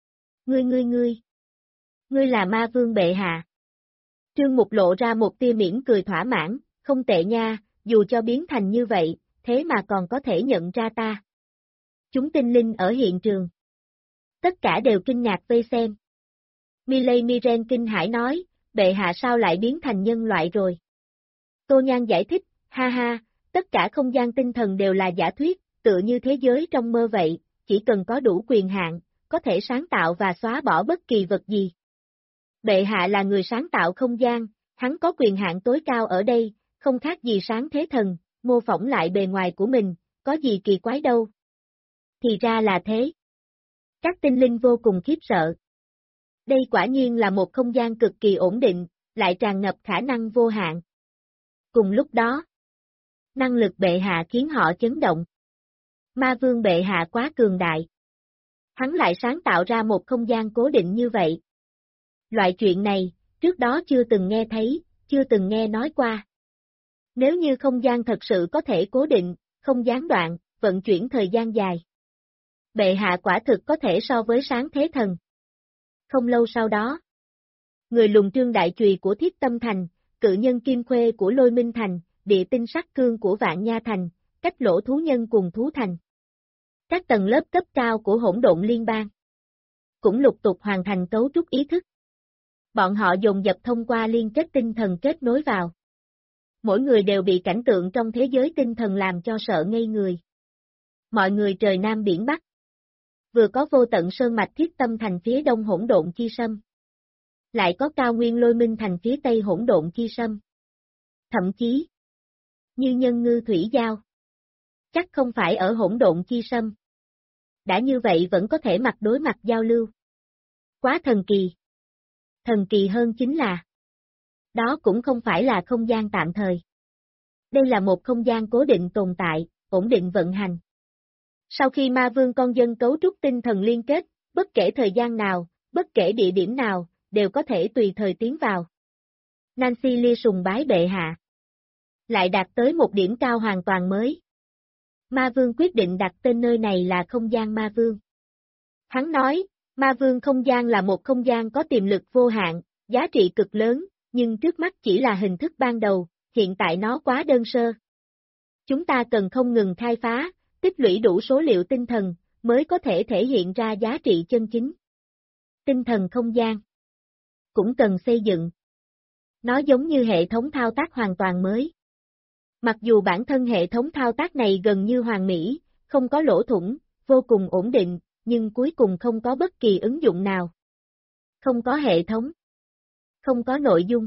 Ngươi là ma vương bệ hạ. Trương Mục lộ ra một tia mỉm cười thỏa mãn, không tệ nha, dù cho biến thành như vậy, thế mà còn có thể nhận ra ta. Chúng tinh linh ở hiện trường. Tất cả đều kinh ngạc vây xem. Miley Miren kinh hãi nói, bệ hạ sao lại biến thành nhân loại rồi? Tô Nhan giải thích, ha ha, tất cả không gian tinh thần đều là giả thuyết, tựa như thế giới trong mơ vậy, chỉ cần có đủ quyền hạn, có thể sáng tạo và xóa bỏ bất kỳ vật gì. Bệ hạ là người sáng tạo không gian, hắn có quyền hạn tối cao ở đây, không khác gì sáng thế thần, mô phỏng lại bề ngoài của mình, có gì kỳ quái đâu. Thì ra là thế. Các tinh linh vô cùng khiếp sợ. Đây quả nhiên là một không gian cực kỳ ổn định, lại tràn ngập khả năng vô hạn. Cùng lúc đó, năng lực bệ hạ khiến họ chấn động. Ma vương bệ hạ quá cường đại. Hắn lại sáng tạo ra một không gian cố định như vậy. Loại chuyện này, trước đó chưa từng nghe thấy, chưa từng nghe nói qua. Nếu như không gian thật sự có thể cố định, không gián đoạn, vận chuyển thời gian dài. Bệ hạ quả thực có thể so với sáng thế thần. Không lâu sau đó, người lùng trương đại chùy của Thiết Tâm Thành, cự nhân kim khuê của Lôi Minh Thành, địa tinh sắc cương của Vạn Nha Thành, cách lỗ thú nhân cùng thú thành. Các tầng lớp cấp cao của hỗn độn liên bang cũng lục tục hoàn thành cấu trúc ý thức. Bọn họ dồn dập thông qua liên kết tinh thần kết nối vào. Mỗi người đều bị cảnh tượng trong thế giới tinh thần làm cho sợ ngây người. Mọi người trời Nam biển Bắc. Vừa có vô tận sơn mạch Thiết Tâm Thành phía đông hỗn độn chi sâm. Lại có cao nguyên Lôi Minh Thành phía tây hỗn độn chi sâm. Thậm chí, như nhân ngư thủy giao. Chắc không phải ở hỗn độn chi sâm. Đã như vậy vẫn có thể mặt đối mặt giao lưu. Quá thần kỳ. Thần kỳ hơn chính là, đó cũng không phải là không gian tạm thời. Đây là một không gian cố định tồn tại, ổn định vận hành. Sau khi ma vương con dân cấu trúc tinh thần liên kết, bất kể thời gian nào, bất kể địa điểm nào, đều có thể tùy thời tiến vào. Nancy Lee sùng bái bệ hạ. Lại đạt tới một điểm cao hoàn toàn mới. Ma vương quyết định đặt tên nơi này là không gian ma vương. Hắn nói, ma vương không gian là một không gian có tiềm lực vô hạn, giá trị cực lớn, nhưng trước mắt chỉ là hình thức ban đầu, hiện tại nó quá đơn sơ. Chúng ta cần không ngừng khai phá, tích lũy đủ số liệu tinh thần, mới có thể thể hiện ra giá trị chân chính. Tinh thần không gian cũng cần xây dựng. Nó giống như hệ thống thao tác hoàn toàn mới. Mặc dù bản thân hệ thống thao tác này gần như hoàn mỹ, không có lỗ thủng, vô cùng ổn định, nhưng cuối cùng không có bất kỳ ứng dụng nào. Không có hệ thống. Không có nội dung.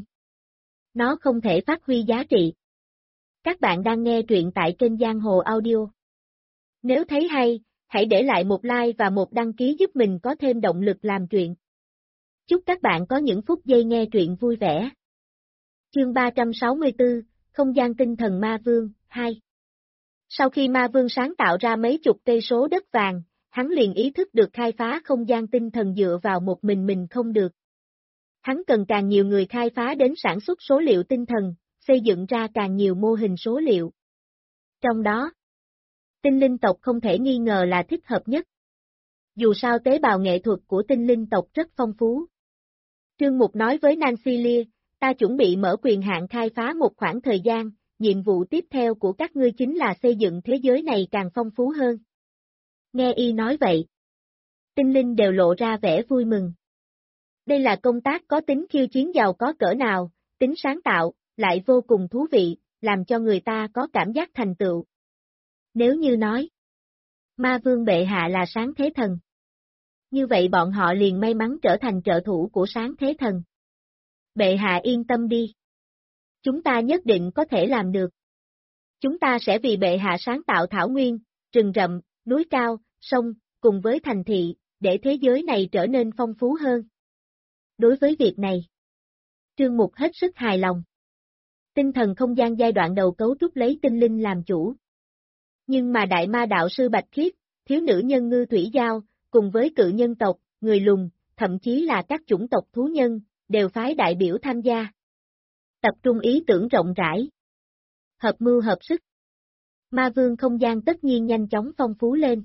Nó không thể phát huy giá trị. Các bạn đang nghe truyện tại kênh Giang Hồ Audio. Nếu thấy hay, hãy để lại một like và một đăng ký giúp mình có thêm động lực làm truyện. Chúc các bạn có những phút giây nghe truyện vui vẻ. Chương 364, Không gian tinh thần ma vương, 2. Sau khi ma vương sáng tạo ra mấy chục cây số đất vàng, hắn liền ý thức được khai phá không gian tinh thần dựa vào một mình không được. Hắn cần càng nhiều người khai phá đến sản xuất số liệu tinh thần, xây dựng ra càng nhiều mô hình số liệu. Trong đó, tinh linh tộc không thể nghi ngờ là thích hợp nhất. Dù sao tế bào nghệ thuật của tinh linh tộc rất phong phú. Trương Mục nói với Nancy Lear, ta chuẩn bị mở quyền hạn khai phá một khoảng thời gian, nhiệm vụ tiếp theo của các ngươi chính là xây dựng thế giới này càng phong phú hơn. Nghe y nói vậy, tinh linh đều lộ ra vẻ vui mừng. Đây là công tác có tính khiêu chiến giàu có cỡ nào, tính sáng tạo, lại vô cùng thú vị, làm cho người ta có cảm giác thành tựu. Nếu như nói, ma vương bệ hạ là sáng thế thần, như vậy bọn họ liền may mắn trở thành trợ thủ của sáng thế thần. Bệ hạ yên tâm đi. Chúng ta nhất định có thể làm được. Chúng ta sẽ vì bệ hạ sáng tạo thảo nguyên, rừng rậm, núi cao, sông, cùng với thành thị, để thế giới này trở nên phong phú hơn. Đối với việc này, Trương Mục hết sức hài lòng. Tinh thần không gian giai đoạn đầu cấu trúc lấy tinh linh làm chủ. Nhưng mà đại ma đạo sư Bạch Khiết, thiếu nữ nhân ngư thủy giao, cùng với cự nhân tộc, người lùn, thậm chí là các chủng tộc thú nhân, đều phái đại biểu tham gia. Tập trung ý tưởng rộng rãi. Hợp mưu hợp sức. Ma vương không gian tất nhiên nhanh chóng phong phú lên.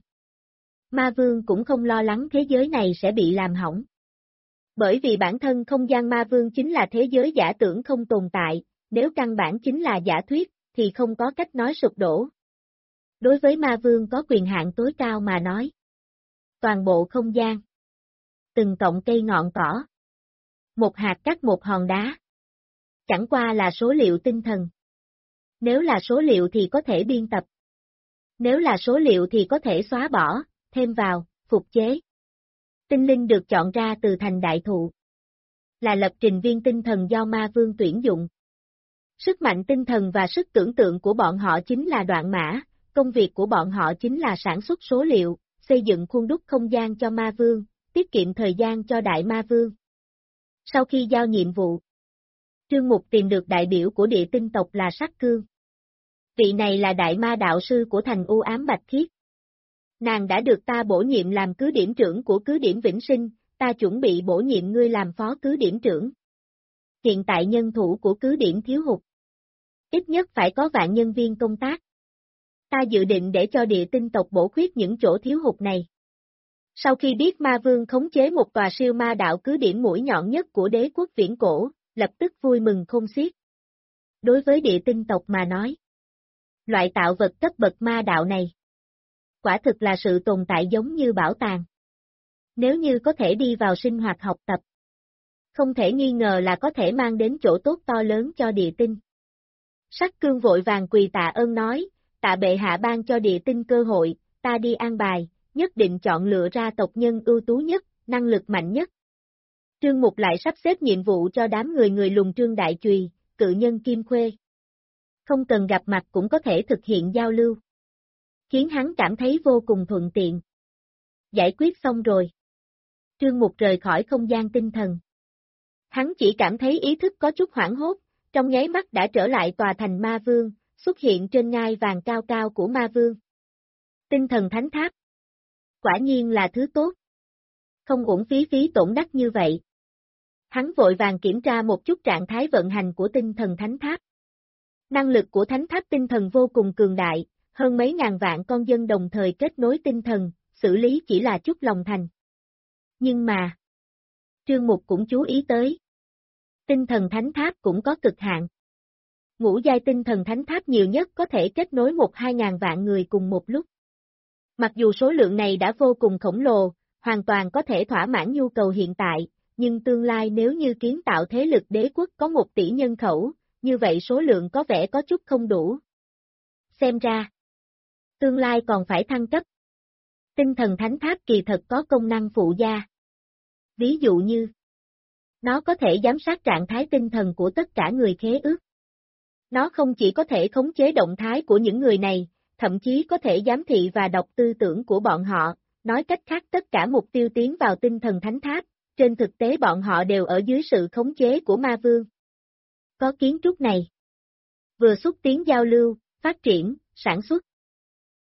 Ma vương cũng không lo lắng thế giới này sẽ bị làm hỏng. Bởi vì bản thân không gian ma vương chính là thế giới giả tưởng không tồn tại, nếu căn bản chính là giả thuyết, thì không có cách nói sụp đổ. Đối với ma vương có quyền hạn tối cao mà nói. Toàn bộ không gian. Từng cọng cây ngọn cỏ. Một hạt cát một hòn đá. Chẳng qua là số liệu tinh thần. Nếu là số liệu thì có thể biên tập. Nếu là số liệu thì có thể xóa bỏ, thêm vào, phục chế. Tinh linh được chọn ra từ thành đại thụ. Là lập trình viên tinh thần do ma vương tuyển dụng. Sức mạnh tinh thần và sức tưởng tượng của bọn họ chính là đoạn mã, công việc của bọn họ chính là sản xuất số liệu, xây dựng khuôn đúc không gian cho ma vương, tiết kiệm thời gian cho đại ma vương. Sau khi giao nhiệm vụ, Trương Mục tìm được đại biểu của địa tinh tộc là Sắc Cương. Vị này là đại ma đạo sư của thành u ám Bạch Khiết. Nàng đã được ta bổ nhiệm làm cứ điểm trưởng của cứ điểm Vĩnh Sinh, ta chuẩn bị bổ nhiệm ngươi làm phó cứ điểm trưởng. Hiện tại nhân thủ của cứ điểm thiếu hụt. Ít nhất phải có vạn nhân viên công tác. Ta dự định để cho địa tinh tộc bổ khuyết những chỗ thiếu hụt này. Sau khi biết ma vương khống chế một tòa siêu ma đạo cứ điểm mũi nhọn nhất của đế quốc viễn cổ, lập tức vui mừng khôn xiết. Đối với địa tinh tộc mà nói, loại tạo vật cấp bậc ma đạo này, quả thực là sự tồn tại giống như bảo tàng. Nếu như có thể đi vào sinh hoạt học tập, không thể nghi ngờ là có thể mang đến chỗ tốt to lớn cho địa tinh. Sắc Cương vội vàng quỳ tạ ơn nói, tạ bệ hạ ban cho địa tinh cơ hội, ta đi an bài, nhất định chọn lựa ra tộc nhân ưu tú nhất, năng lực mạnh nhất. Trương Mục lại sắp xếp nhiệm vụ cho đám người lùn Trương Đại Chùy, cự nhân Kim Khuê. Không cần gặp mặt cũng có thể thực hiện giao lưu. Khiến hắn cảm thấy vô cùng thuận tiện. Giải quyết xong rồi. Trương Mục rời khỏi không gian tinh thần. Hắn chỉ cảm thấy ý thức có chút hoảng hốt, trong nháy mắt đã trở lại tòa thành ma vương, xuất hiện trên ngai vàng cao cao của ma vương. Tinh thần thánh tháp. Quả nhiên là thứ tốt. Không uổng phí tổn đắt như vậy. Hắn vội vàng kiểm tra một chút trạng thái vận hành của tinh thần thánh tháp. Năng lực của thánh tháp tinh thần vô cùng cường đại, hơn mấy ngàn vạn con dân đồng thời kết nối tinh thần, xử lý chỉ là chút lòng thành. Nhưng mà, Trương Mục cũng chú ý tới. Tinh thần thánh tháp cũng có cực hạn. Ngũ giai tinh thần thánh tháp nhiều nhất có thể kết nối 1-2 ngàn vạn người cùng một lúc. Mặc dù số lượng này đã vô cùng khổng lồ, hoàn toàn có thể thỏa mãn nhu cầu hiện tại, nhưng tương lai nếu như kiến tạo thế lực đế quốc có 1 tỷ nhân khẩu, như vậy số lượng có vẻ có chút không đủ. Xem ra, tương lai còn phải thăng cấp. Tinh thần thánh tháp kỳ thật có công năng phụ gia. Ví dụ như, nó có thể giám sát trạng thái tinh thần của tất cả người khế ước. Nó không chỉ có thể khống chế động thái của những người này, thậm chí có thể giám thị và đọc tư tưởng của bọn họ, nói cách khác tất cả mục tiêu tiến vào tinh thần thánh tháp, trên thực tế bọn họ đều ở dưới sự khống chế của ma vương. Có kiến trúc này, vừa xúc tiến giao lưu, phát triển, sản xuất.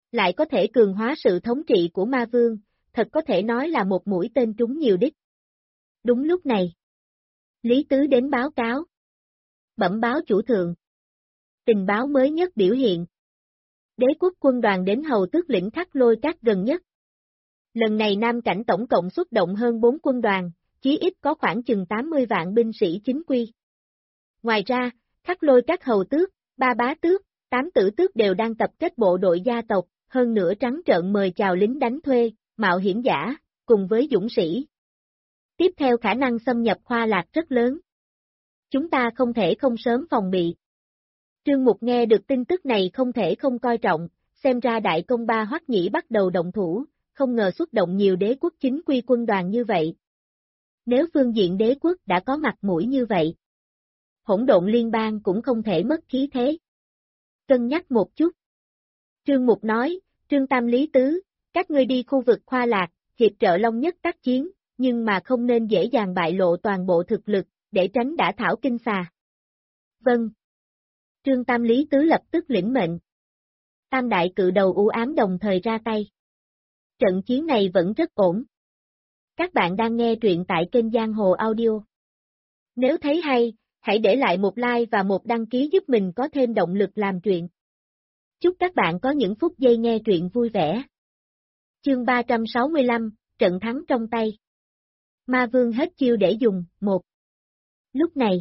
lại có thể cường hóa sự thống trị của ma vương, thật có thể nói là một mũi tên trúng nhiều đích. Đúng lúc này, Lý Tứ đến báo cáo. Bẩm báo chủ thượng. Tình báo mới nhất biểu hiện. Đế quốc quân đoàn đến hầu tước lĩnh Khắc Lôi Các gần nhất. Lần này Nam Cảnh tổng cộng xuất động hơn 4 quân đoàn, chí ít có khoảng chừng 80 vạn binh sĩ chính quy. Ngoài ra, Khắc Lôi Các hầu tước, 3 bá tước, 8 tử tước đều đang tập kết bộ đội gia tộc, hơn nữa trắng trợn mời chào lính đánh thuê, mạo hiểm giả, cùng với dũng sĩ. Tiếp theo khả năng xâm nhập Khoa Lạc rất lớn. Chúng ta không thể không sớm phòng bị. Trương Mục nghe được tin tức này không thể không coi trọng, xem ra đại công ba Hoắc Nhĩ bắt đầu động thủ, không ngờ xuất động nhiều đế quốc chính quy quân đoàn như vậy. Nếu phương diện đế quốc đã có mặt mũi như vậy, hỗn độn liên bang cũng không thể mất khí thế. Cân nhắc một chút. Trương Mục nói, Trương Tam Lý Tứ, các ngươi đi khu vực Khoa Lạc, hiệp trợ Long Nhất tác chiến, nhưng mà không nên dễ dàng bại lộ toàn bộ thực lực, để tránh đả thảo kinh xà. Vâng. Trương Tam Lý Tứ lập tức lĩnh mệnh. Tam đại cự đầu u ám đồng thời ra tay. Trận chiến này vẫn rất ổn. Các bạn đang nghe truyện tại kênh Giang Hồ Audio. Nếu thấy hay, hãy để lại một like và một đăng ký giúp mình có thêm động lực làm truyện. Chúc các bạn có những phút giây nghe truyện vui vẻ. Chương 365, trận thắng trong tay. Ma Vương hết chiêu để dùng, 1. Lúc này,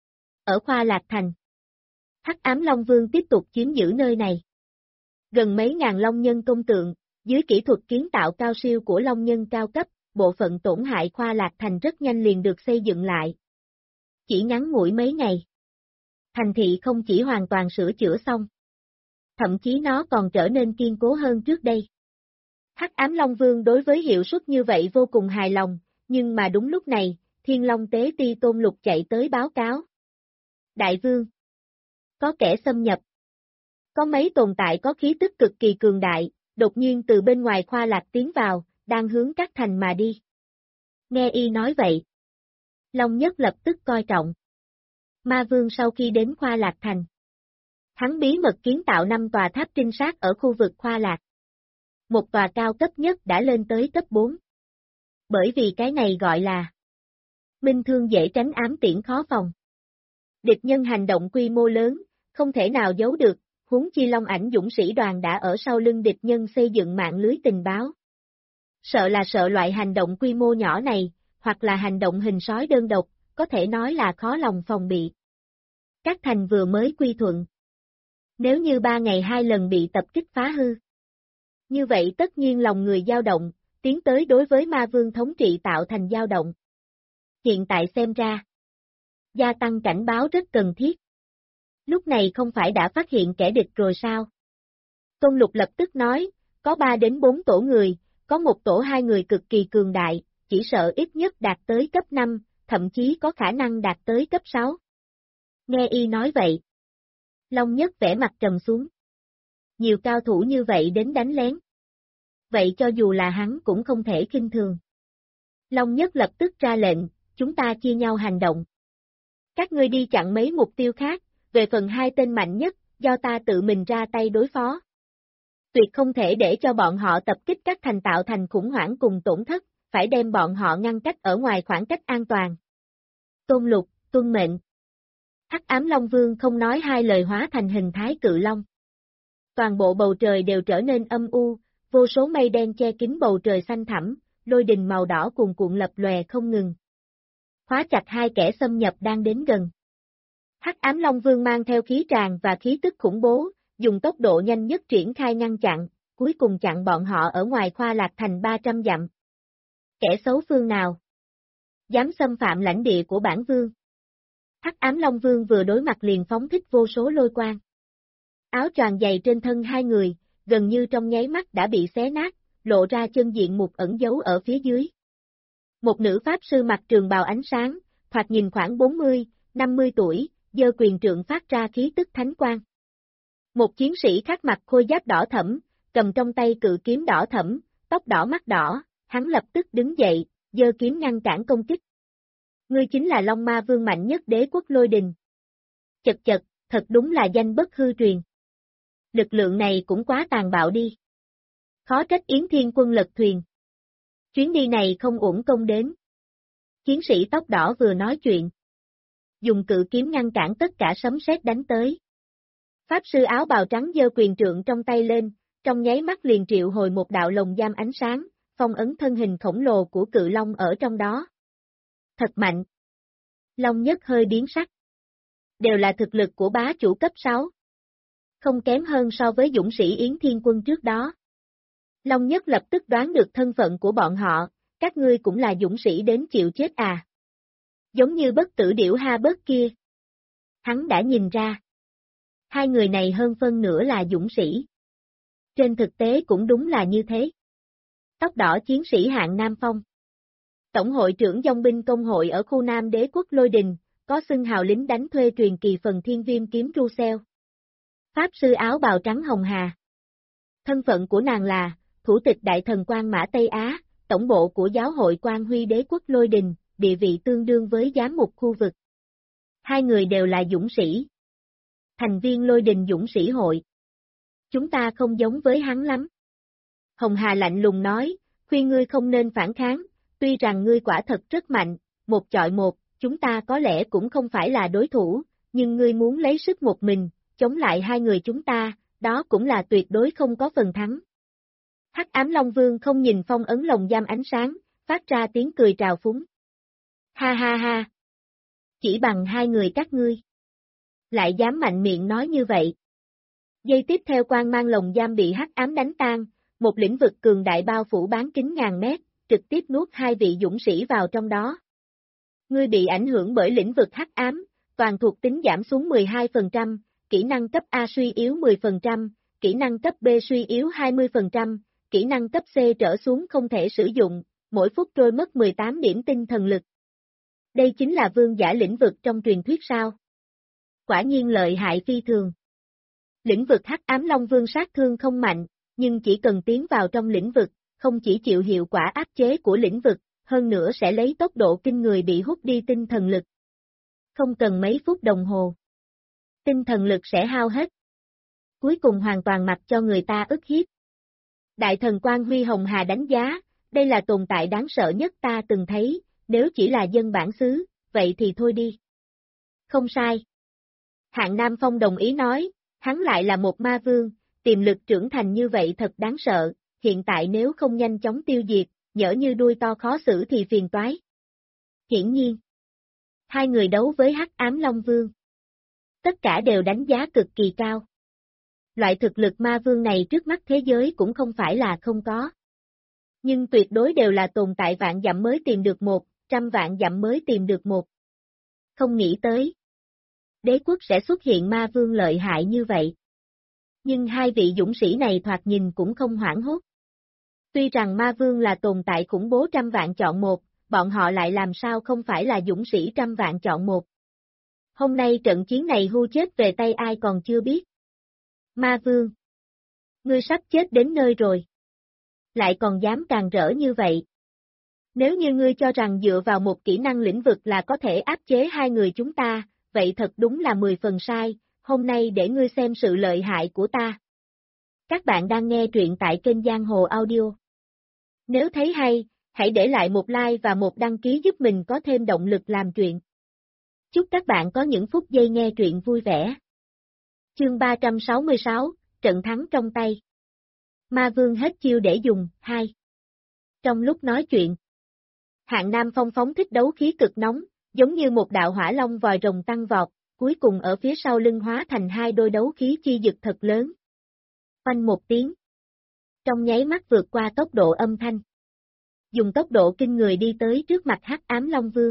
ở Khoa Lạc Thành, Hắc Ám Long Vương tiếp tục chiếm giữ nơi này. Gần mấy ngàn long nhân công tượng, dưới kỹ thuật kiến tạo cao siêu của long nhân cao cấp, bộ phận tổn hại Khoa Lạc Thành rất nhanh liền được xây dựng lại. Chỉ ngắn ngủi mấy ngày, thành thị không chỉ hoàn toàn sửa chữa xong, thậm chí nó còn trở nên kiên cố hơn trước đây. Hắc Ám Long Vương đối với hiệu suất như vậy vô cùng hài lòng, nhưng mà đúng lúc này, Thiên Long Tế Ti Tôn Lục chạy tới báo cáo. Đại vương, có kẻ xâm nhập. Có mấy tồn tại có khí tức cực kỳ cường đại, đột nhiên từ bên ngoài Khoa Lạc tiến vào, đang hướng các thành mà đi. Nghe y nói vậy, Long Nhất lập tức coi trọng. Ma Vương sau khi đến Khoa Lạc Thành, hắn bí mật kiến tạo 5 tòa tháp trinh sát ở khu vực Khoa Lạc. Một tòa cao cấp nhất đã lên tới cấp 4. Bởi vì cái này gọi là minh thương dễ tránh ám tiễn khó phòng. Địch nhân hành động quy mô lớn, không thể nào giấu được, huống chi Long Ảnh dũng sĩ đoàn đã ở sau lưng địch nhân xây dựng mạng lưới tình báo. Sợ là sợ loại hành động quy mô nhỏ này, hoặc là hành động hình sói đơn độc, có thể nói là khó lòng phòng bị. Các thành vừa mới quy thuận. Nếu như 3 ngày 2 lần bị tập kích phá hư, như vậy tất nhiên lòng người dao động, tiến tới đối với Ma Vương thống trị tạo thành dao động. Hiện tại xem ra, gia tăng cảnh báo rất cần thiết. Lúc này không phải đã phát hiện kẻ địch rồi sao? Tôn Lục lập tức nói, có 3 đến 4 tổ người, có một tổ 2 người cực kỳ cường đại, chỉ sợ ít nhất đạt tới cấp 5, thậm chí có khả năng đạt tới cấp 6. Nghe y nói vậy, Long Nhất vẻ mặt trầm xuống. Nhiều cao thủ như vậy đến đánh lén. Vậy cho dù là hắn cũng không thể khinh thường. Long Nhất lập tức ra lệnh, chúng ta chia nhau hành động. Các ngươi đi chặn mấy mục tiêu khác, về phần 2 tên mạnh nhất, do ta tự mình ra tay đối phó. Tuyệt không thể để cho bọn họ tập kích các thành tạo thành khủng hoảng cùng tổn thất, phải đem bọn họ ngăn cách ở ngoài khoảng cách an toàn. Tôn Lục, tuân mệnh. Hắc Ám Long Vương không nói hai lời hóa thành hình thái cự long. Toàn bộ bầu trời đều trở nên âm u, vô số mây đen che kín bầu trời xanh thẳm, lôi đình màu đỏ cuồn cuộn lập lòe không ngừng. Khóa chặt 2 kẻ xâm nhập đang đến gần. Hắc Ám Long Vương mang theo khí tràn và khí tức khủng bố, dùng tốc độ nhanh nhất triển khai ngăn chặn, cuối cùng chặn bọn họ ở ngoài Khoa Lạc Thành 300 dặm. Kẻ xấu phương nào? Dám xâm phạm lãnh địa của bản vương. Hắc Ám Long Vương vừa đối mặt liền phóng thích vô số lôi quang. Áo choàng dày trên thân 2 người, gần như trong nháy mắt đã bị xé nát, lộ ra chân diện mục ẩn giấu ở phía dưới. Một nữ pháp sư mặc trường bào ánh sáng, thoạt nhìn khoảng 40, 50 tuổi, giơ quyền trượng phát ra khí tức thánh quang. Một chiến sĩ khác mặc khôi giáp đỏ thẫm, cầm trong tay cự kiếm đỏ thẫm, tóc đỏ mắt đỏ, hắn lập tức đứng dậy, giơ kiếm ngăn cản công kích. Ngươi chính là Long Ma Vương mạnh nhất đế quốc Lôi Đình. Chật chật, thật đúng là danh bất hư truyền. Lực lượng này cũng quá tàn bạo đi. Khó trách Yến Thiên Quân lật thuyền. Chuyến đi này không uổng công đến. Chiến sĩ tóc đỏ vừa nói chuyện. Dùng cự kiếm ngăn cản tất cả sấm sét đánh tới. Pháp sư áo bào trắng giơ quyền trượng trong tay lên, trong nháy mắt liền triệu hồi một đạo lồng giam ánh sáng, phong ấn thân hình khổng lồ của cự long ở trong đó. Thật mạnh. Long Nhất hơi biến sắc. Đều là thực lực của bá chủ cấp 6. Không kém hơn so với dũng sĩ Yến Thiên Quân trước đó. Long Nhất lập tức đoán được thân phận của bọn họ, các ngươi cũng là dũng sĩ đến chịu chết à. Giống như bất tử điểu ha bớt kia. Hắn đã nhìn ra. Hai người này hơn phân nửa là dũng sĩ. Trên thực tế cũng đúng là như thế. Tóc đỏ chiến sĩ hạng Nam Phong. Tổng hội trưởng dòng binh công hội ở khu Nam Đế quốc Lôi Đình, có xưng hào lính đánh thuê truyền kỳ phần thiên viêm kiếm Russell. Pháp sư áo bào trắng Hồng Hà. Thân phận của nàng là thủ tịch Đại Thần Quan Mã Tây Á, tổng bộ của giáo hội Quan Huy Đế quốc Lôi Đình, địa vị tương đương với giám mục khu vực. Hai người đều là dũng sĩ. Thành viên Lôi Đình dũng sĩ hội. Chúng ta không giống với hắn lắm. Hồng Hà lạnh lùng nói, khuyên ngươi không nên phản kháng, tuy rằng ngươi quả thật rất mạnh, một chọi một, chúng ta có lẽ cũng không phải là đối thủ, nhưng ngươi muốn lấy sức một mình, chống lại hai người chúng ta, đó cũng là tuyệt đối không có phần thắng. Hắc Ám Long Vương không nhìn phong ấn lồng giam ánh sáng, phát ra tiếng cười trào phúng. Ha ha ha! Chỉ bằng hai người các ngươi. Lại dám mạnh miệng nói như vậy. Giây tiếp theo quang mang lồng giam bị hắc ám đánh tan, một lĩnh vực cường đại bao phủ bán kính ngàn mét, trực tiếp nuốt hai vị dũng sĩ vào trong đó. Ngươi bị ảnh hưởng bởi lĩnh vực hắc ám, toàn thuộc tính giảm xuống 12%, kỹ năng cấp A suy yếu 10%, kỹ năng cấp B suy yếu 20%, kỹ năng cấp C trở xuống không thể sử dụng, mỗi phút trôi mất 18 điểm tinh thần lực. Đây chính là vương giả lĩnh vực trong truyền thuyết sao? Quả nhiên lợi hại phi thường. Lĩnh vực Hắc Ám Long Vương sát thương không mạnh, nhưng chỉ cần tiến vào trong lĩnh vực, không chỉ chịu hiệu quả áp chế của lĩnh vực, hơn nữa sẽ lấy tốc độ kinh người bị hút đi tinh thần lực. Không cần mấy phút đồng hồ. Tinh thần lực sẽ hao hết. Cuối cùng hoàn toàn mặc cho người ta ức hiếp. Đại thần Quan Huy Hồng Hà đánh giá, đây là tồn tại đáng sợ nhất ta từng thấy, nếu chỉ là dân bản xứ, vậy thì thôi đi. Không sai. Hạng Nam Phong đồng ý nói, hắn lại là một ma vương, tiềm lực trưởng thành như vậy thật đáng sợ, hiện tại nếu không nhanh chóng tiêu diệt, nhỡ như đuôi to khó xử thì phiền toái. Hiển nhiên, hai người đấu với Hắc Ám Long Vương. Tất cả đều đánh giá cực kỳ cao. Loại thực lực ma vương này trước mắt thế giới cũng không phải là không có. Nhưng tuyệt đối đều là tồn tại vạn dặm mới tìm được một, trăm vạn dặm mới tìm được một. Không nghĩ tới. Đế quốc sẽ xuất hiện ma vương lợi hại như vậy. Nhưng hai vị dũng sĩ này thoạt nhìn cũng không hoảng hốt. Tuy rằng ma vương là tồn tại khủng bố trăm vạn chọn một, bọn họ lại làm sao không phải là dũng sĩ trăm vạn chọn một. Hôm nay trận chiến này hưu chết về tay ai còn chưa biết. Ma vương. Ngươi sắp chết đến nơi rồi. Lại còn dám càng rỡ như vậy. Nếu như ngươi cho rằng dựa vào một kỹ năng lĩnh vực là có thể áp chế hai người chúng ta, vậy thật đúng là 10 phần sai, hôm nay để ngươi xem sự lợi hại của ta. Các bạn đang nghe truyện tại kênh Giang Hồ Audio. Nếu thấy hay, hãy để lại một like và một đăng ký giúp mình có thêm động lực làm truyện. Chúc các bạn có những phút giây nghe truyện vui vẻ. Chương 366, trận thắng trong tay. Ma vương hết chiêu để dùng, 2. Trong lúc nói chuyện, Hạng Nam Phong phóng thích đấu khí cực nóng, giống như một đạo hỏa long vòi rồng tăng vọt, cuối cùng ở phía sau lưng hóa thành hai đôi đấu khí chi dực thật lớn. Oanh một tiếng. Trong nháy mắt vượt qua tốc độ âm thanh. Dùng tốc độ kinh người đi tới trước mặt Hắc Ám Long Vương.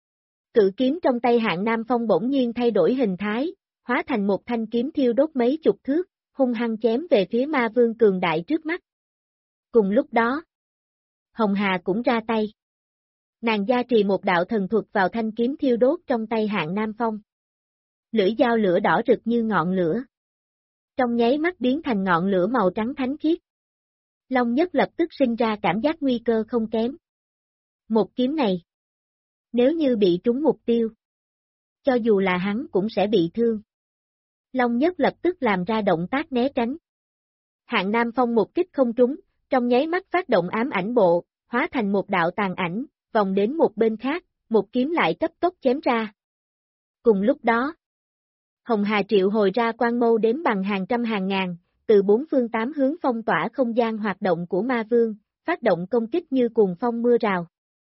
Cự kiếm trong tay Hạng Nam Phong bỗng nhiên thay đổi hình thái, hóa thành một thanh kiếm thiêu đốt mấy chục thước, hung hăng chém về phía ma vương cường đại trước mắt. Cùng lúc đó, Hồng Hà cũng ra tay. Nàng gia trì một đạo thần thuật vào thanh kiếm thiêu đốt trong tay Hạng Nam Phong. Lưỡi dao lửa đỏ rực như ngọn lửa. Trong nháy mắt biến thành ngọn lửa màu trắng thánh khiết. Long Nhất lập tức sinh ra cảm giác nguy cơ không kém. Một kiếm này, nếu như bị trúng mục tiêu, cho dù là hắn cũng sẽ bị thương. Long Nhất lập tức làm ra động tác né tránh. Hạng Nam Phong một kích không trúng, trong nháy mắt phát động ám ảnh bộ, hóa thành một đạo tàn ảnh, vòng đến một bên khác, một kiếm lại cấp tốc chém ra. Cùng lúc đó, Hồng Hà triệu hồi ra quang mâu đếm bằng hàng trăm hàng ngàn, từ bốn phương tám hướng phong tỏa không gian hoạt động của ma vương, phát động công kích như cuồng phong mưa rào.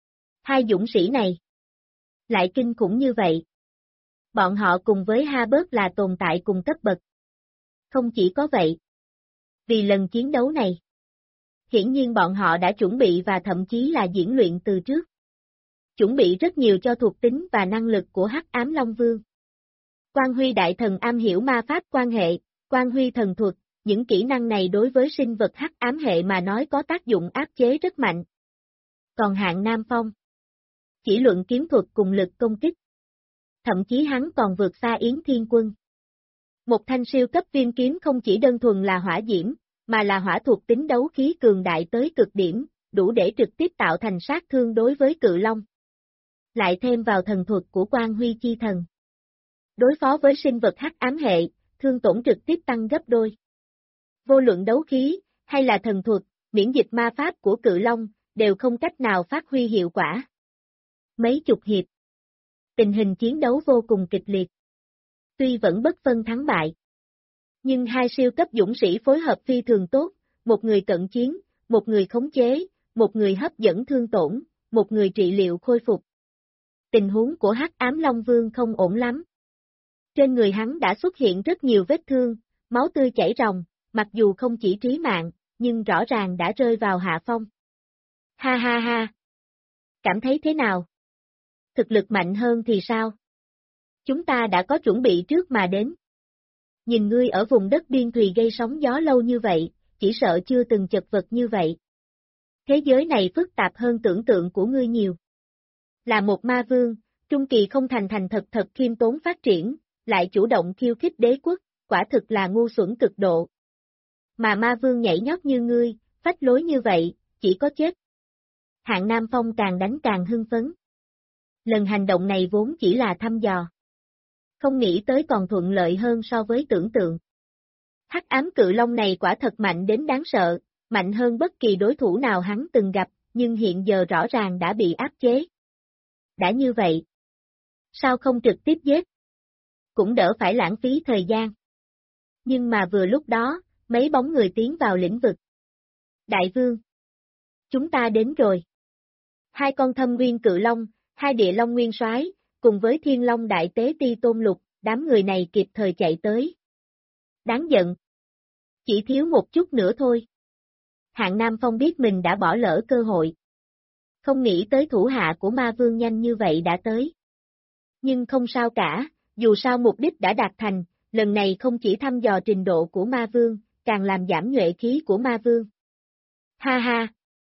Hai dũng sĩ này lại kinh khủng như vậy. Bọn họ cùng với Ha Bớt là tồn tại cùng cấp bậc. Không chỉ có vậy. Vì lần chiến đấu này, hiển nhiên bọn họ đã chuẩn bị và thậm chí là diễn luyện từ trước. Chuẩn bị rất nhiều cho thuộc tính và năng lực của Hắc Ám Long Vương. Quang Huy Đại Thần am hiểu ma pháp quan hệ, Quang Huy thần thuật, những kỹ năng này đối với sinh vật Hắc Ám hệ mà nói có tác dụng áp chế rất mạnh. Còn Hạng Nam Phong, chỉ luận kiếm thuật cùng lực công kích. Thậm chí hắn còn vượt xa Yến Thiên Quân. Một thanh siêu cấp viêm kiếm không chỉ đơn thuần là hỏa diễm, mà là hỏa thuộc tính đấu khí cường đại tới cực điểm, đủ để trực tiếp tạo thành sát thương đối với cự long. Lại thêm vào thần thuật của Quang Huy Chi Thần. Đối phó với sinh vật hắc ám hệ, thương tổn trực tiếp tăng gấp đôi. Vô luận đấu khí, hay là thần thuật, miễn dịch ma pháp của cự long, đều không cách nào phát huy hiệu quả. Mấy chục hiệp. Tình hình chiến đấu vô cùng kịch liệt. Tuy vẫn bất phân thắng bại. Nhưng hai siêu cấp dũng sĩ phối hợp phi thường tốt, một người cận chiến, một người khống chế, một người hấp dẫn thương tổn, một người trị liệu khôi phục. Tình huống của Hắc Ám Long Vương không ổn lắm. Trên người hắn đã xuất hiện rất nhiều vết thương, máu tươi chảy ròng, mặc dù không chỉ trí mạng, nhưng rõ ràng đã rơi vào hạ phong. Ha ha ha! Cảm thấy thế nào? Thực lực mạnh hơn thì sao? Chúng ta đã có chuẩn bị trước mà đến. Nhìn ngươi ở vùng đất biên thùy gây sóng gió lâu như vậy, chỉ sợ chưa từng chật vật như vậy. Thế giới này phức tạp hơn tưởng tượng của ngươi nhiều. Là một ma vương, trung kỳ không thành thật khiêm tốn phát triển, lại chủ động khiêu khích đế quốc, quả thực là ngu xuẩn cực độ. Mà ma vương nhảy nhót như ngươi, phách lối như vậy, chỉ có chết. Hạng Nam Phong càng đánh càng hưng phấn. Lần hành động này vốn chỉ là thăm dò. Không nghĩ tới còn thuận lợi hơn so với tưởng tượng. Hắc ám cự long này quả thật mạnh đến đáng sợ, mạnh hơn bất kỳ đối thủ nào hắn từng gặp, nhưng hiện giờ rõ ràng đã bị áp chế. Đã như vậy, sao không trực tiếp giết? Cũng đỡ phải lãng phí thời gian. Nhưng mà vừa lúc đó, mấy bóng người tiến vào lĩnh vực. Đại vương, chúng ta đến rồi. Hai con thâm nguyên cự long, hai địa long nguyên soái, cùng với thiên long đại tế ti Tôn Lục, đám người này kịp thời chạy tới. Đáng giận. Chỉ thiếu một chút nữa thôi. Hạng Nam Phong biết mình đã bỏ lỡ cơ hội. Không nghĩ tới thủ hạ của ma vương nhanh như vậy đã tới. Nhưng không sao cả, dù sao mục đích đã đạt thành, lần này không chỉ thăm dò trình độ của ma vương, càng làm giảm nhuệ khí của ma vương. Ha ha!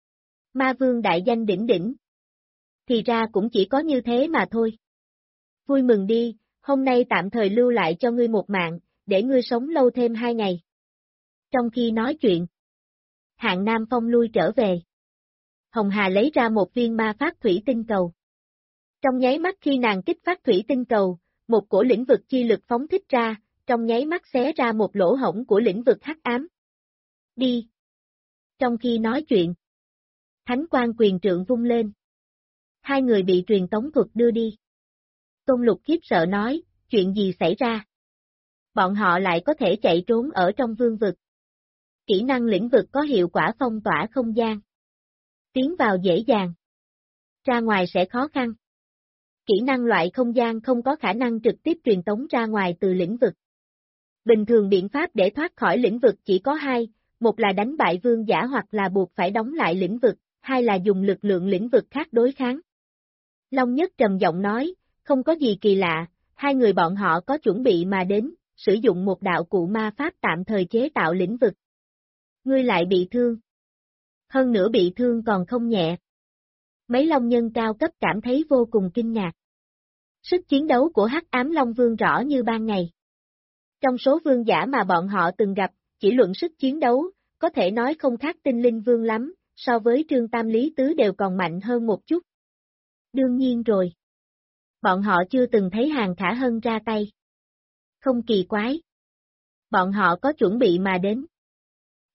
Ma vương đại danh đỉnh đỉnh. Thì ra cũng chỉ có như thế mà thôi. Vui mừng đi, hôm nay tạm thời lưu lại cho ngươi một mạng, để ngươi sống lâu thêm 2 ngày. Trong khi nói chuyện, Hạng Nam Phong lui trở về. Hồng Hà lấy ra một viên ma pháp thủy tinh cầu. Trong nháy mắt khi nàng kích phát thủy tinh cầu, một cổ lĩnh vực chi lực phóng thích ra, trong nháy mắt xé ra một lỗ hổng của lĩnh vực hắc ám. Đi! Trong khi nói chuyện, Thánh Quang quyền trượng vung lên. Hai người bị truyền tống thuật đưa đi. Tôn Lục khiếp sợ nói, chuyện gì xảy ra? Bọn họ lại có thể chạy trốn ở trong vương vực. Kỹ năng lĩnh vực có hiệu quả phong tỏa không gian. Tiến vào dễ dàng. Ra ngoài sẽ khó khăn. Kỹ năng loại không gian không có khả năng trực tiếp truyền tống ra ngoài từ lĩnh vực. Bình thường biện pháp để thoát khỏi lĩnh vực chỉ có 2, một là đánh bại vương giả hoặc là buộc phải đóng lại lĩnh vực, 2 là dùng lực lượng lĩnh vực khác đối kháng. Long Nhất trầm giọng nói, không có gì kỳ lạ, hai người bọn họ có chuẩn bị mà đến, sử dụng một đạo cụ ma pháp tạm thời chế tạo lĩnh vực. Ngươi lại bị thương. Hơn nữa bị thương còn không nhẹ. Mấy long nhân cao cấp cảm thấy vô cùng kinh ngạc. Sức chiến đấu của Hắc Ám Long Vương rõ như ban ngày. Trong số vương giả mà bọn họ từng gặp, chỉ luận sức chiến đấu, có thể nói không khác tinh linh vương lắm, so với Trương Tam Lý Tứ đều còn mạnh hơn một chút. Đương nhiên rồi. Bọn họ chưa từng thấy Hàng Khả Hân ra tay. Không kỳ quái. Bọn họ có chuẩn bị mà đến.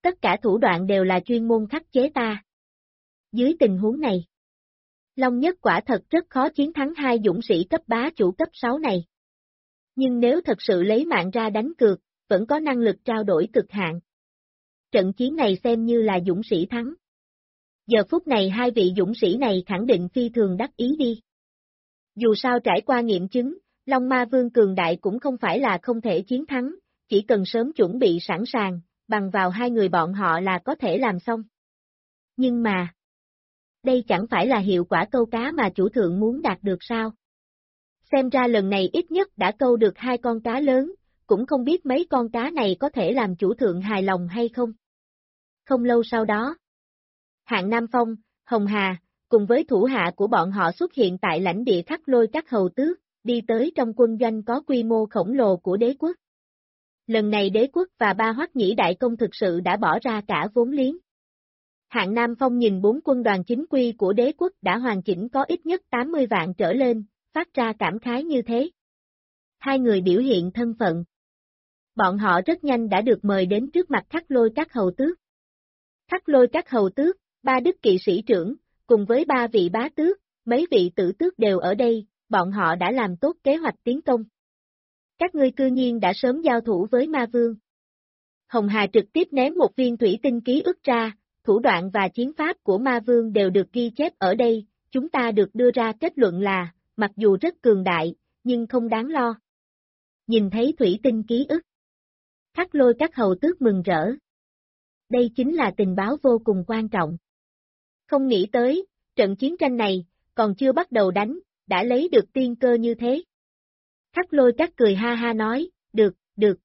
tất cả thủ đoạn đều là chuyên môn khắc chế ta. Dưới tình huống này, Long Nhất quả thật rất khó chiến thắng hai dũng sĩ cấp bá chủ cấp 6 này. Nhưng nếu thật sự lấy mạng ra đánh cược, vẫn có năng lực trao đổi cực hạn. Trận chiến này xem như là dũng sĩ thắng. Giờ phút này hai vị dũng sĩ này khẳng định phi thường đắc ý đi. Dù sao trải qua nghiệm chứng, Long Ma Vương cường đại cũng không phải là không thể chiến thắng, chỉ cần sớm chuẩn bị sẵn sàng, bằng vào hai người bọn họ là có thể làm xong. Nhưng mà, đây chẳng phải là hiệu quả câu cá mà chủ thượng muốn đạt được sao? Xem ra lần này ít nhất đã câu được hai con cá lớn, cũng không biết mấy con cá này có thể làm chủ thượng hài lòng hay không. Không lâu sau đó, Hạng Nam Phong, Hồng Hà, cùng với thủ hạ của bọn họ xuất hiện tại lãnh địa Khắc Lôi các hầu tước, đi tới trong quân doanh có quy mô khổng lồ của đế quốc. Lần này đế quốc và Ba Hoắc Nhĩ đại công thực sự đã bỏ ra cả vốn liếng. Hạng Nam Phong nhìn 4 quân đoàn chính quy của đế quốc đã hoàn chỉnh có ít nhất 80 vạn trở lên, phát ra cảm khái như thế. Hai người biểu hiện thân phận. Bọn họ rất nhanh đã được mời đến trước mặt Khắc Lôi các hầu tước. Khắc Lôi các hầu tước, 3 đức kỵ sĩ trưởng, cùng với 3 vị bá tước, mấy vị tử tước đều ở đây, bọn họ đã làm tốt kế hoạch tiến công. Các ngươi cư nhiên đã sớm giao thủ với Ma Vương. Hồng Hà trực tiếp ném một viên thủy tinh ký ức ra, thủ đoạn và chiến pháp của Ma Vương đều được ghi chép ở đây, chúng ta được đưa ra kết luận là, mặc dù rất cường đại, nhưng không đáng lo. Nhìn thấy thủy tinh ký ức. Khắc Lôi các hầu tước mừng rỡ. Đây chính là tình báo vô cùng quan trọng. Không nghĩ tới, trận chiến tranh này, còn chưa bắt đầu đánh, đã lấy được tiên cơ như thế. Khắc Lôi các cười ha ha nói, được.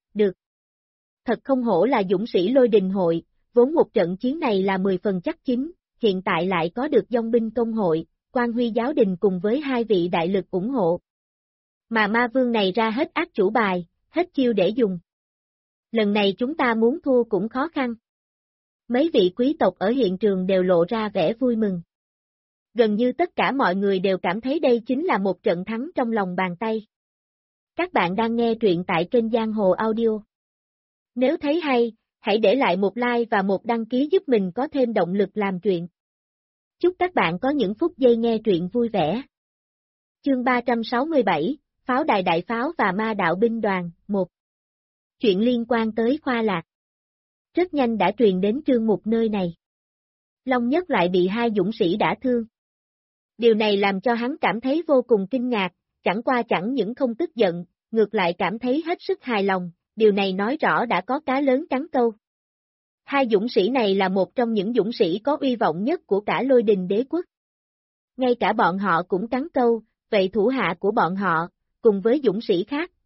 Thật không hổ là dũng sĩ Lôi Đình hội, vốn một trận chiến này là 10 phần chắc chín, hiện tại lại có được dòng binh công hội, Quan Huy giáo đình cùng với hai vị đại lực ủng hộ. Mà Ma Vương này ra hết ác chủ bài, hết chiêu để dùng. Lần này chúng ta muốn thua cũng khó khăn. Mấy vị quý tộc ở hiện trường đều lộ ra vẻ vui mừng. Gần như tất cả mọi người đều cảm thấy đây chính là một trận thắng trong lòng bàn tay. Các bạn đang nghe truyện tại kênh Giang Hồ Audio. Nếu thấy hay, hãy để lại một like và một đăng ký giúp mình có thêm động lực làm chuyện. Chúc các bạn có những phút giây nghe truyện vui vẻ. Chương 367, Pháo đài đại pháo và Ma đạo binh đoàn, 1. Chuyện liên quan tới Khoa Lạc. Rất nhanh đã truyền đến Trương Mục nơi này. Long Nhất lại bị hai dũng sĩ đả thương. Điều này làm cho hắn cảm thấy vô cùng kinh ngạc, chẳng qua chẳng những không tức giận, ngược lại cảm thấy hết sức hài lòng, điều này nói rõ đã có cá lớn cắn câu. Hai dũng sĩ này là một trong những dũng sĩ có uy vọng nhất của cả Lôi Đình đế quốc. Ngay cả bọn họ cũng cắn câu, vậy thủ hạ của bọn họ, cùng với dũng sĩ khác,